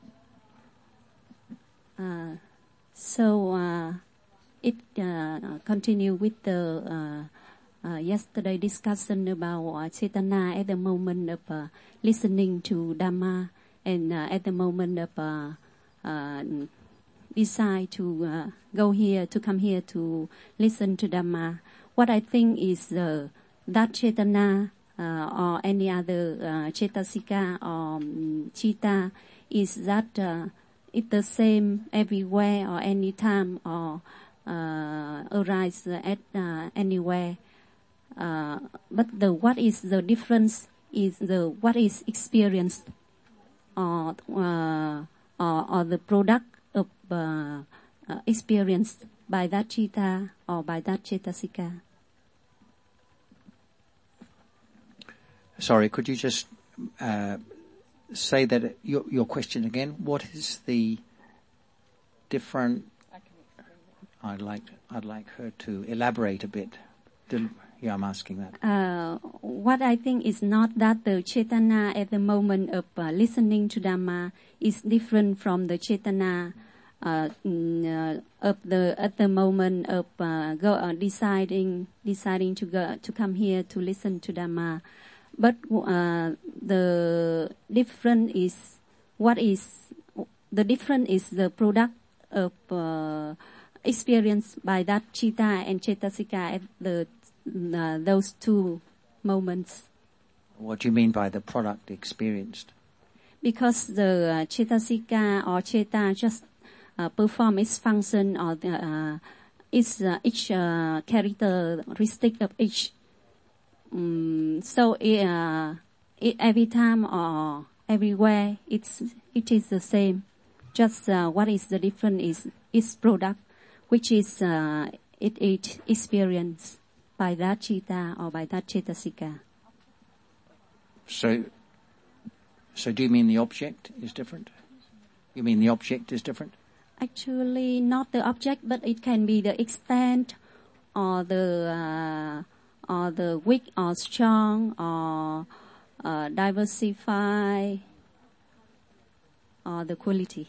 It continue with the yesterday discussion about Chetana at the moment of listening to Dhamma and at the moment of decide to come here to listen to Dhamma. What I think is that Chetana or any other Cetasika or Chitta is that it's the same everywhere or any time or arise at anywhere. But what is the difference is what is experienced or the product of experience by that chitta or by that cetasika. Sorry, could you just say that your question again? What is the different? I'd like her to elaborate a bit. Yeah, I'm asking that. What I think is not that the Chetana at the moment of listening to Dhamma is different from the Chetana at the moment of deciding to come here to listen to Dhamma. But the difference is the product of experience by that chitta and cetasika at those two moments. What do you mean by the product experienced? Because the cetasika or chitta just perform its function or each characteristic of each. So every time or everywhere it is the same. Just what is the difference is its product, which is it experienced by that chitta or by that cetasika. So do you mean the object is different? You mean the object is different? Actually, not the object, but it can be the extent or the weak or strong or diversify or the qualities.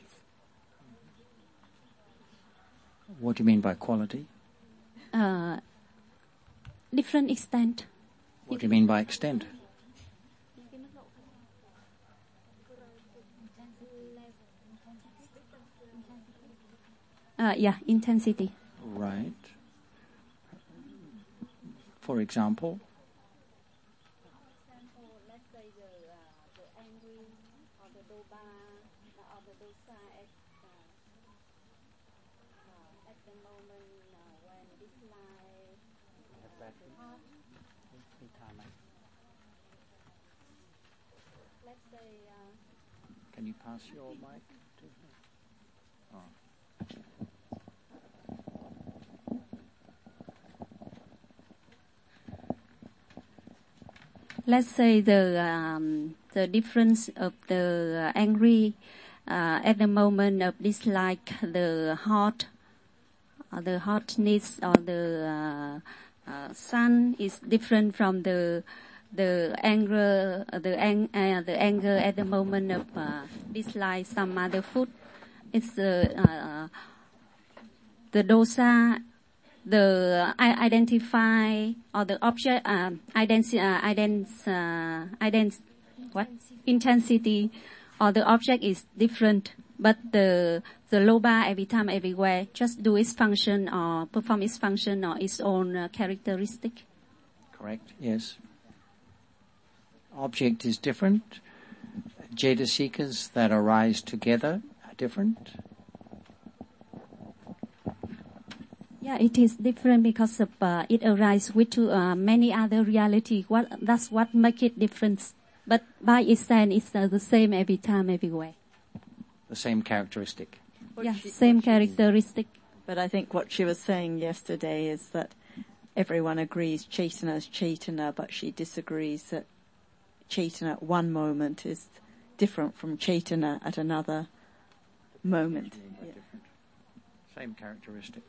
What do you mean by quality? Different extent. What do you mean by extent? Intensity. Right. For example? Let's say the angry or the doba or the dosa at the moment when this life hot. Let's say. Can you pass your mic to her? Oh. Let's say the difference of the angry at the moment of dislike, the hotness or the sun is different from the anger at the moment of dislike some other food. It's the dosa. The identify or the object intensity or the object is different, but the loba every time everywhere just do its function or perform its function or its own characteristic. Correct. Yes. Object is different. Cetasikas that arise together are different. Yeah, it is different because of it arises with many other reality. That's what makes it different. But by itself, it's the same every time, everywhere. The same characteristic. Yeah, same characteristic. But I think what she was saying yesterday is that everyone agrees Chaitanya is Chaitanya, but she disagrees that Chaitanya at one moment is different from Chaitanya at another moment. Yeah. Same characteristic.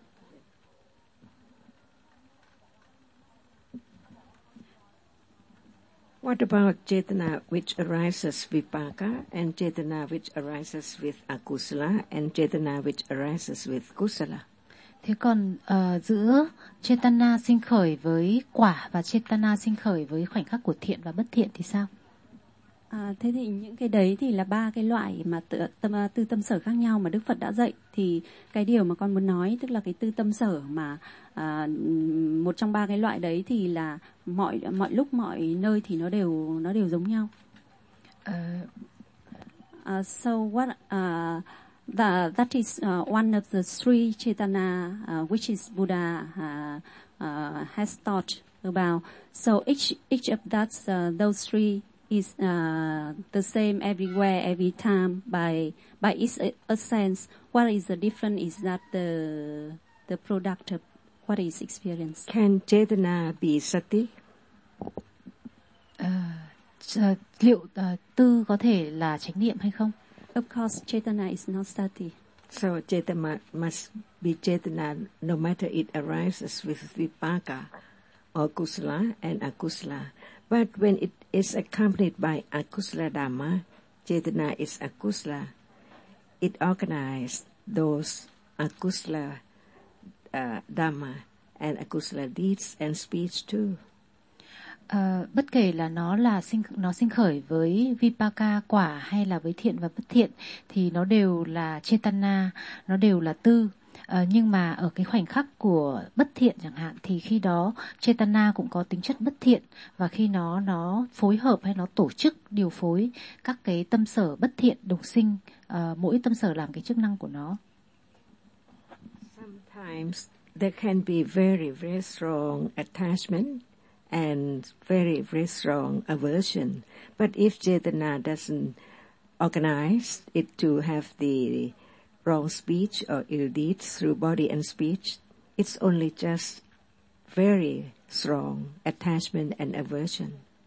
What about Chetana which arises with Vipaka, and Chetana which arises with Akusala, and Chetana which arises with Kusala? Thế còn giữa Chetana sinh khởi với quả và Chetana sinh khởi với khoảnh khắc của thiện và bất thiện thì sao? Thế thì những cái đấy thì là ba cái loại mà tư tâm sở khác nhau mà Đức Phật đã dạy. Thì cái điều mà con muốn nói tức là cái tư tâm sở mà một trong ba cái loại đấy thì là mọi lúc mọi nơi thì nó đều giống nhau. So what that is one of the three Chaitanya which is Buddha has taught about. So each of that those three is the same everywhere, every time by its essence. What is the difference is that the product of what is experienced. Can Chetana be sati? Liệu tư có thể là chánh niệm hay không? Of course, Chaitanya is not sati. So Chetana must be Chetana no matter it arises with Vipaka or Kusala and Akusala. But when it is accompanied by Akusala Dhamma, Chetana is Akusala. It organizes those Akusala Dhamma and Akusala deeds and speech too. Bất kể là nó sinh khởi với Vipaka quả hay là với thiện và bất thiện thì nó đều là Chetana, nó đều là tư. Nhưng mà ở cái khoảnh khắc của bất thiện chẳng hạn thì khi đó Chetana cũng có tính chất bất thiện, và khi nó phối hợp hay nó tổ chức điều phối các cái tâm sở bất thiện đồng sinh, mỗi tâm sở làm cái chức năng của nó. Sometimes there can be very, very strong attachment and very, very strong aversion. But if Chetana doesn't organize it to have the wrong speech or ill deeds through body and speech, it's only just very strong attachment and aversion.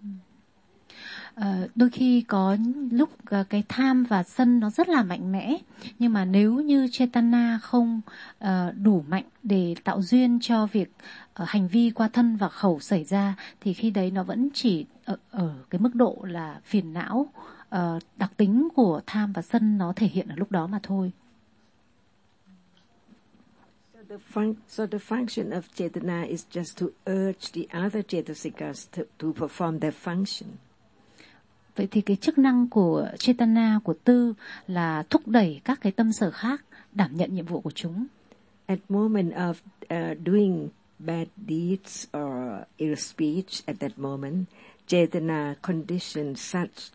Đôi khi có lúc cái tham và sân nó rất là mạnh mẽ, nhưng mà nếu như Chetana không đủ mạnh để tạo duyên cho việc hành vi qua thân và khẩu xảy ra, thì khi đấy nó vẫn chỉ ở cái mức độ là phiền não, đặc tính của tham và sân nó thể hiện ở lúc đó mà thôi. So the function of Chetana is just to urge the other Cetasikas to perform their function. Vậy thì cái chức năng của Chetana, của tư là thúc đẩy các cái tâm sở khác đảm nhận nhiệm vụ của chúng. At moment of doing bad deeds or ill speech, at that moment, Chetana conditions such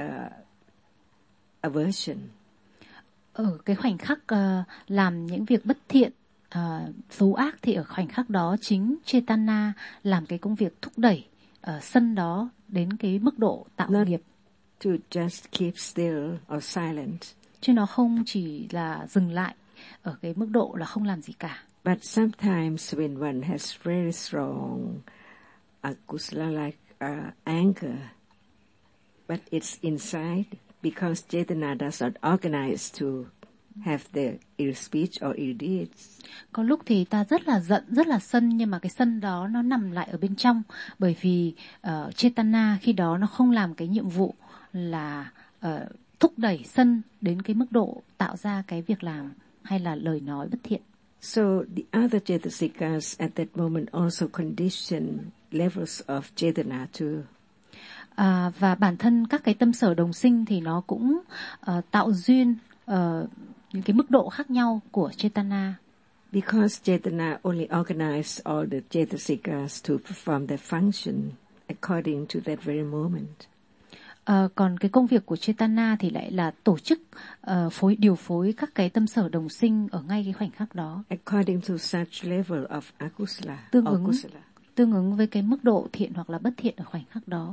aversion. Ở cái khoảnh khắc làm những việc bất thiện, xấu ác, thì ở khoảnh khắc đó chính Chetana làm cái công việc thúc đẩy sân đó đến cái mức độ tạo nghiệp. To just keep still or silent. Chứ nó không chỉ là dừng lại ở cái mức độ là không làm gì cả. But sometimes when one has very strong akusala like anger, but it's inside because Chetana does not organize to have the ill speech or ill deeds. Có lúc thì ta rất là giận, rất là sân, nhưng mà cái sân đó nó nằm lại ở bên trong, bởi vì Chetana khi đó nó không làm cái nhiệm vụ là thúc đẩy sân đến cái mức độ tạo ra cái việc làm hay là lời nói bất thiện. So the other Cetasikas at that moment also condition levels of Chetana too. Và bản thân các cái tâm sở đồng sinh thì nó cũng tạo duyên những cái mức độ khác nhau của Chetana. Because Chetana only organizes all the Cetasikas to perform their function according to that very moment. Còn cái công việc của Chaitanya thì lại là tổ chức điều phối các cái tâm sở đồng sinh ở ngay cái khoảnh khắc đó. According to such level of akusala, tương ứng với cái mức độ thiện hoặc là bất thiện ở khoảnh khắc đó.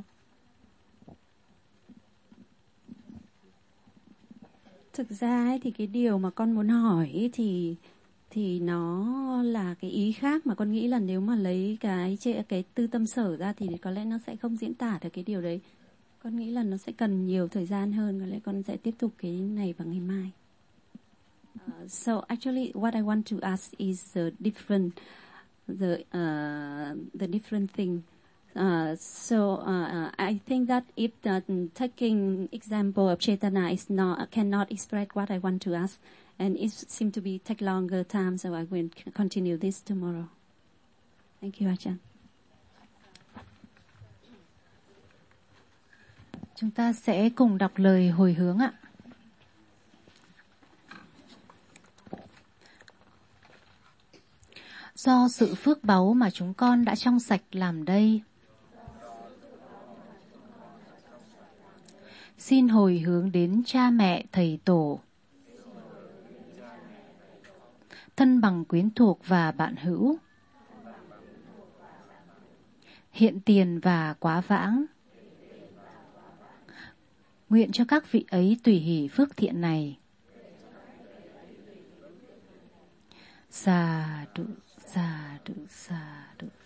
Thực ra ấy, thì cái điều mà con muốn hỏi ấy, thì nó là cái ý khác, mà con nghĩ là nếu mà lấy cái tư tâm sở ra thì có lẽ nó sẽ không diễn tả được cái điều đấy. Con nghĩ là nó sẽ cần nhiều thời gian hơn, có lẽ con sẽ tiếp tục cái này vào ngày mai. So actually what I want to ask is the different thing. I think that if taking example of Chaitanya cannot express what I want to ask, and it seems to be take longer time, so I will continue this tomorrow. Thank you, Ajahn. Chúng ta sẽ cùng đọc lời hồi hướng ạ. Do sự phước báu mà chúng con đã trong sạch làm đây, xin hồi hướng đến cha mẹ, thầy tổ, thân bằng quyến thuộc và bạn hữu, hiện tiền và quá vãng. Nguyện cho các vị ấy tùy hỷ phước thiện này. Sa đụ, sa đụ, sa đụ.